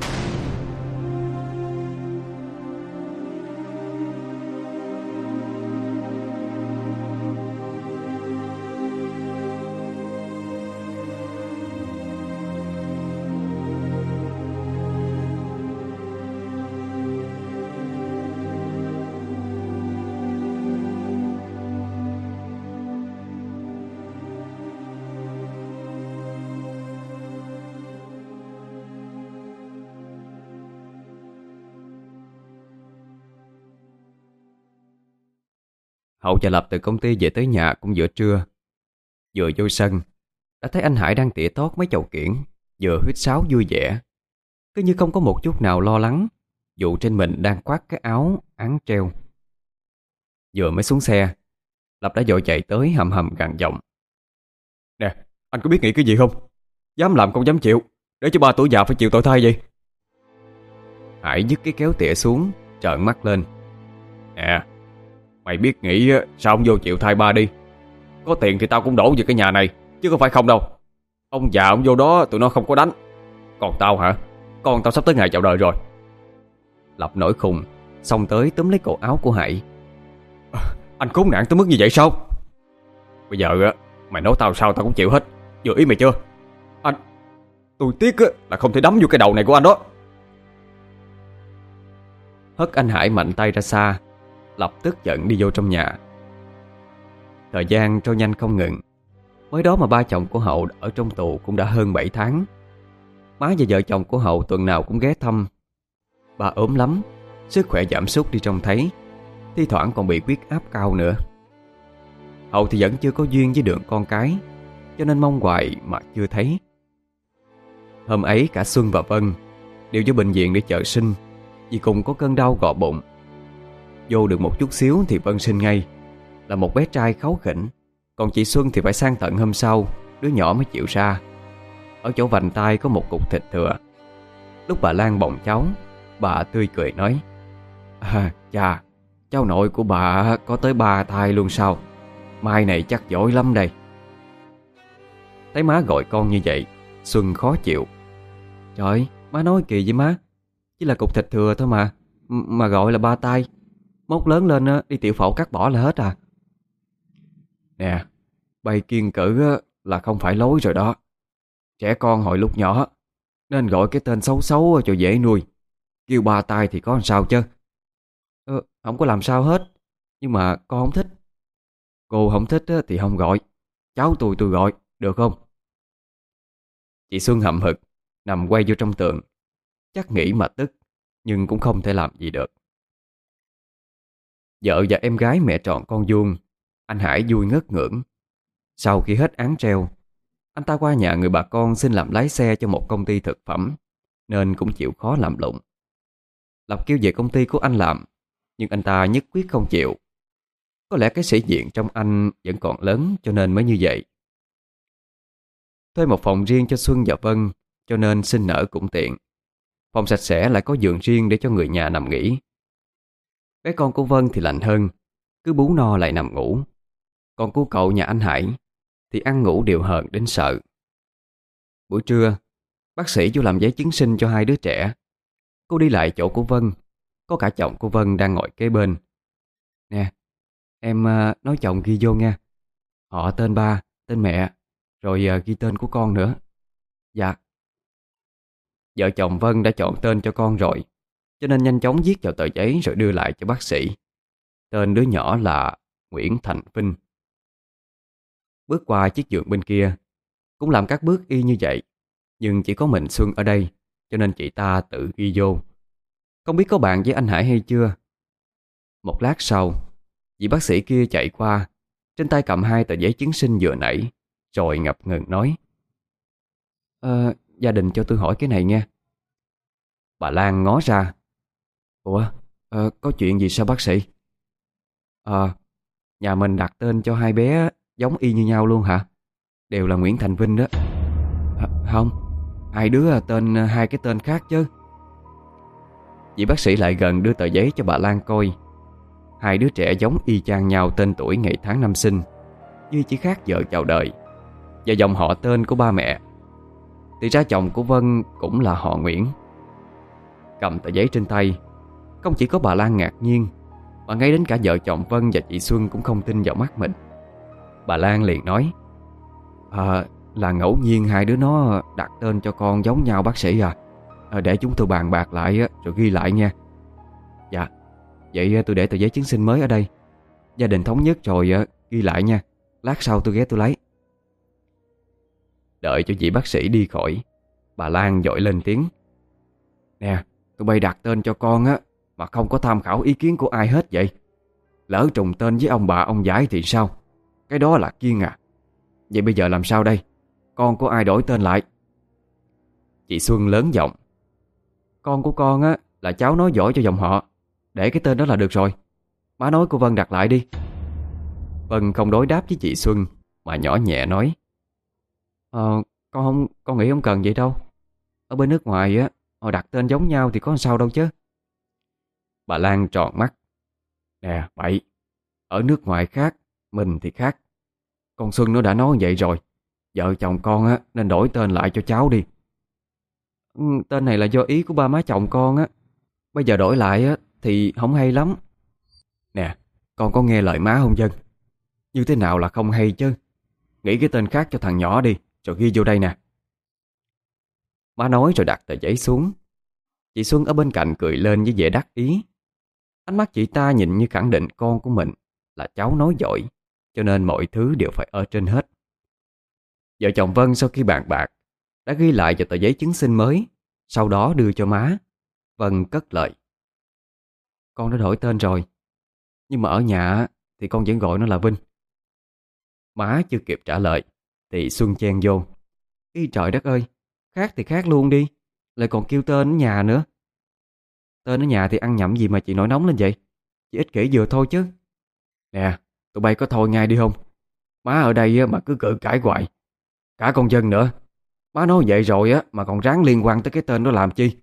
Speaker 1: Hậu và Lập từ công ty về tới nhà cũng giữa trưa. Vừa vô sân đã thấy anh Hải đang tỉa tót mấy chậu kiển, vừa huýt sáo vui vẻ, cứ như không có một chút nào lo lắng dù trên mình đang khoác cái áo án treo. Vừa mới xuống xe, Lập đã vội chạy tới hầm hầm gằn giọng. Nè, anh có biết nghĩ cái gì không? Dám làm không dám chịu, để cho ba tuổi già phải chịu tội thay vậy. Hải dứt cái kéo tỉa xuống, trợn mắt lên. Nè, mày biết nghĩ sao ông vô chịu thay ba đi. Có tiền thì tao cũng đổ về cái nhà này, chứ không phải không đâu. Ông già ông vô đó tụi nó không có đánh. Còn tao hả? Con tao sắp tới ngày chào đời rồi. Lập nổi khùng, xông tới túm lấy cổ áo của Hải. À, anh khốn nạn tới mức như vậy sao? Bây giờ mày nói tao sao tao cũng chịu hết. Vừa ý mày chưa? Anh, tôi tiếc là không thể đấm vô cái đầu này của anh đó. Hất anh Hải mạnh tay ra xa, Lập tức giận đi vô trong nhà. Thời gian trôi nhanh không ngừng. Mới đó mà ba chồng của Hậu ở trong tù cũng đã hơn bảy tháng. Má và vợ chồng của Hậu tuần nào cũng ghé thăm. Ba ốm lắm, sức khỏe giảm sút đi trông thấy, thi thoảng còn bị huyết áp cao nữa. Hậu thì vẫn chưa có duyên với đường con cái, cho nên mong hoài mà chưa thấy. Hôm ấy cả Xuân và Vân đều vô bệnh viện để chợ sinh, vì cùng có cơn đau gò bụng. Vô được một chút xíu thì Vân sinh ngay, là một bé trai kháu khỉnh. Còn chị Xuân thì phải sang tận hôm sau đứa nhỏ mới chịu ra. Ở chỗ vành tai có một cục thịt thừa. Lúc bà Lan bồng cháu, bà tươi cười nói: À, chà, cháu nội của bà có tới ba thai luôn sao? Mai này chắc giỏi lắm đây. Thấy má gọi con như vậy, Xuân khó chịu, Trời, má nói kỳ vậy má. Chỉ là cục thịt thừa thôi mà. M- Mà gọi là ba tay. Mốt lớn lên á, đi tiểu phẫu cắt bỏ là hết à.
Speaker 2: Nè, bay kiêng cữ á, là không phải lối rồi đó. Trẻ con hồi lúc nhỏ nên gọi cái tên xấu xấu cho dễ nuôi. Kêu ba tay thì có làm sao chứ.
Speaker 1: ờ, Không có làm sao hết. Nhưng mà con không thích.
Speaker 2: Cô không thích á, thì không gọi. Cháu tôi tôi gọi, được không? Chị Xuân hậm hực nằm quay vô trong tường. Chắc nghĩ mà tức, nhưng cũng không thể làm gì được. Vợ và em gái mẹ tròn con vuông, anh Hải vui ngất ngưỡng. Sau khi hết án treo, anh ta qua nhà người bà con xin làm lái xe cho một công ty thực phẩm, nên cũng chịu khó làm lụng. Lộc kêu về công ty của anh làm, nhưng anh ta nhất quyết không chịu. Có lẽ cái sĩ diện trong anh vẫn còn lớn cho nên mới như vậy. Thuê một phòng riêng cho Xuân và Vân, cho nên sinh nở cũng tiện. Phòng sạch sẽ lại có giường riêng để cho người nhà nằm nghỉ. Bé con của Vân thì lạnh hơn, cứ bú no lại nằm ngủ. Còn cô cậu nhà anh Hải thì ăn ngủ đều hờn đến sợ. Buổi trưa, bác sĩ vô làm giấy chứng sinh cho hai đứa trẻ. Cô đi lại chỗ của Vân, có cả chồng của Vân đang ngồi kế bên. Nè, em à, nói chồng ghi vô nha. Họ, tên ba, tên mẹ, rồi à, ghi tên của con nữa. Dạ. Vợ chồng Vân đã chọn tên cho con rồi, cho nên nhanh chóng viết vào tờ giấy rồi đưa lại cho bác sĩ. Tên đứa nhỏ là Nguyễn Thành Vinh. Bước qua chiếc giường bên kia, cũng làm các bước y như vậy, nhưng chỉ có mình Xuân ở đây, cho nên chị ta tự ghi vô. Không biết có bạn với anh Hải hay chưa. Một lát sau, vị bác sĩ kia chạy qua, trên tay cầm hai tờ giấy chứng sinh vừa nãy, rồi ngập ngừng nói: Ờ, gia đình cho tôi hỏi cái này nha. Bà Lan ngó ra: Ủa, ờ, có chuyện gì sao bác sĩ? Ờ, nhà mình đặt tên cho hai bé giống y như nhau luôn hả? Đều là Nguyễn Thành Vinh đó. À, không, hai đứa tên hai cái tên khác chứ. Vị bác sĩ lại gần đưa tờ giấy cho bà Lan coi. Hai đứa trẻ giống y chang nhau tên tuổi ngày tháng năm sinh, duy chỉ khác vợ chào đời và dòng họ tên của ba mẹ. Thì ra chồng của Vân cũng là họ Nguyễn. Cầm tờ giấy trên tay, không chỉ có bà Lan ngạc nhiên, mà ngay đến cả vợ chồng Vân và chị Xuân cũng không tin vào mắt mình. Bà Lan liền nói: À, là ngẫu nhiên hai đứa nó đặt tên cho con giống nhau bác sĩ à, à Để chúng tôi bàn bạc lại rồi ghi lại nha. Dạ, vậy tôi để tờ giấy chứng sinh mới ở đây. Gia đình thống nhất rồi ghi lại nha. Lát sau tôi ghé tôi lấy. Đợi cho vị bác sĩ đi khỏi, bà Lan vội lên tiếng: Nè, tụi bay đặt tên cho con á mà không có tham khảo ý kiến của ai hết vậy. Lỡ trùng tên với ông bà ông giải thì sao? Cái đó là kiêng à. Vậy bây giờ làm sao đây? Con của ai đổi tên lại? Chị Xuân lớn giọng: Con của con á là cháu nói giỏi cho dòng họ, để cái tên đó là được rồi. Má nói cô Vân đặt lại đi. Vân không đối đáp với chị Xuân, mà nhỏ nhẹ nói: Ờ, con không, con nghĩ không cần vậy đâu. Ở bên nước ngoài á, họ đặt tên giống nhau thì có làm sao đâu chứ. Bà Lan tròn mắt: Nè bậy, ở nước ngoài khác, mình thì khác. Con Xuân nó đã nói vậy rồi. Vợ chồng con á nên đổi tên lại cho cháu đi. Ừ, tên này là do ý của ba má chồng con á. Bây giờ đổi lại á thì không hay lắm. Nè, con có nghe lời má không Dân? Như thế nào là không hay chứ? Nghĩ cái tên khác cho thằng nhỏ đi, rồi ghi vô đây nè. Má nói rồi đặt tờ giấy xuống. Chị Xuân ở bên cạnh cười lên với vẻ đắc ý. Ánh mắt chị ta nhìn như khẳng định con của mình là cháu nói giỏi, cho nên mọi thứ đều phải ở trên hết. Vợ chồng Vân sau khi bàn bạc đã ghi lại vào tờ giấy chứng sinh mới, sau đó đưa cho má. Vân cất lời: Con đã đổi tên rồi, nhưng mà ở nhà thì con vẫn gọi nó là Vinh. Má chưa kịp trả lời thì Xuân chen vô: Ý trời đất ơi, khác thì khác luôn đi, lại còn kêu tên ở nhà nữa. Tên ở nhà thì ăn nhầm gì mà chị nổi nóng lên vậy? Chị ích kỷ vừa thôi chứ. Nè, tụi bay có thôi ngay đi không? Má ở đây mà cứ cự cãi hoài. Cả con Dân nữa. Má nói vậy rồi á mà còn ráng liên quan tới cái tên đó làm chi?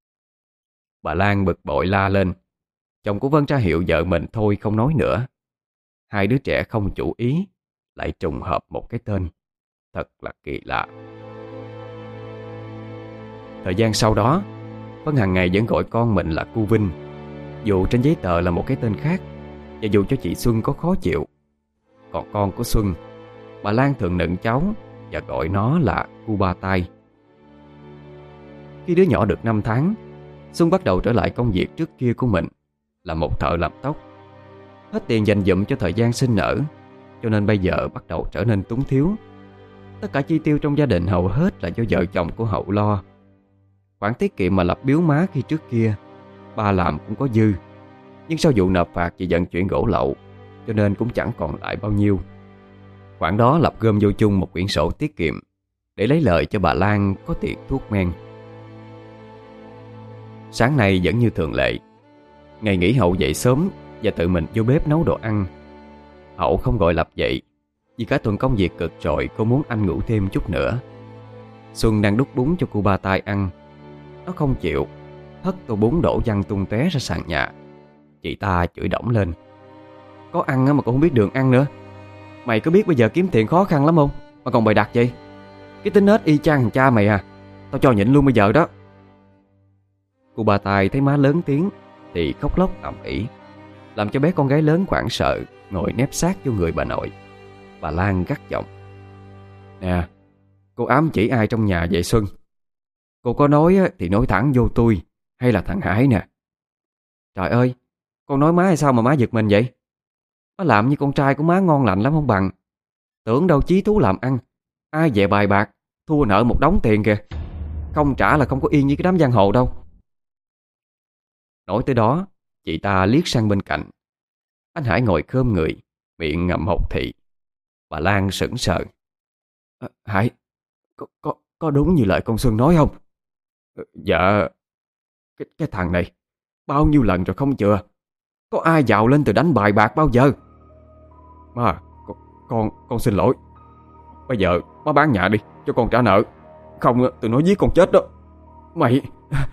Speaker 2: Bà Lan bực bội la lên. Chồng của Vân ra hiệu vợ mình thôi không nói nữa. Hai đứa trẻ không chủ ý lại trùng hợp một cái tên. Thật là kỳ lạ.
Speaker 1: Thời gian sau đó, Vân hàng ngày vẫn gọi con mình là cu Vinh, dù trên giấy tờ là một cái tên khác. Và dù cho chị Xuân có khó chịu, còn con của Xuân, bà Lan thường nựng cháu và gọi nó là cu Ba Tai. Khi đứa nhỏ được năm tháng, Xuân bắt đầu trở lại công việc trước kia của mình là một thợ làm tóc. Hết tiền dành dụm cho thời gian sinh nở, cho nên bây giờ bắt đầu trở nên túng thiếu. Tất cả chi tiêu trong gia đình hầu hết là do vợ chồng của Hậu lo. Khoản tiết kiệm mà Lập biếu má khi trước kia, ba làm cũng có dư. Nhưng sau vụ nộp phạt vì vận chuyển gỗ lậu, cho nên cũng chẳng còn lại bao nhiêu. Khoản đó Lập gom vô chung một quyển sổ tiết kiệm để lấy lời cho bà Lan có tiền thuốc men. Sáng nay vẫn như thường lệ, ngày nghỉ Hậu dậy sớm và tự mình vô bếp nấu đồ ăn. Hậu không gọi Lập dậy vì cả tuần công việc cực rồi, cô muốn anh ngủ thêm chút nữa. Xuân đang đút bún cho cô Ba Tai ăn. Nó không chịu, hất tô bún đổ văng tung tóe ra sàn nhà. Chị ta chửi đổng lên: có ăn mà cũng không biết đường ăn nữa. Mày có biết bây giờ kiếm tiền khó khăn lắm không mà còn bày đặt vậy? Cái tính nết y chang thằng cha mày à. Tao cho nhịn luôn bây giờ đó. Cô Ba Tai thấy má lớn tiếng thì khóc lóc ầm ĩ, làm cho bé con gái lớn hoảng sợ, ngồi nép sát vô người bà nội. Bà Lan gắt giọng: nè, cô ám chỉ ai trong nhà vậy Xuân? Cô có nói thì nói thẳng vô tôi hay là thằng Hải nè. Trời ơi, con nói má hay sao mà má giật mình vậy? Nó làm như con trai của má ngon lành lắm không bằng. Tưởng đâu chí thú làm ăn, ai về bài bạc, thua nợ một đống tiền kìa. Không trả là không có yên như cái đám giang hồ đâu. Nói tới đó, chị ta liếc sang bên cạnh. Anh Hải ngồi khom người, miệng ngậm hột thị. Bà Lan sững sờ: à, Hải, có, có, có đúng như lời con Xuân nói không? Dạ. Cái, cái thằng này bao nhiêu lần rồi không chừa. Có ai giàu lên từ đánh bài bạc bao giờ? Má, con, con, con xin lỗi. Bây giờ má bán nhà đi cho con trả nợ. Không tụi nó giết con chết đó. Mày...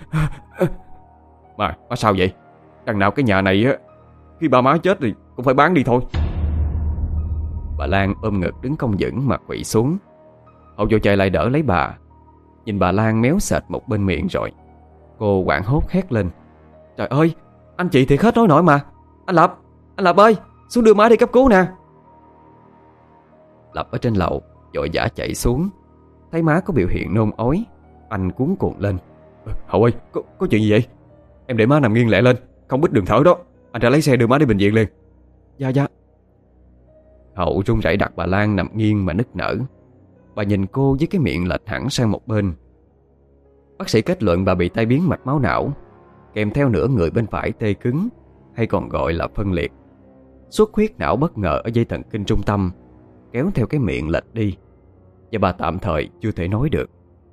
Speaker 1: Mà, má sao vậy? Đằng nào cái nhà này á, khi ba má chết thì cũng phải bán đi thôi. Bà Lan ôm ngực đứng không vững mà quỵ xuống. Hậu vô chạy lại đỡ lấy bà. Nhìn bà Lan méo sệt một bên miệng rồi, cô hoảng hốt hét lên: trời ơi, anh chị thiệt hết nói nổi mà. Anh Lập, anh Lập ơi, xuống đưa má đi cấp cứu nè. Lập ở trên lầu vội vã chạy xuống. Thấy má có biểu hiện nôn ói, anh cuống cuồng lên: Hậu ơi, có, có chuyện gì vậy? Em để má nằm nghiêng lẹ lên, không bít đường thở đó. Anh ra lấy xe đưa má đi bệnh viện liền. Dạ dạ. Hậu run rẩy đặt bà Lan nằm nghiêng mà nức nở. Bà nhìn cô với cái miệng lệch hẳn sang một bên. Bác sĩ kết luận bà bị tai biến mạch máu não, kèm theo nửa người bên phải tê cứng, hay còn gọi là phân liệt. Xuất huyết não bất ngờ ở dây thần kinh trung tâm, kéo theo cái miệng lệch đi, và bà tạm thời chưa thể nói được.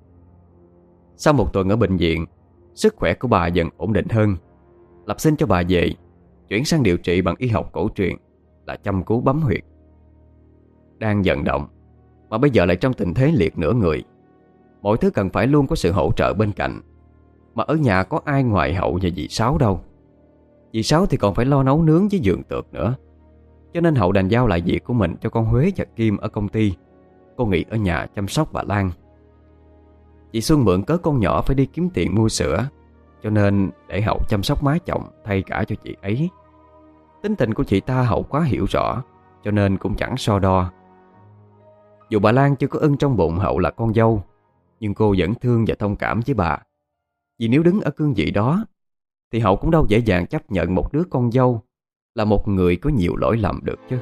Speaker 1: Sau một tuần ở bệnh viện, sức khỏe của bà dần ổn định hơn. Lập xin cho bà về, chuyển sang điều trị bằng y học cổ truyền là châm cứu bấm huyệt. Đang vận động mà bây giờ lại trong tình thế liệt nửa người, mọi thứ cần phải luôn có sự hỗ trợ bên cạnh. Mà ở nhà có ai ngoài Hậu và dì Sáu đâu. Dì Sáu thì còn phải lo nấu nướng với giường tược nữa, cho nên Hậu đành giao lại việc của mình cho con Huế và Kim ở công ty. Cô nghỉ ở nhà chăm sóc bà Lan. Chị Xuân mượn cớ con nhỏ phải đi kiếm tiền mua sữa, cho nên để Hậu chăm sóc má chồng thay cả cho chị ấy. Tính tình của chị ta Hậu quá hiểu rõ, cho nên cũng chẳng so đo. Dù bà Lan chưa có ưng trong bụng Hậu là con dâu, nhưng cô vẫn thương và thông cảm với bà. Vì nếu đứng ở cương vị đó thì Hậu cũng đâu dễ dàng chấp nhận một đứa con dâu là một người có nhiều lỗi lầm được chứ.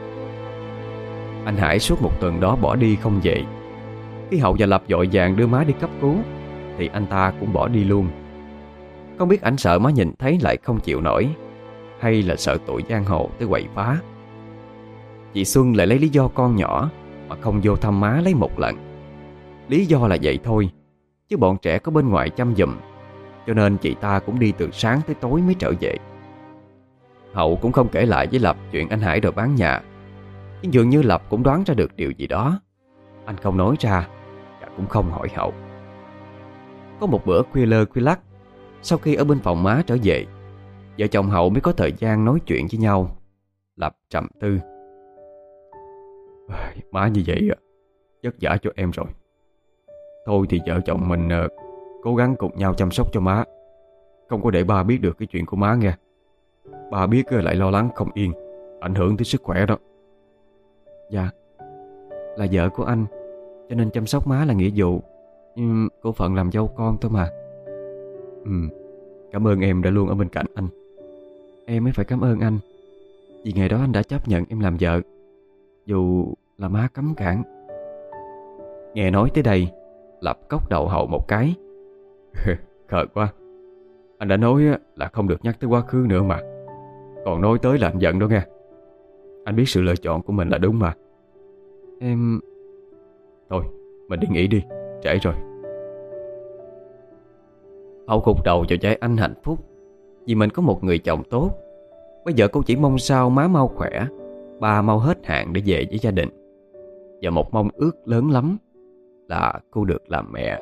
Speaker 1: Anh Hải suốt một tuần đó bỏ đi không về. Khi Hậu và Lập vội vàng đưa má đi cấp cứu thì anh ta cũng bỏ đi luôn. Không biết ảnh sợ má nhìn thấy lại không chịu nổi, hay là sợ tụi giang hồ tới quậy phá. Chị Xuân lại lấy lý do con nhỏ mà không vô thăm má lấy một lần. Lý do là vậy thôi, chứ bọn trẻ có bên ngoài chăm giùm, cho nên chị ta cũng đi từ sáng tới tối mới trở về. Hậu cũng không kể lại với Lập chuyện anh Hải đòi bán nhà, nhưng dường như Lập cũng đoán ra được điều gì đó. Anh không nói ra và cũng không hỏi Hậu. Có một bữa khuya lơ khuya lắc, sau khi ở bên phòng má trở về, vợ chồng Hậu mới có thời gian nói chuyện với nhau. Lập trầm tư: Má như vậy vất vả cho em rồi. Thôi thì vợ chồng mình
Speaker 2: cố gắng cùng nhau chăm sóc cho má. Không có để ba biết được cái chuyện của má nghe. Ba biết lại lo lắng không yên, ảnh hưởng tới sức khỏe đó.
Speaker 1: Dạ, là vợ của anh, cho nên chăm sóc má là nghĩa vụ. Nhưng cô phận làm dâu con thôi mà.
Speaker 2: Ừ, cảm ơn em đã luôn ở bên cạnh anh.
Speaker 1: Em mới phải cảm ơn anh, vì ngày đó anh đã chấp nhận em làm vợ, dù là má cấm cản.
Speaker 2: Nghe nói tới đây, Lập cốc đầu Hậu một cái. Khờ quá. Anh đã nói là không được nhắc tới quá khứ nữa mà, còn nói tới là anh giận đó nghe. Anh biết sự lựa chọn của mình là đúng mà.
Speaker 1: Em...
Speaker 2: Thôi, mình đi nghỉ đi, trễ rồi.
Speaker 1: Hậu gục đầu cho trái anh hạnh phúc, vì mình có một người chồng tốt. Bây giờ cô chỉ mong sao má mau khỏe, ba mau hết hạn để về với gia đình. Và một mong ước lớn lắm là cô được làm mẹ.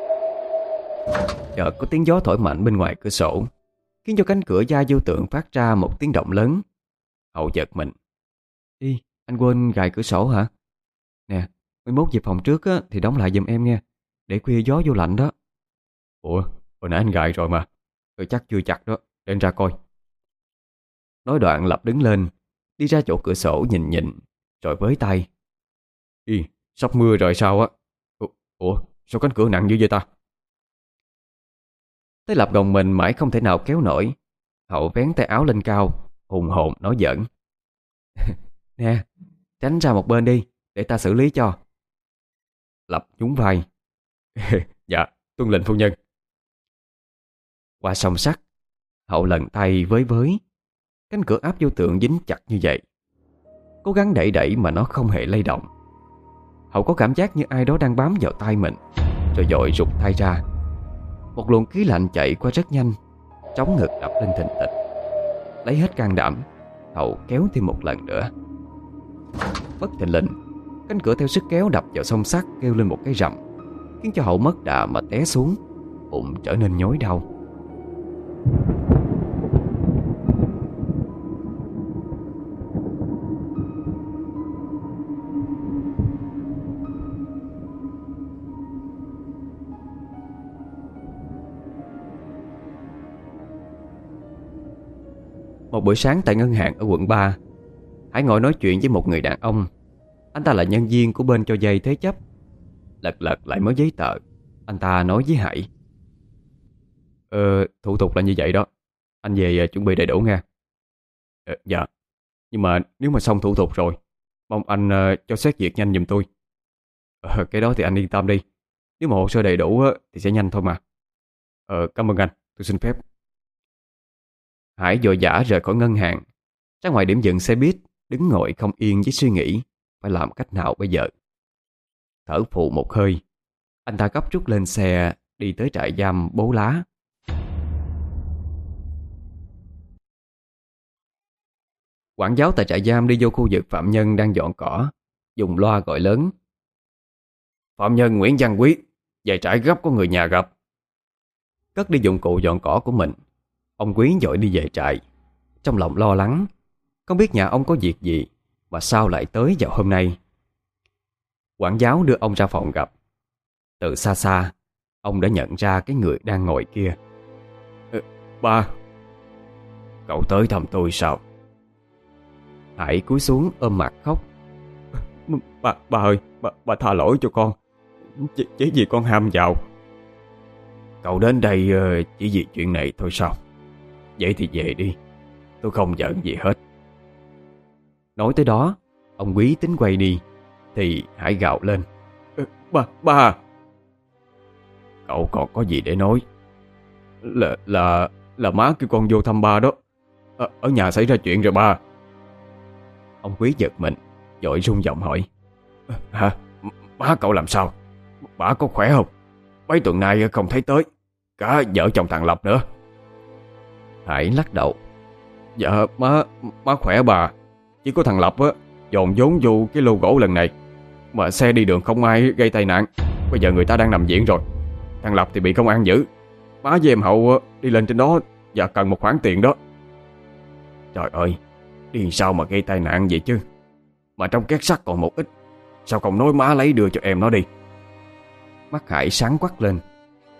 Speaker 1: Chợt có tiếng gió thổi mạnh bên ngoài cửa sổ, khiến cho cánh cửa gia vô tượng phát ra một tiếng động lớn. Hậu giật mình. Đi, anh quên gài cửa sổ hả? Nè, mai mốt về phòng trước á, thì đóng lại giùm em nghe, để khuya gió vô lạnh đó.
Speaker 2: Ủa, hồi nãy anh gài rồi mà. Tôi chắc chưa chặt đó, để anh ra coi.
Speaker 1: Nói đoạn Lập đứng lên, đi ra chỗ cửa sổ nhìn nhìn, rồi với tay.
Speaker 2: Ý, sắp mưa rồi sao á? Ủa, sao cánh cửa nặng dữ vậy ta?
Speaker 1: Tới Lập gồng mình mãi không thể nào kéo nổi. Hậu vén tay áo lên cao, hùng hồn nói giỡn. Nè, tránh ra một bên đi, để ta xử lý cho.
Speaker 2: Lập nhún vai. Dạ, tuân lệnh phu nhân.
Speaker 1: Qua song sắt, Hậu lần tay với với. Cánh cửa áp vô tượng dính chặt như vậy. Cố gắng đẩy đẩy mà nó không hề lay động. Hậu có cảm giác như ai đó đang bám vào tay mình, rồi vội rụt tay ra. Một luồng khí lạnh chạy qua rất nhanh, trống ngực đập lên thình thịch. Lấy hết can đảm, Hậu kéo thêm một lần nữa. Bất thình lình, cánh cửa theo sức kéo đập vào song sắt kêu lên một cái rầm, khiến cho Hậu mất đà mà té xuống, bụng trở nên nhói đau. Một buổi sáng tại ngân hàng ở quận ba, Hải ngồi nói chuyện với một người đàn ông. Anh ta là nhân viên của bên cho vay thế chấp. Lật lật lại mới giấy tờ, anh ta nói với Hải.
Speaker 2: Ờ, thủ tục là như vậy đó. Anh về chuẩn bị đầy đủ nha. Ờ, dạ. Nhưng mà nếu mà xong thủ tục rồi, mong anh uh, cho xét duyệt nhanh giùm tôi. Ờ, cái đó thì anh yên tâm đi. Nếu mà hồ sơ đầy đủ uh, thì sẽ nhanh thôi mà. Ờ, cảm ơn anh, tôi xin phép.
Speaker 1: Hải vội vã rời khỏi ngân hàng, ra ngoài điểm dừng xe buýt, đứng ngồi không yên với suy nghĩ phải làm cách nào bây giờ. Thở phù một hơi, anh ta gấp rút lên xe đi tới trại giam Bố Lá. Quản giáo tại trại giam đi vô khu vực phạm nhân đang dọn cỏ, dùng loa gọi lớn.
Speaker 2: Phạm nhân Nguyễn Văn Quý, về trại gấp có người nhà gặp.
Speaker 1: Cất đi dụng cụ dọn cỏ của mình, ông Quý vội đi về trại, trong lòng lo lắng, không biết nhà ông có việc gì mà sao lại tới vào hôm nay. Quản giáo đưa ông ra phòng gặp. Từ xa xa, ông đã nhận ra cái người đang ngồi kia.
Speaker 2: Ờ, ba, cậu tới thăm tôi sao?
Speaker 1: Hải cúi xuống ôm mặt khóc.
Speaker 2: Ba, ba ơi, ba, ba tha lỗi cho con. Chỉ, chỉ vì con ham giàu. Cậu đến đây uh, chỉ vì chuyện này thôi sao? Vậy thì về đi, tôi không giận gì hết.
Speaker 1: Nói tới đó, ông Quý tính quay đi, thì Hải gào lên.
Speaker 2: Ờ, ba, ba. Cậu còn có gì để nói? Là, là, là má kêu con vô thăm ba đó. À, ở nhà xảy ra chuyện rồi ba.
Speaker 1: Ông Quý giật mình, vội run giọng hỏi.
Speaker 2: Hả? Má cậu làm sao? Bà có khỏe không? Mấy tuần nay không thấy tới. Cả vợ chồng thằng Lập nữa.
Speaker 1: Hải lắc đầu.
Speaker 2: Dạ má, má khỏe bà. Chỉ có thằng Lập á dồn vốn vô cái lô gỗ lần này, mà xe đi đường không ai gây tai nạn. Bây giờ người ta đang nằm viện rồi. Thằng Lập thì bị công an giữ. Má với em Hậu đi lên trên đó và cần một khoản tiền đó. Trời ơi, đi sao mà gây tai nạn vậy chứ? Mà trong két sắt còn một ít. Sao không nói má lấy đưa cho em nó đi?
Speaker 1: Mắt Hải sáng quắc lên.
Speaker 2: Ờ,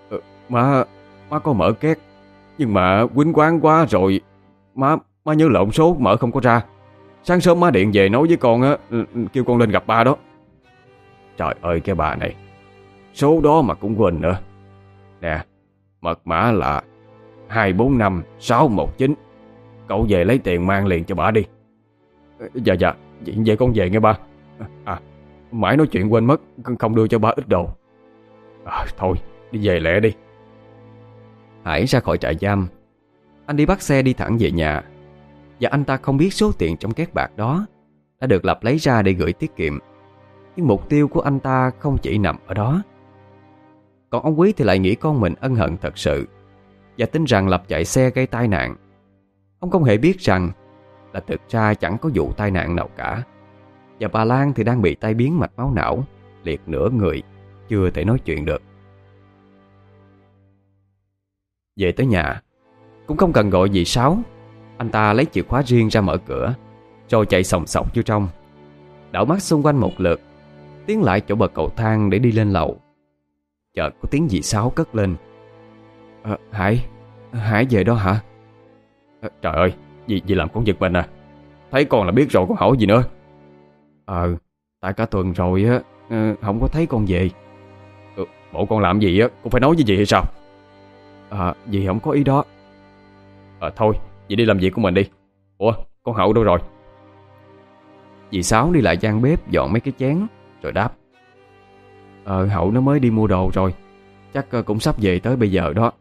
Speaker 2: Má, má có mở két, nhưng mà quýnh quán quá rồi. Má, má nhớ lộn số mở không có ra. Sáng sớm má điện về nói với con á, kêu con lên gặp ba đó. Trời ơi cái bà này, số đó mà cũng quên nữa. Nè, mật mã là hai bốn năm sáu một chín. Cậu về lấy tiền mang liền cho bà đi. Dạ dạ, vậy con về nghe ba. À, mãi nói chuyện quên mất, không đưa cho ba ít đồ. À, thôi, đi về lẹ đi.
Speaker 1: Hải ra khỏi trại giam. Anh đi bắt xe đi thẳng về nhà. Và anh ta không biết số tiền trong két bạc đó đã được Lập lấy ra để gửi tiết kiệm. Nhưng mục tiêu của anh ta không chỉ nằm ở đó. Còn ông Quý thì lại nghĩ con mình ân hận thật sự, và tin rằng Lập chạy xe gây tai nạn. Ông không hề biết rằng là thực ra chẳng có vụ tai nạn nào cả. Và bà Lan thì đang bị tai biến mạch máu não, liệt nửa người, chưa thể nói chuyện được. Về tới nhà, cũng không cần gọi dì Sáu. Anh ta lấy chìa khóa riêng ra mở cửa, rồi chạy sòng sọc vô trong, đảo mắt xung quanh một lượt, tiến lại chỗ bậc cầu thang để đi lên lầu. Chợt có tiếng dì Sáu cất lên. À, Hải, Hải về đó hả?
Speaker 2: À, trời ơi, dì, dì làm con giật mình à. Thấy con là biết rồi con hỏi gì nữa.
Speaker 1: Ờ, tại cả tuần rồi á, không có thấy con về.
Speaker 2: Ừ, bộ con làm gì á cũng phải nói với dì hay sao?
Speaker 1: À, dì không có ý đó.
Speaker 2: À, thôi, dì đi làm việc của mình đi. Ủa, con Hậu đâu rồi?
Speaker 1: Dì Sáu đi lại gian bếp dọn mấy cái chén rồi đáp. Ờ, Hậu nó mới đi mua đồ rồi, chắc cũng sắp về tới bây giờ đó.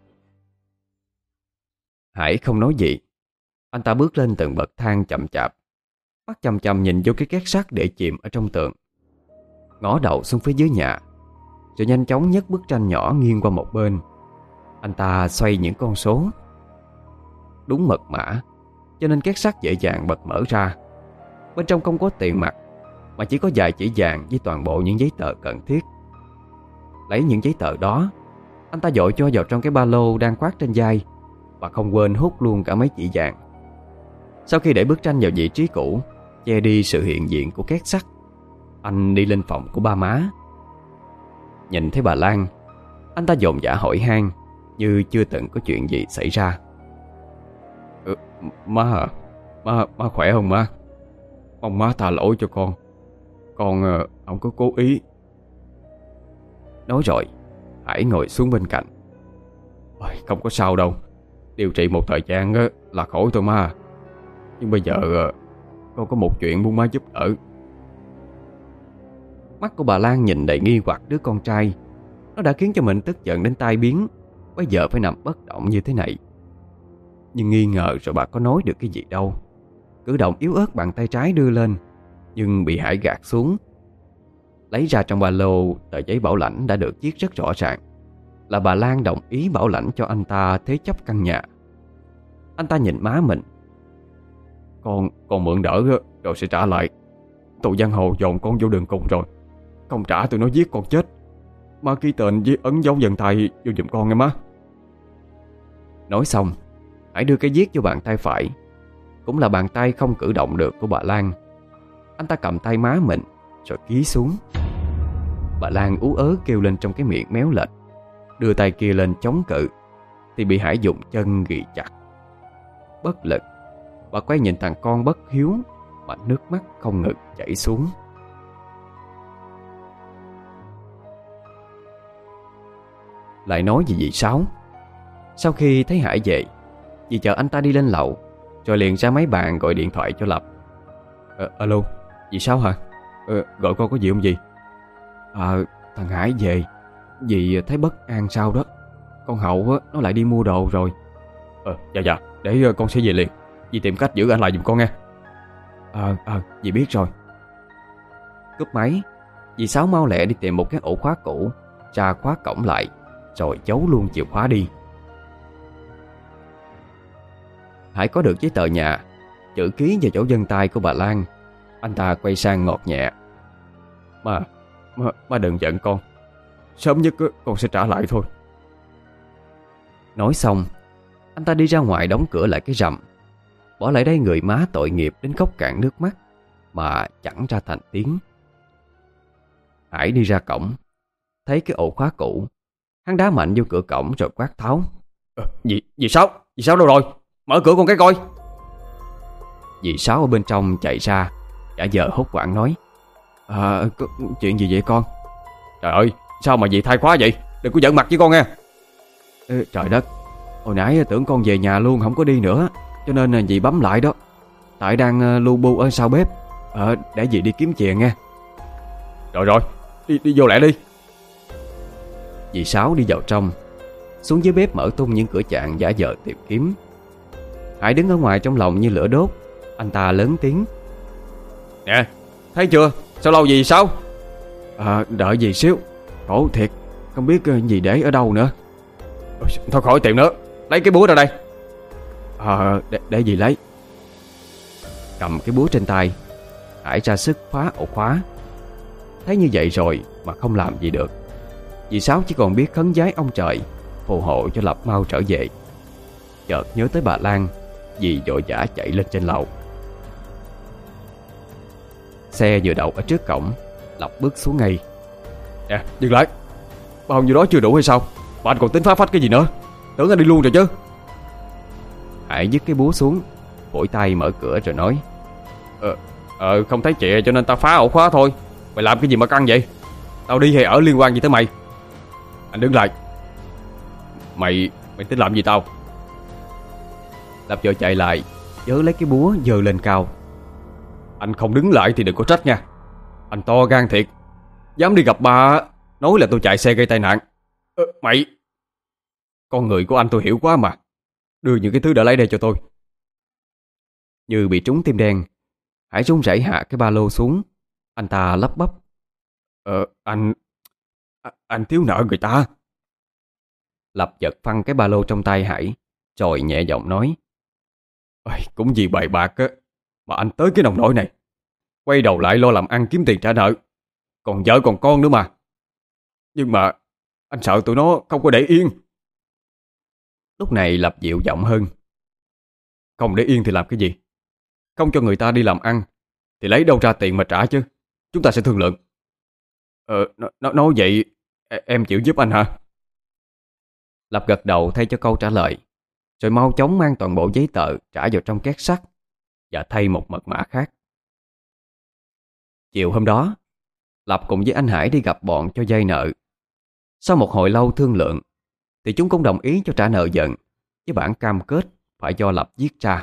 Speaker 1: Hải không nói gì. Anh ta bước lên từng bậc thang chậm chạp, mắt chằm chằm nhìn vô cái két sắt để chìm ở trong tường, ngó đầu xuống phía dưới nhà, rồi nhanh chóng nhấc bức tranh nhỏ nghiêng qua một bên. Anh ta xoay những con số. Đúng mật mã, cho nên két sắt dễ dàng bật mở ra. Bên trong không có tiền mặt, mà chỉ có vài chỉ vàng với toàn bộ những giấy tờ cần thiết. Lấy những giấy tờ đó, anh ta vội cho vào trong cái ba lô đang khoác trên vai, và không quên hút luôn cả mấy chỉ vàng. Sau khi để bức tranh vào vị trí cũ, che đi sự hiện diện của két sắt, anh đi lên phòng của ba má. Nhìn thấy bà Lan, anh ta dồn dã hỏi han như chưa từng có chuyện gì xảy ra.
Speaker 2: Ừ, má à, má, má khỏe không má? Mong má tha lỗi cho con. Con uh, không có cố ý.
Speaker 1: Nói rồi, Hải ngồi xuống bên cạnh.
Speaker 2: Không có sao đâu. Điều trị một thời gian uh, là khỏi thôi má. Nhưng bây giờ uh, con có một chuyện muốn má giúp đỡ.
Speaker 1: Mắt của bà Lan nhìn đầy nghi hoặc đứa con trai. Nó đã khiến cho mình tức giận đến tai biến, bây giờ phải nằm bất động như thế này. Nhưng nghi ngờ rồi bà có nói được cái gì đâu. Cử động yếu ớt bàn tay trái đưa lên, nhưng bị Hải gạt xuống. Lấy ra trong ba lô tờ giấy bảo lãnh đã được viết rất rõ ràng là bà Lan đồng ý bảo lãnh cho anh ta thế chấp căn nhà. Anh ta nhìn má mình.
Speaker 2: Con con mượn đỡ rồi sẽ trả lại. Tụi giang hồ dồn con vô đường cùng rồi. Không trả tụi nó giết con chết. Má ký tên với ấn dấu dần tay vô giùm con nghe má.
Speaker 1: Nói xong, Hải đưa cái viết vô bàn tay phải, cũng là bàn tay không cử động được của bà Lan. Anh ta cầm tay má mình rồi ký xuống. Bà Lan ú ớ kêu lên trong cái miệng méo lệch, đưa tay kia lên chống cự thì bị Hải dùng chân ghi chặt. Bất lực, bà quay nhìn thằng con bất hiếu mà nước mắt không ngừng chảy xuống. Lại nói về dì Sáu. Sau khi thấy Hải về, dì chờ anh ta đi lên lầu, rồi liền ra máy bàn gọi điện thoại cho Lập.
Speaker 2: ờ, Alo, dì Sáu hả? Ờ, gọi con có gì không dì?
Speaker 1: À, thằng Hải về. Dì thấy bất an sao đó. Con Hậu á, nó lại đi mua đồ rồi.
Speaker 2: Ờ, dạ dạ, để con sẽ về liền. Dì tìm cách giữ anh lại giùm con nghe.
Speaker 1: Ờ, ờ, dì biết rồi. Cúp máy, dì Sáu mau lẹ đi tìm một cái ổ khóa cũ, ra khóa cổng lại, rồi giấu luôn chìa khóa đi. Hải có được giấy tờ nhà, chữ ký và dấu vân tay của bà Lan. Anh ta quay sang ngọt nhẹ.
Speaker 2: Má, má, má đừng giận con. Sớm nhất con sẽ trả lại thôi.
Speaker 1: Nói xong, anh ta đi ra ngoài đóng cửa lại cái rầm, bỏ lại đây người má tội nghiệp đến khóc cạn nước mắt mà chẳng ra thành tiếng. Hải đi ra cổng, thấy cái ổ khóa cũ, Hắn đá mạnh vô cửa cổng rồi quát tháo:
Speaker 2: Ờ, dì, dì Sáu, dì Sáu đâu rồi? Mở cửa con cái coi.
Speaker 1: Dì Sáu ở bên trong chạy ra, giả vờ hốt hoảng nói: À, có chuyện gì vậy con?
Speaker 2: Trời ơi, sao mà dì thay khóa vậy? Đừng có giận mặt với con nghe.
Speaker 1: Ê, trời đất, hồi nãy tưởng con về nhà luôn không có đi nữa, cho nên dì bấm lại đó. Tại đang lu bu ở sau bếp. Ờ, để dì đi kiếm chìa nghe.
Speaker 2: Rồi rồi, đi, đi vô lẹ đi.
Speaker 1: Dì Sáu đi vào trong, xuống dưới bếp mở tung những cửa chạn giả vờ tìm kiếm. Hải đứng ở ngoài trong lòng như lửa đốt. Anh ta lớn tiếng:
Speaker 2: Nè, thấy chưa? Sao lâu gì sao?
Speaker 1: À, đợi dì xíu. Khổ thiệt, không biết gì để ở đâu nữa.
Speaker 2: Thôi khỏi tìm nữa, lấy cái búa ra đây.
Speaker 1: À, để, để dì lấy. Cầm cái búa trên tay, Hải ra sức phá ổ khóa. Thấy như vậy rồi mà không làm gì được. Dì Sáu chỉ còn biết khấn vái ông trời phù hộ cho Lập mau trở về. Chợt nhớ tới bà Lan, dì vội vã chạy lên trên lầu. Xe vừa đậu ở trước cổng, Lập bước xuống ngay.
Speaker 2: Nè, dừng lại. Bao nhiêu đó chưa đủ hay sao mà anh còn tính phá phách cái gì nữa? Tưởng anh đi luôn rồi chứ.
Speaker 1: Hải dứt cái búa xuống, vội tay mở cửa rồi nói:
Speaker 2: Ờ, ờ không thấy chị cho nên tao phá ổ khóa thôi. Mày làm cái gì mà căng vậy? Tao đi hay ở liên quan gì tới mày? Anh đứng lại. Mày, mày tính làm gì tao?
Speaker 1: Lập vội chạy lại, giơ lấy cái búa giơ lên cao.
Speaker 2: Anh không đứng lại thì đừng có trách nha. Anh to gan thiệt, dám đi gặp ba nói là tôi chạy xe gây tai nạn. Ờ, mày, con người của anh tôi hiểu quá mà. Đưa những cái thứ đã lấy đây cho tôi.
Speaker 1: Như bị trúng tim đen, Hải run rẩy hạ cái ba lô xuống. Anh ta lắp bắp:
Speaker 2: Ờ, anh Anh thiếu nợ người ta.
Speaker 1: Lập giật phăng cái ba lô trong tay Hải, rồi nhẹ giọng nói:
Speaker 2: Ôi, cũng vì bày bạc á mà anh tới cái nông nỗi này. Quay đầu lại lo làm ăn kiếm tiền trả nợ, còn vợ còn con nữa mà. Nhưng mà anh sợ tụi nó không có để yên.
Speaker 1: Lúc này Lập dịu giọng hơn:
Speaker 2: Không để yên thì làm cái gì? Không cho người ta đi làm ăn thì lấy đâu ra tiền mà trả chứ? Chúng ta sẽ thương lượng. Ờ, nó, nói vậy em chịu giúp anh hả?
Speaker 1: Lập gật đầu thay cho câu trả lời, rồi mau chóng mang toàn bộ giấy tờ trả vào trong két sắt và thay một mật mã khác. Chiều hôm đó, Lập cùng với anh Hải đi gặp bọn cho vay nợ. Sau một hồi lâu thương lượng thì chúng cũng đồng ý cho trả nợ dần, với bản cam kết phải do Lập viết ra.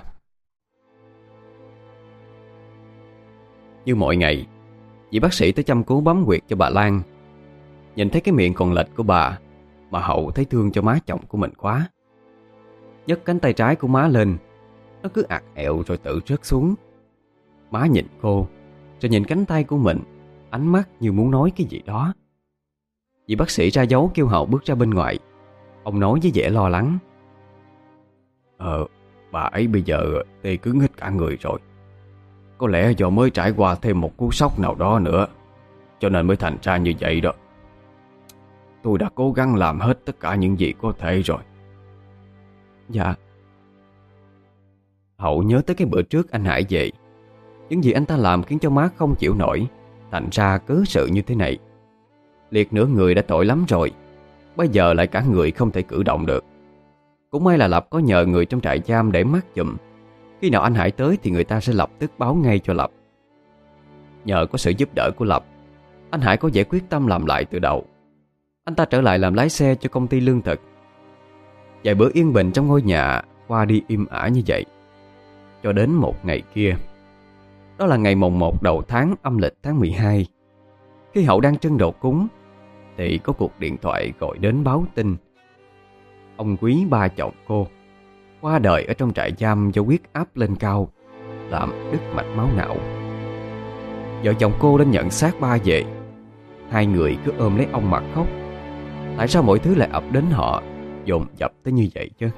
Speaker 1: Như mọi ngày, vị bác sĩ tới chăm cứu bấm huyệt cho bà Lan. Nhìn thấy cái miệng còn lệch của bà mà Hậu thấy thương cho má chồng của mình quá. Nhấc cánh tay trái của má lên, nó cứ ạt ẹo rồi tự rớt xuống. Má nhìn cô, rồi nhìn cánh tay của mình, ánh mắt như muốn nói cái gì đó. Vị bác sĩ ra dấu kêu Hậu bước ra bên ngoài. Ông nói với vẻ lo lắng:
Speaker 2: Ờ, bà ấy bây giờ tê cứng hết cả người rồi. Có lẽ do mới trải qua thêm một cú sốc nào đó nữa, cho nên mới thành ra như vậy đó. Tôi đã cố gắng làm hết tất cả những gì có thể rồi.
Speaker 1: Dạ. Hậu nhớ tới cái bữa trước anh Hải về. Những gì anh ta làm khiến cho má không chịu nổi, thành ra cớ sự như thế này. Liệt nửa người đã tội lắm rồi, bây giờ lại cả người không thể cử động được. Cũng may là Lập có nhờ người trong trại giam để mắt giùm. Khi nào anh Hải tới thì người ta sẽ lập tức báo ngay cho Lập. Nhờ có sự giúp đỡ của Lập, anh Hải có vẻ quyết tâm làm lại từ đầu. Anh ta trở lại làm lái xe cho công ty lương thực. Vài bữa yên bình trong ngôi nhà qua đi im ả như vậy, cho đến một ngày kia. Đó là ngày mồng một đầu tháng âm lịch tháng mười hai. Khi Hậu đang trưng đồ cúng thì có cuộc điện thoại gọi đến báo tin ông Quý, ba chồng cô, qua đời ở trong trại giam do huyết áp lên cao, làm đứt mạch máu não. Vợ chồng cô đến nhận xác ba về. Hai người cứ ôm lấy ông mà khóc. Tại sao mọi thứ lại ập đến họ dồn dập tới như vậy chứ?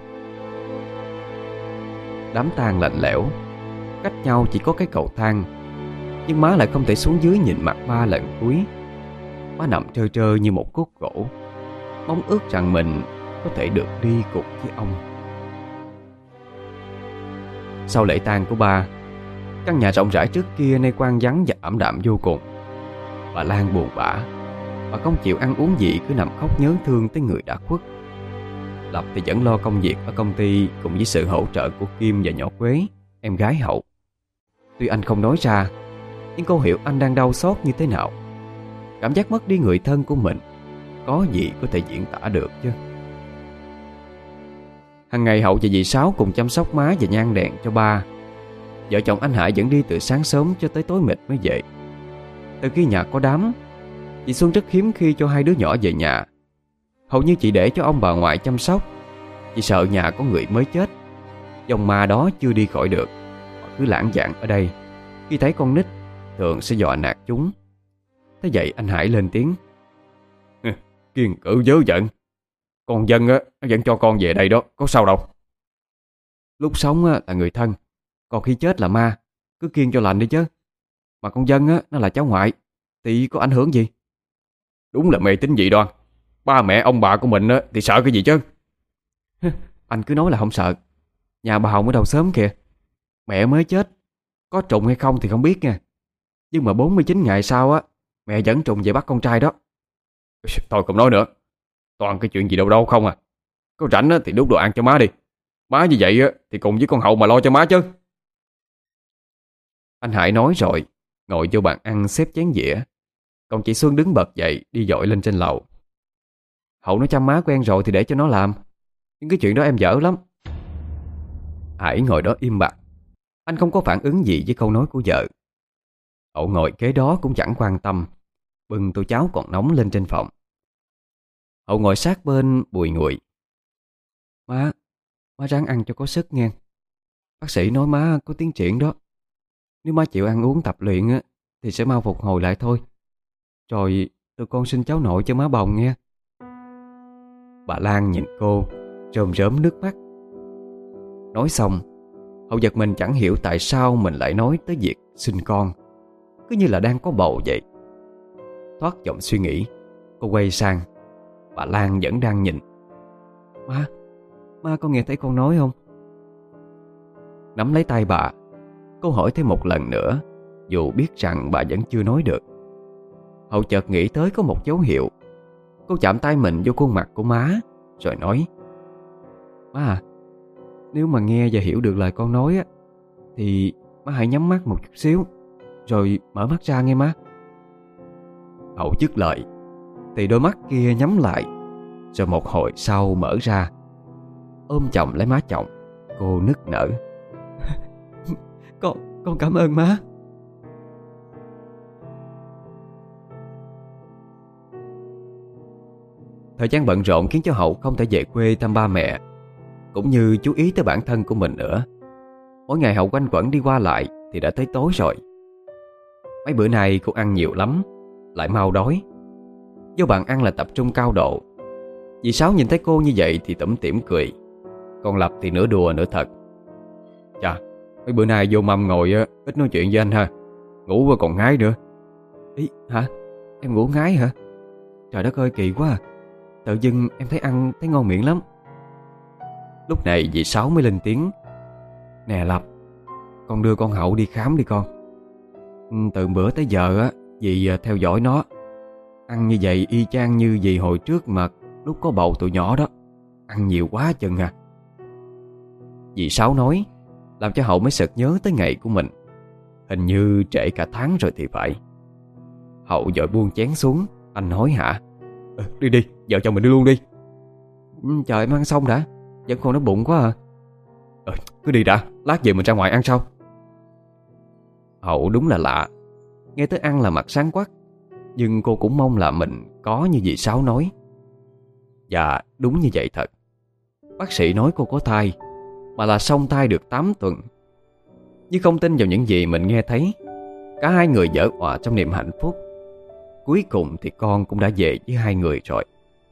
Speaker 1: Đám tang lạnh lẽo, cách nhau chỉ có cái cầu thang, nhưng má lại không thể xuống dưới nhìn mặt ba lần cuối. Má nằm trơ trơ như một cốt gỗ, mong ước rằng mình có thể được đi cùng với ông. Sau lễ tang của ba, căn nhà rộng rãi trước kia nay quang vắng và ảm đạm vô cùng. Bà Lan buồn bã, Bà không chịu ăn uống gì, cứ nằm khóc nhớ thương tới người đã khuất. Lập thì vẫn lo công việc ở công ty cùng với sự hỗ trợ của Kim và nhỏ Quế, em gái Hậu. Tuy anh không nói ra, nhưng cô hiểu anh đang đau xót như thế nào. Cảm giác mất đi người thân của mình có gì có thể diễn tả được chứ. Hàng ngày Hậu và dì Sáu cùng chăm sóc má và nhang đèn cho ba. Vợ chồng anh Hải vẫn đi từ sáng sớm cho tới tối mịt mới về. Từ khi nhà có đám, chị Xuân rất hiếm khi cho hai đứa nhỏ về nhà. Hầu như chị để cho ông bà ngoại chăm sóc. Chị sợ nhà có người mới chết, dòng ma đó chưa đi khỏi được, họ cứ lãng vảng ở đây. Khi thấy con nít thường sẽ dọa nạt chúng. Thế vậy anh Hải lên tiếng: Kiên cử dớ giận. Con Dân á, nó vẫn cho con về đây đó, có sao đâu. Lúc sống á, là người thân, còn khi chết là ma. Cứ kiêng cho lành đi chứ. Mà con Dân á, nó là cháu ngoại thì có ảnh hưởng gì?
Speaker 2: Đúng là mê tín dị đoan. Ba mẹ ông bà của mình á, thì sợ cái gì chứ?
Speaker 1: Anh cứ nói là không sợ. Nhà bà Hồng ở đầu xóm kìa, mẹ mới chết, có trùng hay không thì không biết nha, nhưng mà bốn mươi chín ngày sau á, mẹ dẫn trùng về bắt con trai đó.
Speaker 2: Thôi không nói nữa. Toàn cái chuyện gì đâu đâu không à. Có rảnh á, thì đút đồ ăn cho má đi. Má như vậy á, thì cùng với con Hậu mà lo cho má chứ.
Speaker 1: Anh Hải nói rồi ngồi vô bàn ăn xếp chén dĩa. Còn chị Xuân đứng bật dậy đi dội lên trên lầu. Hậu nó chăm má quen rồi thì để cho nó làm, nhưng cái chuyện đó em dở lắm. Hải ngồi đó im bặt. Anh không có phản ứng gì với câu nói của vợ. Hậu ngồi kế đó cũng chẳng quan tâm, bưng tô cháo còn nóng lên trên phòng. Hậu ngồi sát bên bùi ngùi. Má, má ráng ăn cho có sức nghe. Bác sĩ nói má có tiến triển đó. Nếu má chịu ăn uống tập luyện á, thì sẽ mau phục hồi lại thôi. Rồi tụi con sinh cháu nội cho má bồng nghe. Bà Lan nhìn cô rơm rớm nước mắt. Nói xong, Hậu giật mình chẳng hiểu tại sao mình lại nói tới việc sinh con, cứ như là đang có bầu vậy. Thoát dòng suy nghĩ, cô quay sang. Bà Lan vẫn đang nhìn. Má, má có nghe thấy con nói không? Nắm lấy tay bà, cô hỏi thêm một lần nữa, dù biết rằng bà vẫn chưa nói được. Hậu chợt nghĩ tới có một dấu hiệu. Cô chạm tay mình vô khuôn mặt của má, rồi nói: Má à, nếu mà nghe và hiểu được lời con nói á, thì má hãy nhắm mắt một chút xíu, rồi mở mắt ra nghe má. Hậu dứt lời thì đôi mắt kia nhắm lại, rồi một hồi sau mở ra. Ôm chồng lấy má chồng, cô nức nở: Con, con cảm ơn má. Thời gian bận rộn khiến cho Hậu không thể về quê thăm ba mẹ, cũng như chú ý tới bản thân của mình nữa. Mỗi ngày Hậu quanh quẩn đi qua lại thì đã tới tối rồi. Mấy bữa nay cô ăn nhiều lắm, lại mau đói. Vô bàn ăn là tập trung cao độ. Dì Sáu nhìn thấy cô như vậy thì tủm tỉm cười. Còn Lập thì nửa đùa nửa thật: Chà, mấy bữa nay vô mâm ngồi á, ít nói chuyện với anh ha. Ngủ và còn ngái nữa. Ý, hả? Em ngủ ngái hả? Trời đất ơi, kỳ quá à. Tự dưng em thấy ăn thấy ngon miệng lắm. Lúc này dì Sáu mới lên tiếng: Nè Lập, con đưa con Hậu đi khám đi con. Từ bữa tới giờ á, dì theo dõi nó. Ăn như vậy y chang như dì hồi trước mà lúc có bầu tụi nhỏ đó. Ăn nhiều quá chừng à. Dì Sáu nói, làm cho Hậu mới sực nhớ tới ngày của mình. Hình như trễ cả tháng rồi thì phải. Hậu vội buông chén xuống. Anh hối hả: ừ, Đi đi, vợ chồng mình đi luôn đi. Trời, em ăn xong đã, vẫn còn đói bụng quá à. Ừ, cứ đi đã, lát về mình ra ngoài ăn sau. Hậu đúng là lạ. Nghe tới ăn là mặt sáng quắc. Nhưng cô cũng mong là mình có như dì Sáu nói. Dạ, đúng như vậy thật. Bác sĩ nói cô có thai, mà là song thai được tám tuần. Nhưng không tin vào những gì mình nghe thấy. Cả hai người giở òa trong niềm hạnh phúc. Cuối cùng thì con cũng đã về với hai người rồi.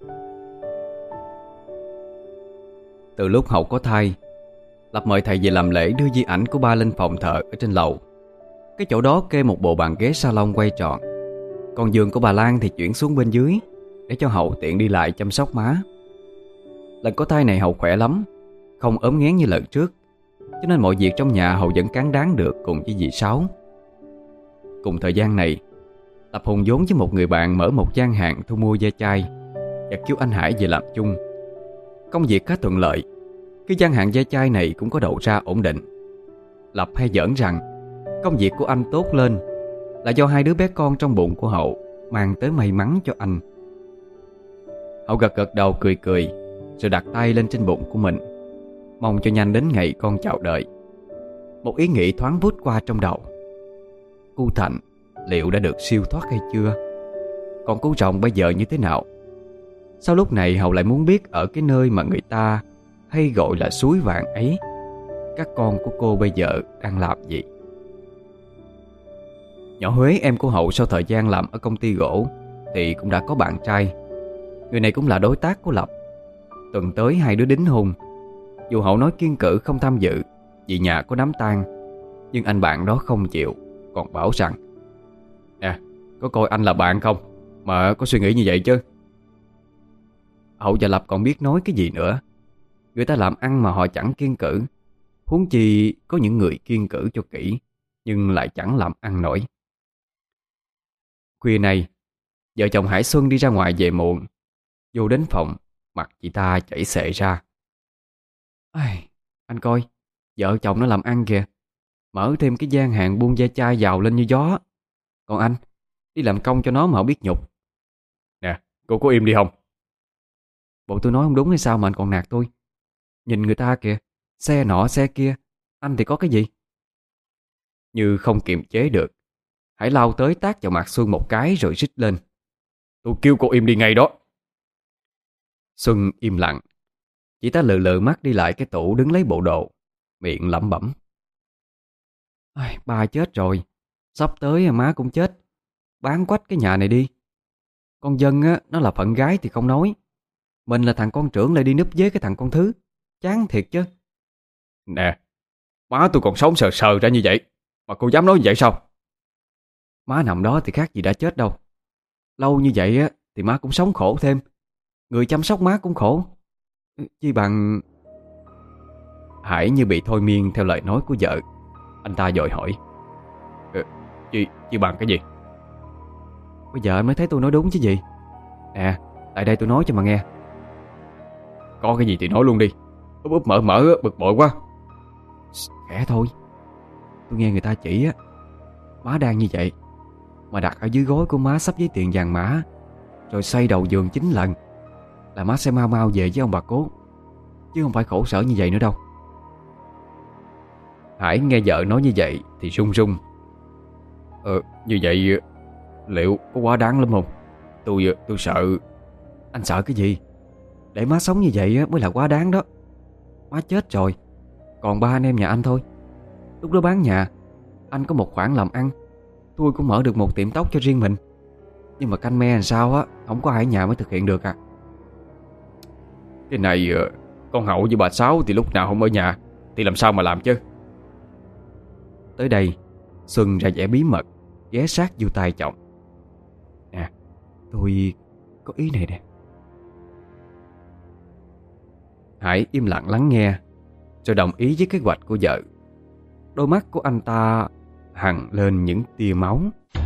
Speaker 1: Từ lúc Hậu có thai, Lập mời thầy về làm lễ đưa di ảnh của ba lên phòng thờ ở trên lầu. Cái chỗ đó kê một bộ bàn ghế salon quay tròn. Còn giường của bà Lan thì chuyển xuống bên dưới, để cho Hậu tiện đi lại chăm sóc má. Lần có thai này Hậu khỏe lắm, không ốm nghén như lần trước, cho nên mọi việc trong nhà Hậu vẫn cán đáng được cùng với dì Sáu. Cùng thời gian này, Lập hùng vốn với một người bạn mở một gian hàng thu mua ve chai và kêu anh Hải về làm chung. Công việc khá thuận lợi. Cái gian hàng ve chai này cũng có đầu ra ổn định. Lập hay giỡn rằng công việc của anh tốt lên là do hai đứa bé con trong bụng của Hậu mang tới may mắn cho anh. Hậu gật gật đầu cười cười, rồi đặt tay lên trên bụng của mình, mong cho nhanh đến ngày con chào đời. Một ý nghĩ thoáng vút qua trong đầu. Cu Thành liệu đã được siêu thoát hay chưa? Còn cu Rồng bây giờ như thế nào? Sao lúc này Hậu lại muốn biết ở cái nơi mà người ta hay gọi là suối vàng ấy, các con của cô bây giờ đang làm gì? Nhỏ Huế, em của Hậu, sau thời gian làm ở công ty gỗ thì cũng đã có bạn trai. Người này cũng là đối tác của Lập. Tuần tới hai đứa đính hôn. Dù Hậu nói kiêng cữ không tham dự vì nhà có đám tang, nhưng anh bạn đó không chịu, còn bảo rằng: "Nè, có coi anh là bạn không mà có suy nghĩ như vậy chứ?" Hậu và Lập còn biết nói cái gì nữa. Người ta làm ăn mà họ chẳng kiêng cữ, huống chi có những người kiêng cữ cho kỹ nhưng lại chẳng làm ăn nổi. Khuya này, vợ chồng Hải Xuân đi ra ngoài về muộn. Vô đến phòng, mặt chị ta chảy xệ ra. "Ai, anh coi, vợ chồng nó làm ăn kìa, mở thêm cái gian hàng buôn ve chai giàu lên như gió. Còn anh, đi làm công cho nó mà không biết nhục."
Speaker 2: "Nè, cô có im đi không?"
Speaker 1: "Bộ tôi nói không đúng hay sao mà anh còn nạt tôi? Nhìn người ta kìa, xe nọ xe kia, anh thì có cái gì?" Như không kiềm chế được, Hải lao tới tát vào mặt Xuân một cái rồi rít lên:
Speaker 2: "Tôi kêu cô im đi ngay đó."
Speaker 1: Xuân im lặng. Chị ta lừ lừ mắt đi lại cái tủ đứng lấy bộ đồ, miệng lẩm bẩm: "Ai, ba chết rồi, sắp tới má cũng chết. Bán quách cái nhà này đi. Con Dân á, nó là phận gái thì không nói, mình là thằng con trưởng lại đi núp với cái thằng con thứ. Chán thiệt chứ."
Speaker 2: "Nè, má tôi còn sống sờ sờ ra như vậy mà cô dám nói như vậy sao?"
Speaker 1: "Má nằm đó thì khác gì đã chết đâu. Lâu như vậy á thì má cũng sống khổ thêm. Người chăm sóc má cũng khổ. Chi bằng..." Hải như bị thôi miên theo lời nói của vợ. Anh ta vội hỏi:
Speaker 2: "Ờ, chi, chi bằng cái gì?"
Speaker 1: "Bây giờ anh mới thấy tôi nói đúng chứ gì. Nè, tại đây tôi nói cho mà nghe."
Speaker 2: "Có cái gì thì nói luôn đi, úp úp mở mở bực bội quá."
Speaker 1: "Khẽ thôi. Tôi nghe người ta chỉ á, má đang như vậy mà đặt ở dưới gối của má sắp giấy tiền vàng mã, rồi xoay đầu giường chín lần, là má sẽ mau mau về với ông bà cố, chứ không phải khổ sở như vậy nữa đâu."
Speaker 2: Hải nghe vợ nói như vậy thì run run. "Ờ, như vậy liệu có quá đáng lắm không? Tôi tôi sợ."
Speaker 1: "Anh sợ cái gì? Để má sống như vậy mới là quá đáng đó. Má chết rồi, còn ba anh em nhà anh thôi. Lúc đó bán nhà, anh có một khoản làm ăn, tôi cũng mở được một tiệm tóc cho riêng mình. Nhưng mà canh me làm sao á, không có ai ở nhà mới thực hiện được à."
Speaker 2: "Cái này con Hậu với bà Sáu thì lúc nào không ở nhà thì làm sao mà làm chứ?"
Speaker 1: Tới đây, Xuân ra vẻ bí mật, ghé sát vô tai chồng: "Nè, tôi có ý này nè." Hải im lặng lắng nghe, rồi đồng ý với kế hoạch của vợ. Đôi mắt của anh ta hằn lên những tia máu.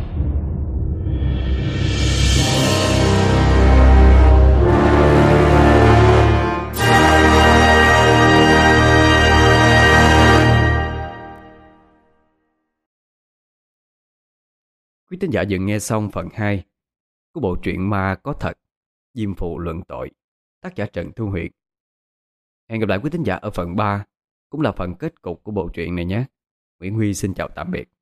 Speaker 1: Quý tín giả vừa nghe xong phần hai của bộ truyện ma có thật, Diêm Phụ Luận Tội, tác giả Trần Thu Huyền. Hẹn gặp lại quý tín giả ở phần ba, cũng là phần kết cục của bộ truyện này nhé. Nguyễn Huy xin chào tạm biệt.